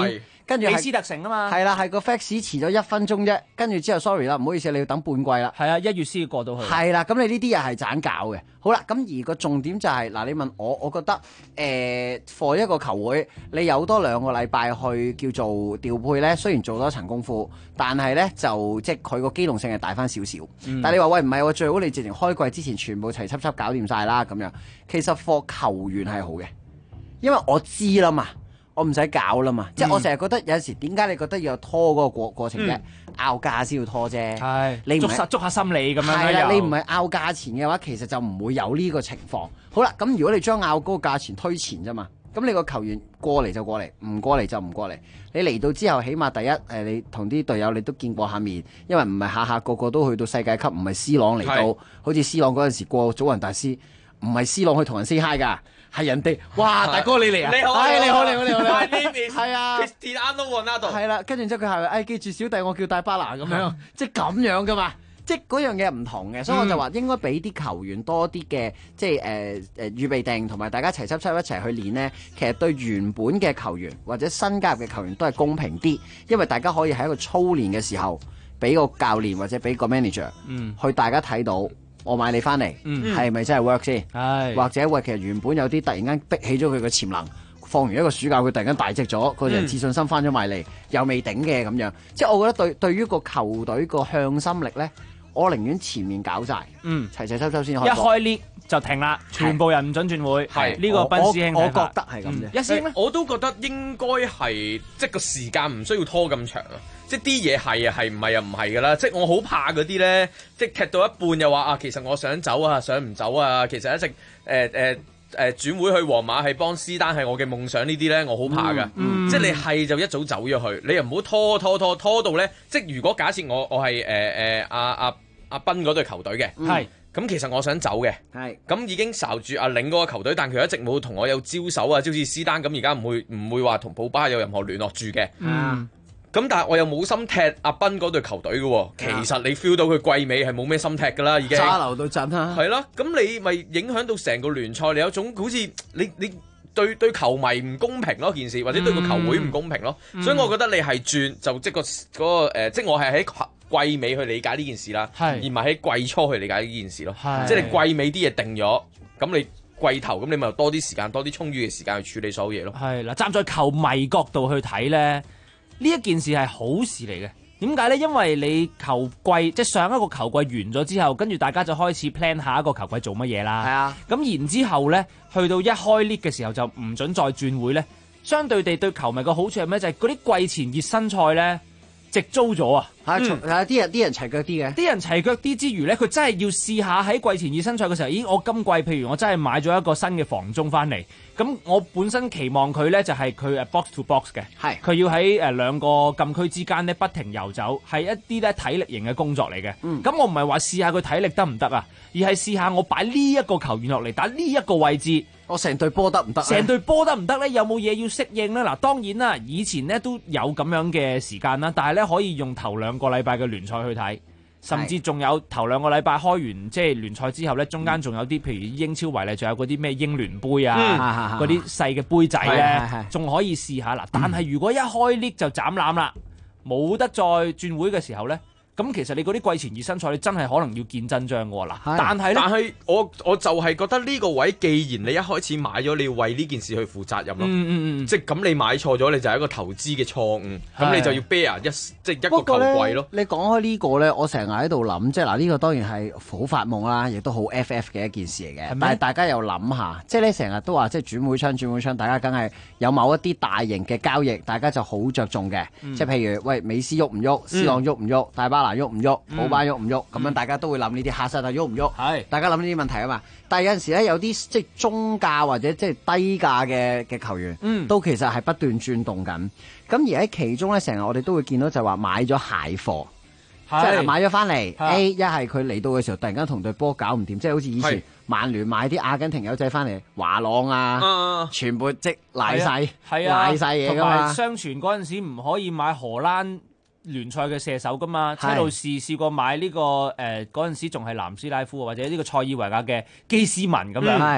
跟住李斯特城啊嘛， 係啦，係個 fax 遲咗1分鐘啫，跟住之後 sorry 啦，唔好意思，你要等半季啦。 係啊，1月先過到去。 係啦，咁你呢啲又係盞搞嘅。好啦，咁而個重點就係、嗱，你問我覺得for 一個球會，你有多2個禮拜去叫做調配咧，雖然做多層功夫，但係咧就即係佢個機動性係大翻少少。但係你話喂唔係喎，最好你直情開季之前全部齊輯搞掂晒啦咁樣。其實 for 球員係好嘅，因為我知啦嘛。我唔使搞啦嘛，即係我成日覺得有陣時點解你覺得要拖嗰個過程啫？拗價先要拖啫，你捉下心理咁樣。 係啦，你唔係拗價錢嘅話，其實就唔會有呢個情況。好啦，咁如果你將拗嗰個價錢推前啫嘛，咁你個球員過嚟就過嚟，唔過嚟就唔過嚟。你嚟到之後，起碼第一你同啲隊友你都見過下面，因為唔係下下個個都去到世界級，唔係 C 朗嚟到，好似 C 朗嗰陣時過祖雲達斯，唔係 C 朗去同人 say hi 㗎。係人哋，哇！大哥你嚟啊！ 你好， 你好，你好，你好， My name is 係啊 Cristiano Ronaldo。 係啦，跟住之後佢係記住小弟我叫戴巴拿咁樣，即係咁樣噶嘛，即係嗰樣嘢唔同嘅，所以我就話應該俾啲球員多啲嘅，即係預備定，同埋大家齊輯一齊去練呢。其實對原本嘅球員或者新加入嘅球員都係公平啲，因為大家可以喺一個操練嘅時候，俾個教練或者俾個 manager，去大家睇到。我買你翻嚟，係咪真係 work 先？或者喂，其實原本有啲突然間逼起咗佢嘅潛能，放完一個暑假佢突然間大隻咗，個人自信心翻咗埋嚟，又未頂嘅咁樣。即係我覺得對於個球隊個向心力咧，我寧願前面搞晒，齊齊收先開。 一開 league 就停啦，全部人唔准轉會。係呢個賓師兄我覺得係咁啫。 一師咧， 我都覺得應該係即係個時間唔需要拖咁長啊。即係啲嘢係啊，係唔係啊？唔係㗎啦！即係我好怕嗰啲咧，即係踢到一半又話啊，其實我想走啊，想唔走啊，其實一直轉會去皇馬係幫斯丹係我嘅夢想呢啲咧，我好怕㗎。即係你係就一早走咗去，你又唔好拖到咧。即係如果假設我係阿斌嗰隊球隊嘅，係咁其實我想走嘅，係咁已經睄住阿領嗰個球隊，但佢一直冇同我有招手啊，就好似斯丹咁，而家唔會話同普巴有任何聯絡住嘅。咁但係我又冇心踢阿斌嗰隊球隊嘅喎，其實你 feel 到佢季尾係冇咩心踢㗎啦，已經揸流到震啦。 係咯，咁你咪影響到成個聯賽，你有種好似你對球迷唔公平咯件事，或者對個球會唔公平咯。所以我覺得你係轉就即嗰個即我係喺季尾去理解呢件事啦，而唔係喺季初去理解呢件事咯。即係你季尾啲嘢定咗，咁你季頭咁你咪多啲時間，多啲充裕嘅時間去處理所有嘢咯。 係啦，站在球迷角度去睇咧。呢一件事係好事嚟嘅，點解呢？因為你球季即係上一個球季完咗之後，跟住大家就開始 plan 下一個球季做乜嘢啦。係啊，咁然之後呢，去到一開 league 嘅時候就唔準再轉會呢。相對地對球迷個好處係咩？就係嗰啲季前熱身賽呢，直租咗啊！ 啲人齊腳啲嘅， 啲人齊腳啲之餘呢，佢真係要試下喺季前熱身賽嘅時候，咦！我今季譬如我真係買咗一個新嘅防中翻嚟，咁我本身期望佢呢就係佢box to box 嘅，係佢要喺2個禁區之間呢不停遊走，係一啲咧體力型嘅工作嚟嘅。咁我唔係話試下佢體力得唔得啊，而係試下我擺呢一個球員落嚟打呢一個位置。 我成隊波得唔得？ 成隊波得唔得咧？有冇嘢要適應咧？嗱，當然啦，以前咧都有咁樣嘅時間啦，但係咧可以用頭2個禮拜嘅聯賽去睇，甚至仲有頭2個禮拜開完即係聯賽之後咧，中間仲有啲譬如英超為例，仲有嗰啲咩英聯杯啊，嗰啲細嘅杯仔咧，仲可以試下啦。但係如果一開 league 就斬纜啦，冇得再轉會嘅時候咧。咁其實你嗰啲季前熱身賽，你真係可能要見真章㗎啦。但係我就係覺得呢個位，既然你一開始買咗，你要為呢件事去負責任咯。即係咁，你買錯咗，你就係一個投資嘅錯誤。咁你就要 bear 一個球季咯。 你講開呢個咧，我成日喺度諗，即係嗱呢個當然係好發夢啦，亦都好 FF 嘅一件事嚟嘅。但係大家又諗下，即係你成日都話即係轉會窗，大家梗係有某一啲大型嘅交易，大家就好着重嘅。即係譬如喂，美斯喐唔喐，斯朗喐唔喐，大巴喐唔喐，普巴喐唔喐，咁樣大家都會諗呢啲下世代喐唔喐，係大家諗呢啲問題啊嘛。但係有陣時咧，有啲即係中價或者即係低價嘅球員，都其實係不斷轉動緊。咁而喺其中咧，成日我哋都會見到就話買咗蟹貨，即係買咗翻嚟。一係佢嚟到嘅時候，突然間同隊波搞唔掂，即係好似以前曼聯買啲阿根廷友仔翻嚟，華朗啊，全部即賴晒嘢噶嘛。 相傳嗰陣時唔可以買荷蘭聯賽嘅射手噶嘛，車路士試過買呢個嗰陣時仲係南斯拉夫或者呢個塞爾維亞嘅基斯文咁樣，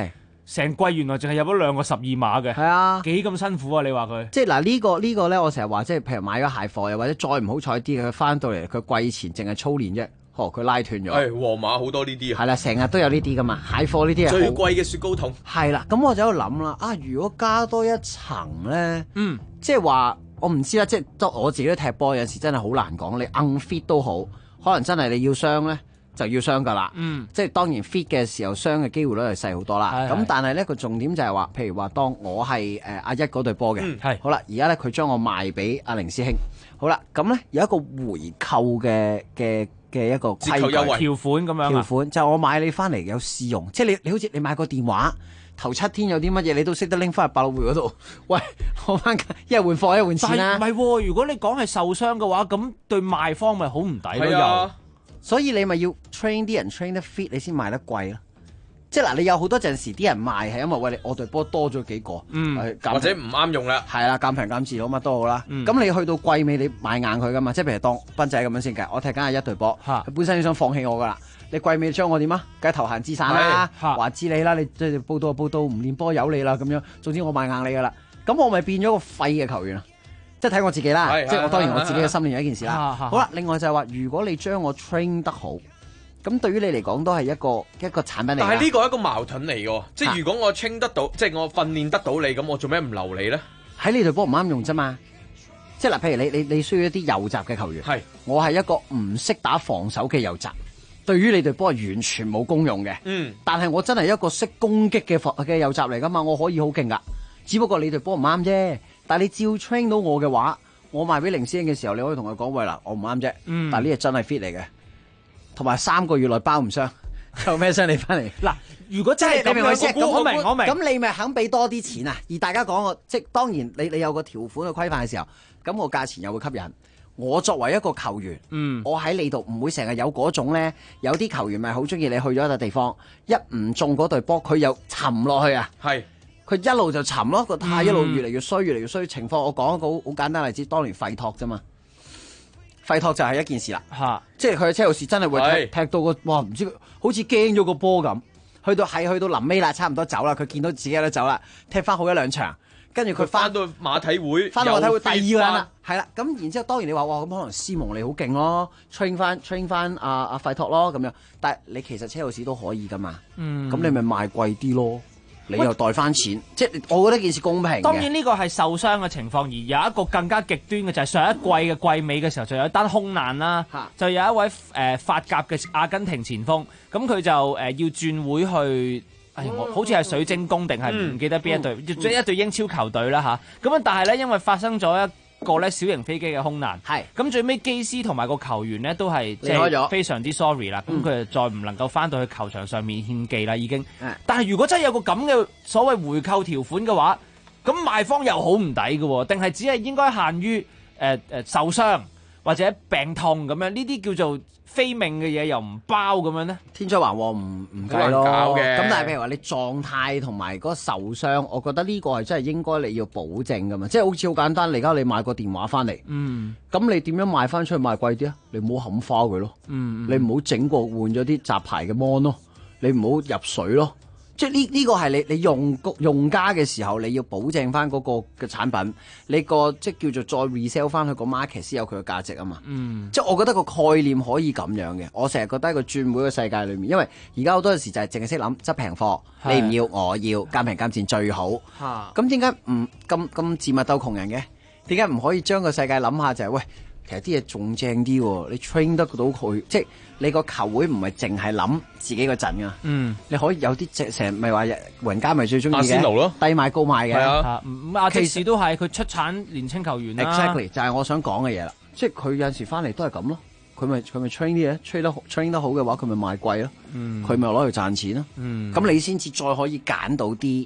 成季原來淨係入咗2個12碼嘅， 係啊， 幾咁辛苦啊！你話佢即係嗱呢個咧，我成日話即係譬如買咗蟹貨，又或者再唔好彩啲嘅，佢翻到嚟佢季前淨係操練啫，佢拉斷咗。 係皇馬好多呢啲啊， 係啦，成日都有呢啲噶嘛，蟹貨呢啲係最貴嘅雪糕筒。 係啦，咁我就喺度諗啦，如果加多一層咧，即係話我唔知啦，即係我自己都踢波，有陣時真係好難講，你硬 fit 都好，可能真係你要傷咧。就要傷㗎啦，即係當然 fit 嘅時候傷嘅機會率係細好多啦。咁但係咧個重點就係話，譬如話當我係阿一嗰隊波嘅，好啦，而家咧佢將我賣俾阿凌師兄，好啦，咁咧有一個回購嘅一個規矩條款咁樣條款就係我買你翻嚟有試用，即係你好似你買個電話頭7天有啲乜嘢你都識得拎翻去百老匯嗰度，喂，我翻一日換貨一日換錢啦。 但係唔係喎，如果你講係受傷嘅話，咁對賣方咪好唔抵咯又。 所以你咪要 train 啲人 train 得 fit， 你先賣得貴咯。即係嗱，你有好多陣時啲人賣係因為喂我隊波多咗幾個， 或者唔啱用啦， 係啦，減平減字好乜都好啦。咁你去到季尾你買硬佢噶嘛？即係譬如當斌仔咁樣先計，我踢緊係一隊波，佢本身想放棄我噶啦。你季尾將我點啊？梗係投閒置散啦，話知你啦，你即係報道唔練波有你啦咁樣。總之我賣硬你噶啦，咁我咪變咗個廢嘅球員啊！即係睇我自己啦，即係我當然我自己嘅心理有一件事啦。好啦，另外就係話，如果你將我 train 得好，咁對於你嚟講都係一個產品嚟。 但係呢個係一個矛盾嚟嘅，即係如果我 train 得到，即係我訓練得到你，咁我做咩唔留你咧？ 喺你隊波唔啱用啫嘛。即係嗱，譬如你需要一啲右閘嘅球員，我係一個唔識打防守嘅右閘，對於你隊波係完全冇功用嘅。但係我真係一個識攻擊嘅右閘嚟噶嘛，我可以好勁噶，只不過你隊波唔啱啫。但係你照 train 到我嘅話，我賣俾凌師兄嘅時候，你可以同佢講喂嗱，我唔啱啫。但係呢個真係 fit 嚟嘅，同埋3個月內包唔傷，有咩傷你翻嚟？ 嗱，如果真係咁樣，我明。 咁你咪肯俾多啲錢啊？而大家講即係當然你有個條款嘅規範嘅時候，咁我價錢又會吸引。我作為一個球員，我喺你度唔會成日有嗰種咧，有啲球員咪好中意你去咗一笪地方，一唔中嗰隊波，佢又沉落去啊。係。佢一路就沉咯，個態一路越嚟越衰，越嚟越衰。情況我講一個好簡單例子，當年費托啫嘛，費托就係一件事啦，即係佢嘅車路士真係會踢到個哇，唔知好似驚咗個波咁，去到臨尾啦，差唔多走啦，佢見到自己有得走啦，踢翻好1-2場，跟住佢翻到馬體會， 翻到馬體會第2個人啦，係啦，咁然之後當然你話哇，咁可能斯蒙尼好勁咯 ，train 翻阿費托咯咁樣，但係你其實車路士都可以噶嘛，咁你咪賣貴啲咯。你又袋翻錢，即係我覺得件事公平嘅。 當然呢個係受傷嘅情況，而有一個更加極端嘅就係上一季嘅季尾嘅時候，就有一單空難啦，就有一位法甲嘅阿根廷前鋒，咁佢就要轉會去，好似係水晶宮定係唔記得邊一隊，一隊英超球隊啦嚇。咁但係咧，因為發生咗一個咧小型飛機嘅空難，咁最尾機師同埋個球員咧都係即係非常之 sorry 啦，咁佢就再唔能夠翻到去球場上面獻技啦已經。但係如果真係有個咁嘅所謂回購條款嘅話，咁賣方又好唔抵嘅喎，定係只係應該限於受傷或者病痛咁樣？呢啲叫做非命嘅嘢又唔包咁樣咧？ 天災橫禍唔計咯。咁但係譬如話你狀態同埋嗰個受傷，我覺得呢個係真係應該你要保證噶嘛。即係好似好簡單，而家你買個電話翻嚟，咁你點樣賣翻出去賣貴啲啊？你唔好冚花佢咯，你唔好整過換咗啲雜牌嘅 mon 咯，你唔好入水咯。即係呢個係你用家嘅時候，你要保證翻嗰個嘅產品，你個即係叫做再 resell 翻去個 market 先有佢嘅價值啊嘛。即係我覺得個概念可以咁樣嘅。我成日覺得喺個轉會嘅世界裏面，因為而家好多時就係淨係識諗執平貨，你唔要我要，減平減賤最好。咁點解唔咁賤物鬥窮人嘅？點解唔可以將個世界諗下就係喂？其實啲嘢仲正啲喎，你 train 得到佢，即係你個球會唔係淨係諗自己個陣噶，你可以有啲成日咪話雲家咪最中意嘅阿仙奴咯，低買高賣嘅， 阿騎士都係佢出產年青球員啦。 Exactly 就係我想講嘅嘢啦，即係佢有陣時翻嚟都係咁咯，佢咪 train 啲嘢 train 得好嘅話，佢咪賣貴咯，佢咪攞去賺錢咯，咁你先至再可以揀到啲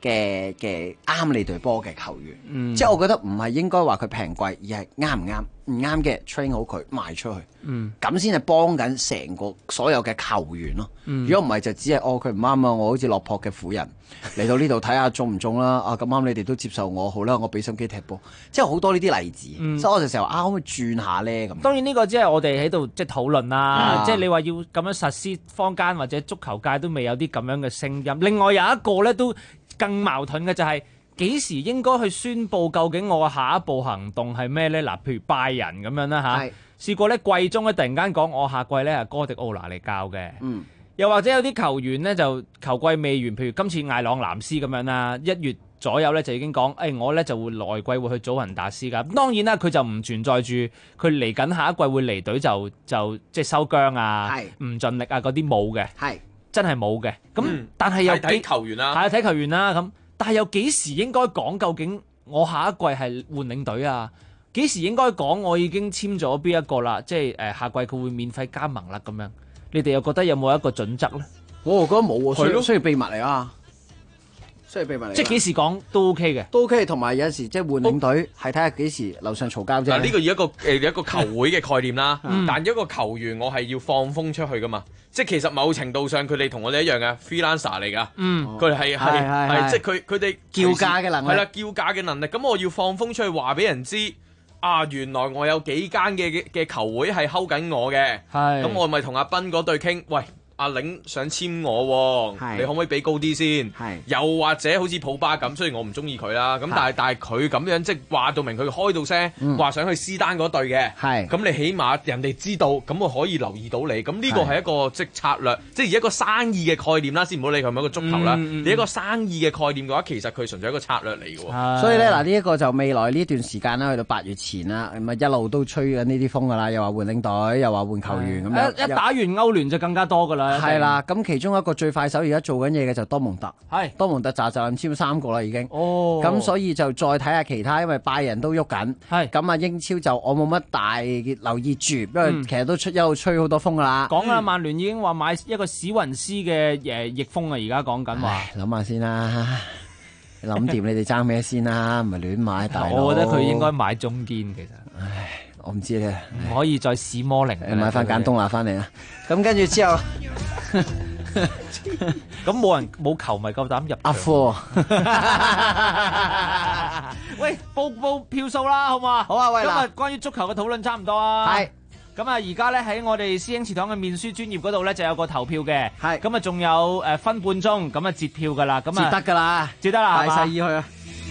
嘅啱你隊波嘅球員，即係我覺得唔係應該話佢平貴，而係啱唔啱，唔啱嘅 train 好佢賣出去，咁先係幫緊成個所有嘅球員咯。如果唔係就只係佢唔啱啊，我好似落魄嘅婦人嚟到呢度睇下中唔中啦，咁啱你哋都接受我，好啦，我俾心機踢波，即係好多呢啲例子，所以我就成日話可唔可以轉下咧咁。 當然呢個只係我哋喺度即係討論啦，即係你話要咁樣實施，坊間或者足球界都未有啲咁樣嘅聲音。另外有一個咧都更矛盾嘅就係幾時應該去宣佈究竟我嘅下一步行動係咩咧？嗱，譬如拜仁咁樣啦嚇，試過咧季中咧突然間講我下季咧係哥迪奧拿嚟教嘅，又或者有啲球員咧就球季未完，譬如今次艾朗南斯咁樣啦，1月左右咧就已經講，我咧就會來季會去祖雲達斯㗎。咁當然啦，佢就唔存在住佢嚟緊下一季會離隊就即係收姜啊，唔盡力啊嗰啲冇嘅，真係冇嘅。咁但係又睇球員啦， 係睇球員啦咁。但係又幾時應該講究竟我下一季係換領隊啊？幾時應該講我已經簽咗邊一個啦？即係下季佢會免費加盟啦咁樣。你哋又覺得有冇一個準則咧？ 我覺得冇喎，需要秘密嚟啊！需要秘密嚟。 即係幾時講都 OK 嘅， 都 OK。同埋有時即係換領隊係睇下幾時樓上嘈交啫。 嗱，呢個以一個球會嘅概念啦，但一個球員我係要放風出去噶嘛。即係其實某程度上佢哋同我哋一樣嘅 freelancer 嚟㗎，佢哋係即係佢哋叫價嘅能力， 係啦，叫價嘅能力。咁我要放風出去話俾人知，原來我有幾間嘅球會係睺緊我嘅，咁我咪同阿斌嗰隊傾，喂。阿領想簽我喎，你可唔可以俾高啲先？又或者好似普巴咁，雖然我唔中意佢啦，咁但係佢咁樣即係話到明，佢開到聲話想去斯丹嗰隊嘅，咁你起碼人哋知道，咁我可以留意到你。咁呢個係一個即策略，即係一個生意嘅概念啦。先唔好理佢係咪一個足球啦，你一個生意嘅概念嘅話，其實佢純粹係一個策略嚟嘅喎。 所以咧嗱，呢一個就未來呢段時間啦，去到8月前啦，咁啊一路都吹緊呢啲風㗎啦，又話換領隊，又話換球員咁樣。 一打完歐聯就更加多㗎啦。 係啦，咁其中一個最快手而家做緊嘢嘅就多蒙特，多蒙特就簽咗3個啦已經。咁所以就再睇下其他，因為拜仁都喐緊。咁啊英超就我冇乜大留意住，因為其實都一路吹好多風㗎啦。 講啦，曼聯已經話買一個史雲斯嘅翼鋒啊，而家講緊話。 諗下先啦，諗掂你哋爭咩先啦，唔係亂買大佬。 我覺得佢應該買中堅其實。 我唔知咧， 唔可以再史摩寧。 買翻簡東拿翻嚟啊！咁跟住之後， 咁冇球迷夠膽入阿科。 喂，報票數啦，好嘛？ 好啊，喂， 今日關於足球嘅討論差唔多啊。係。咁啊，而家咧喺我哋師兄祠堂嘅面書專頁嗰度咧就有個投票嘅。係。咁啊，仲有分半鐘，咁啊截票㗎啦。咁啊。 截得㗎啦。 截得啦。 大細意去啊！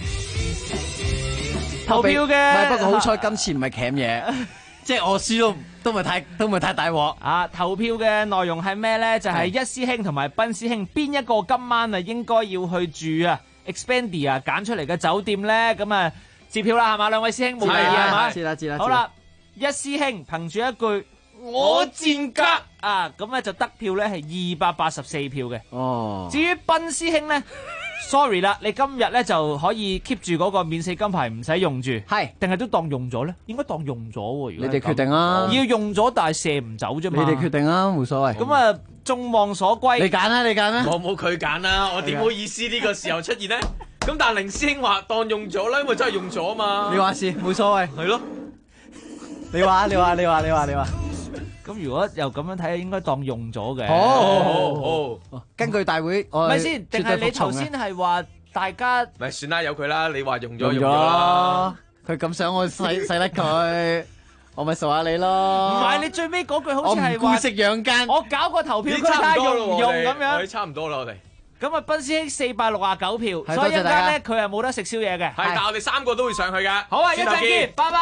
投票嘅， 不過好彩今次唔係鉗嘢，即係我輸都唔係太大鑊啊！投票嘅內容係咩咧？就係一師兄同埋斌師兄邊一個今晚啊應該要去住啊 Expedia 揀出嚟嘅酒店咧？咁啊接票啦係嘛？兩位師兄冇異議係嘛？ 知啦。 好啦，一師兄憑住一句我賤格啊，咁咧就得票咧係284票嘅。哦，至於斌師兄咧。Sorry 啦，你今日咧就可以 keep 住嗰個免死金牌唔使用住，係定係都當用咗咧？應該當用咗喎。 你哋決定啊！ 要用咗但係射唔走啫嘛。 你哋決定啊，冇所謂。 咁啊，眾望所歸。 你揀啦！ 我冇佢揀啦，我點好意思呢個時候出現咧？咁但係凌師兄話當用咗啦，因為真係用咗啊嘛。 你話事冇所謂， 係咯。 你話。 咁如果又咁樣睇，應該當用咗嘅。 好。根據大會， 唔係先，定係你頭先係話大家？ 咪算啦，有佢啦。你話用咗。 佢咁想我使得佢，我咪傻下你咯。 唔係，你最尾嗰句好似係話食養奸。 我搞個投票，睇下用唔用咁樣。 差唔多啦，我哋。 咁啊，斌師兄469票，所以一陣間咧佢係冇得食宵夜嘅。 係，但係我哋3個都會上去㗎。 好啊，一陣見，拜拜。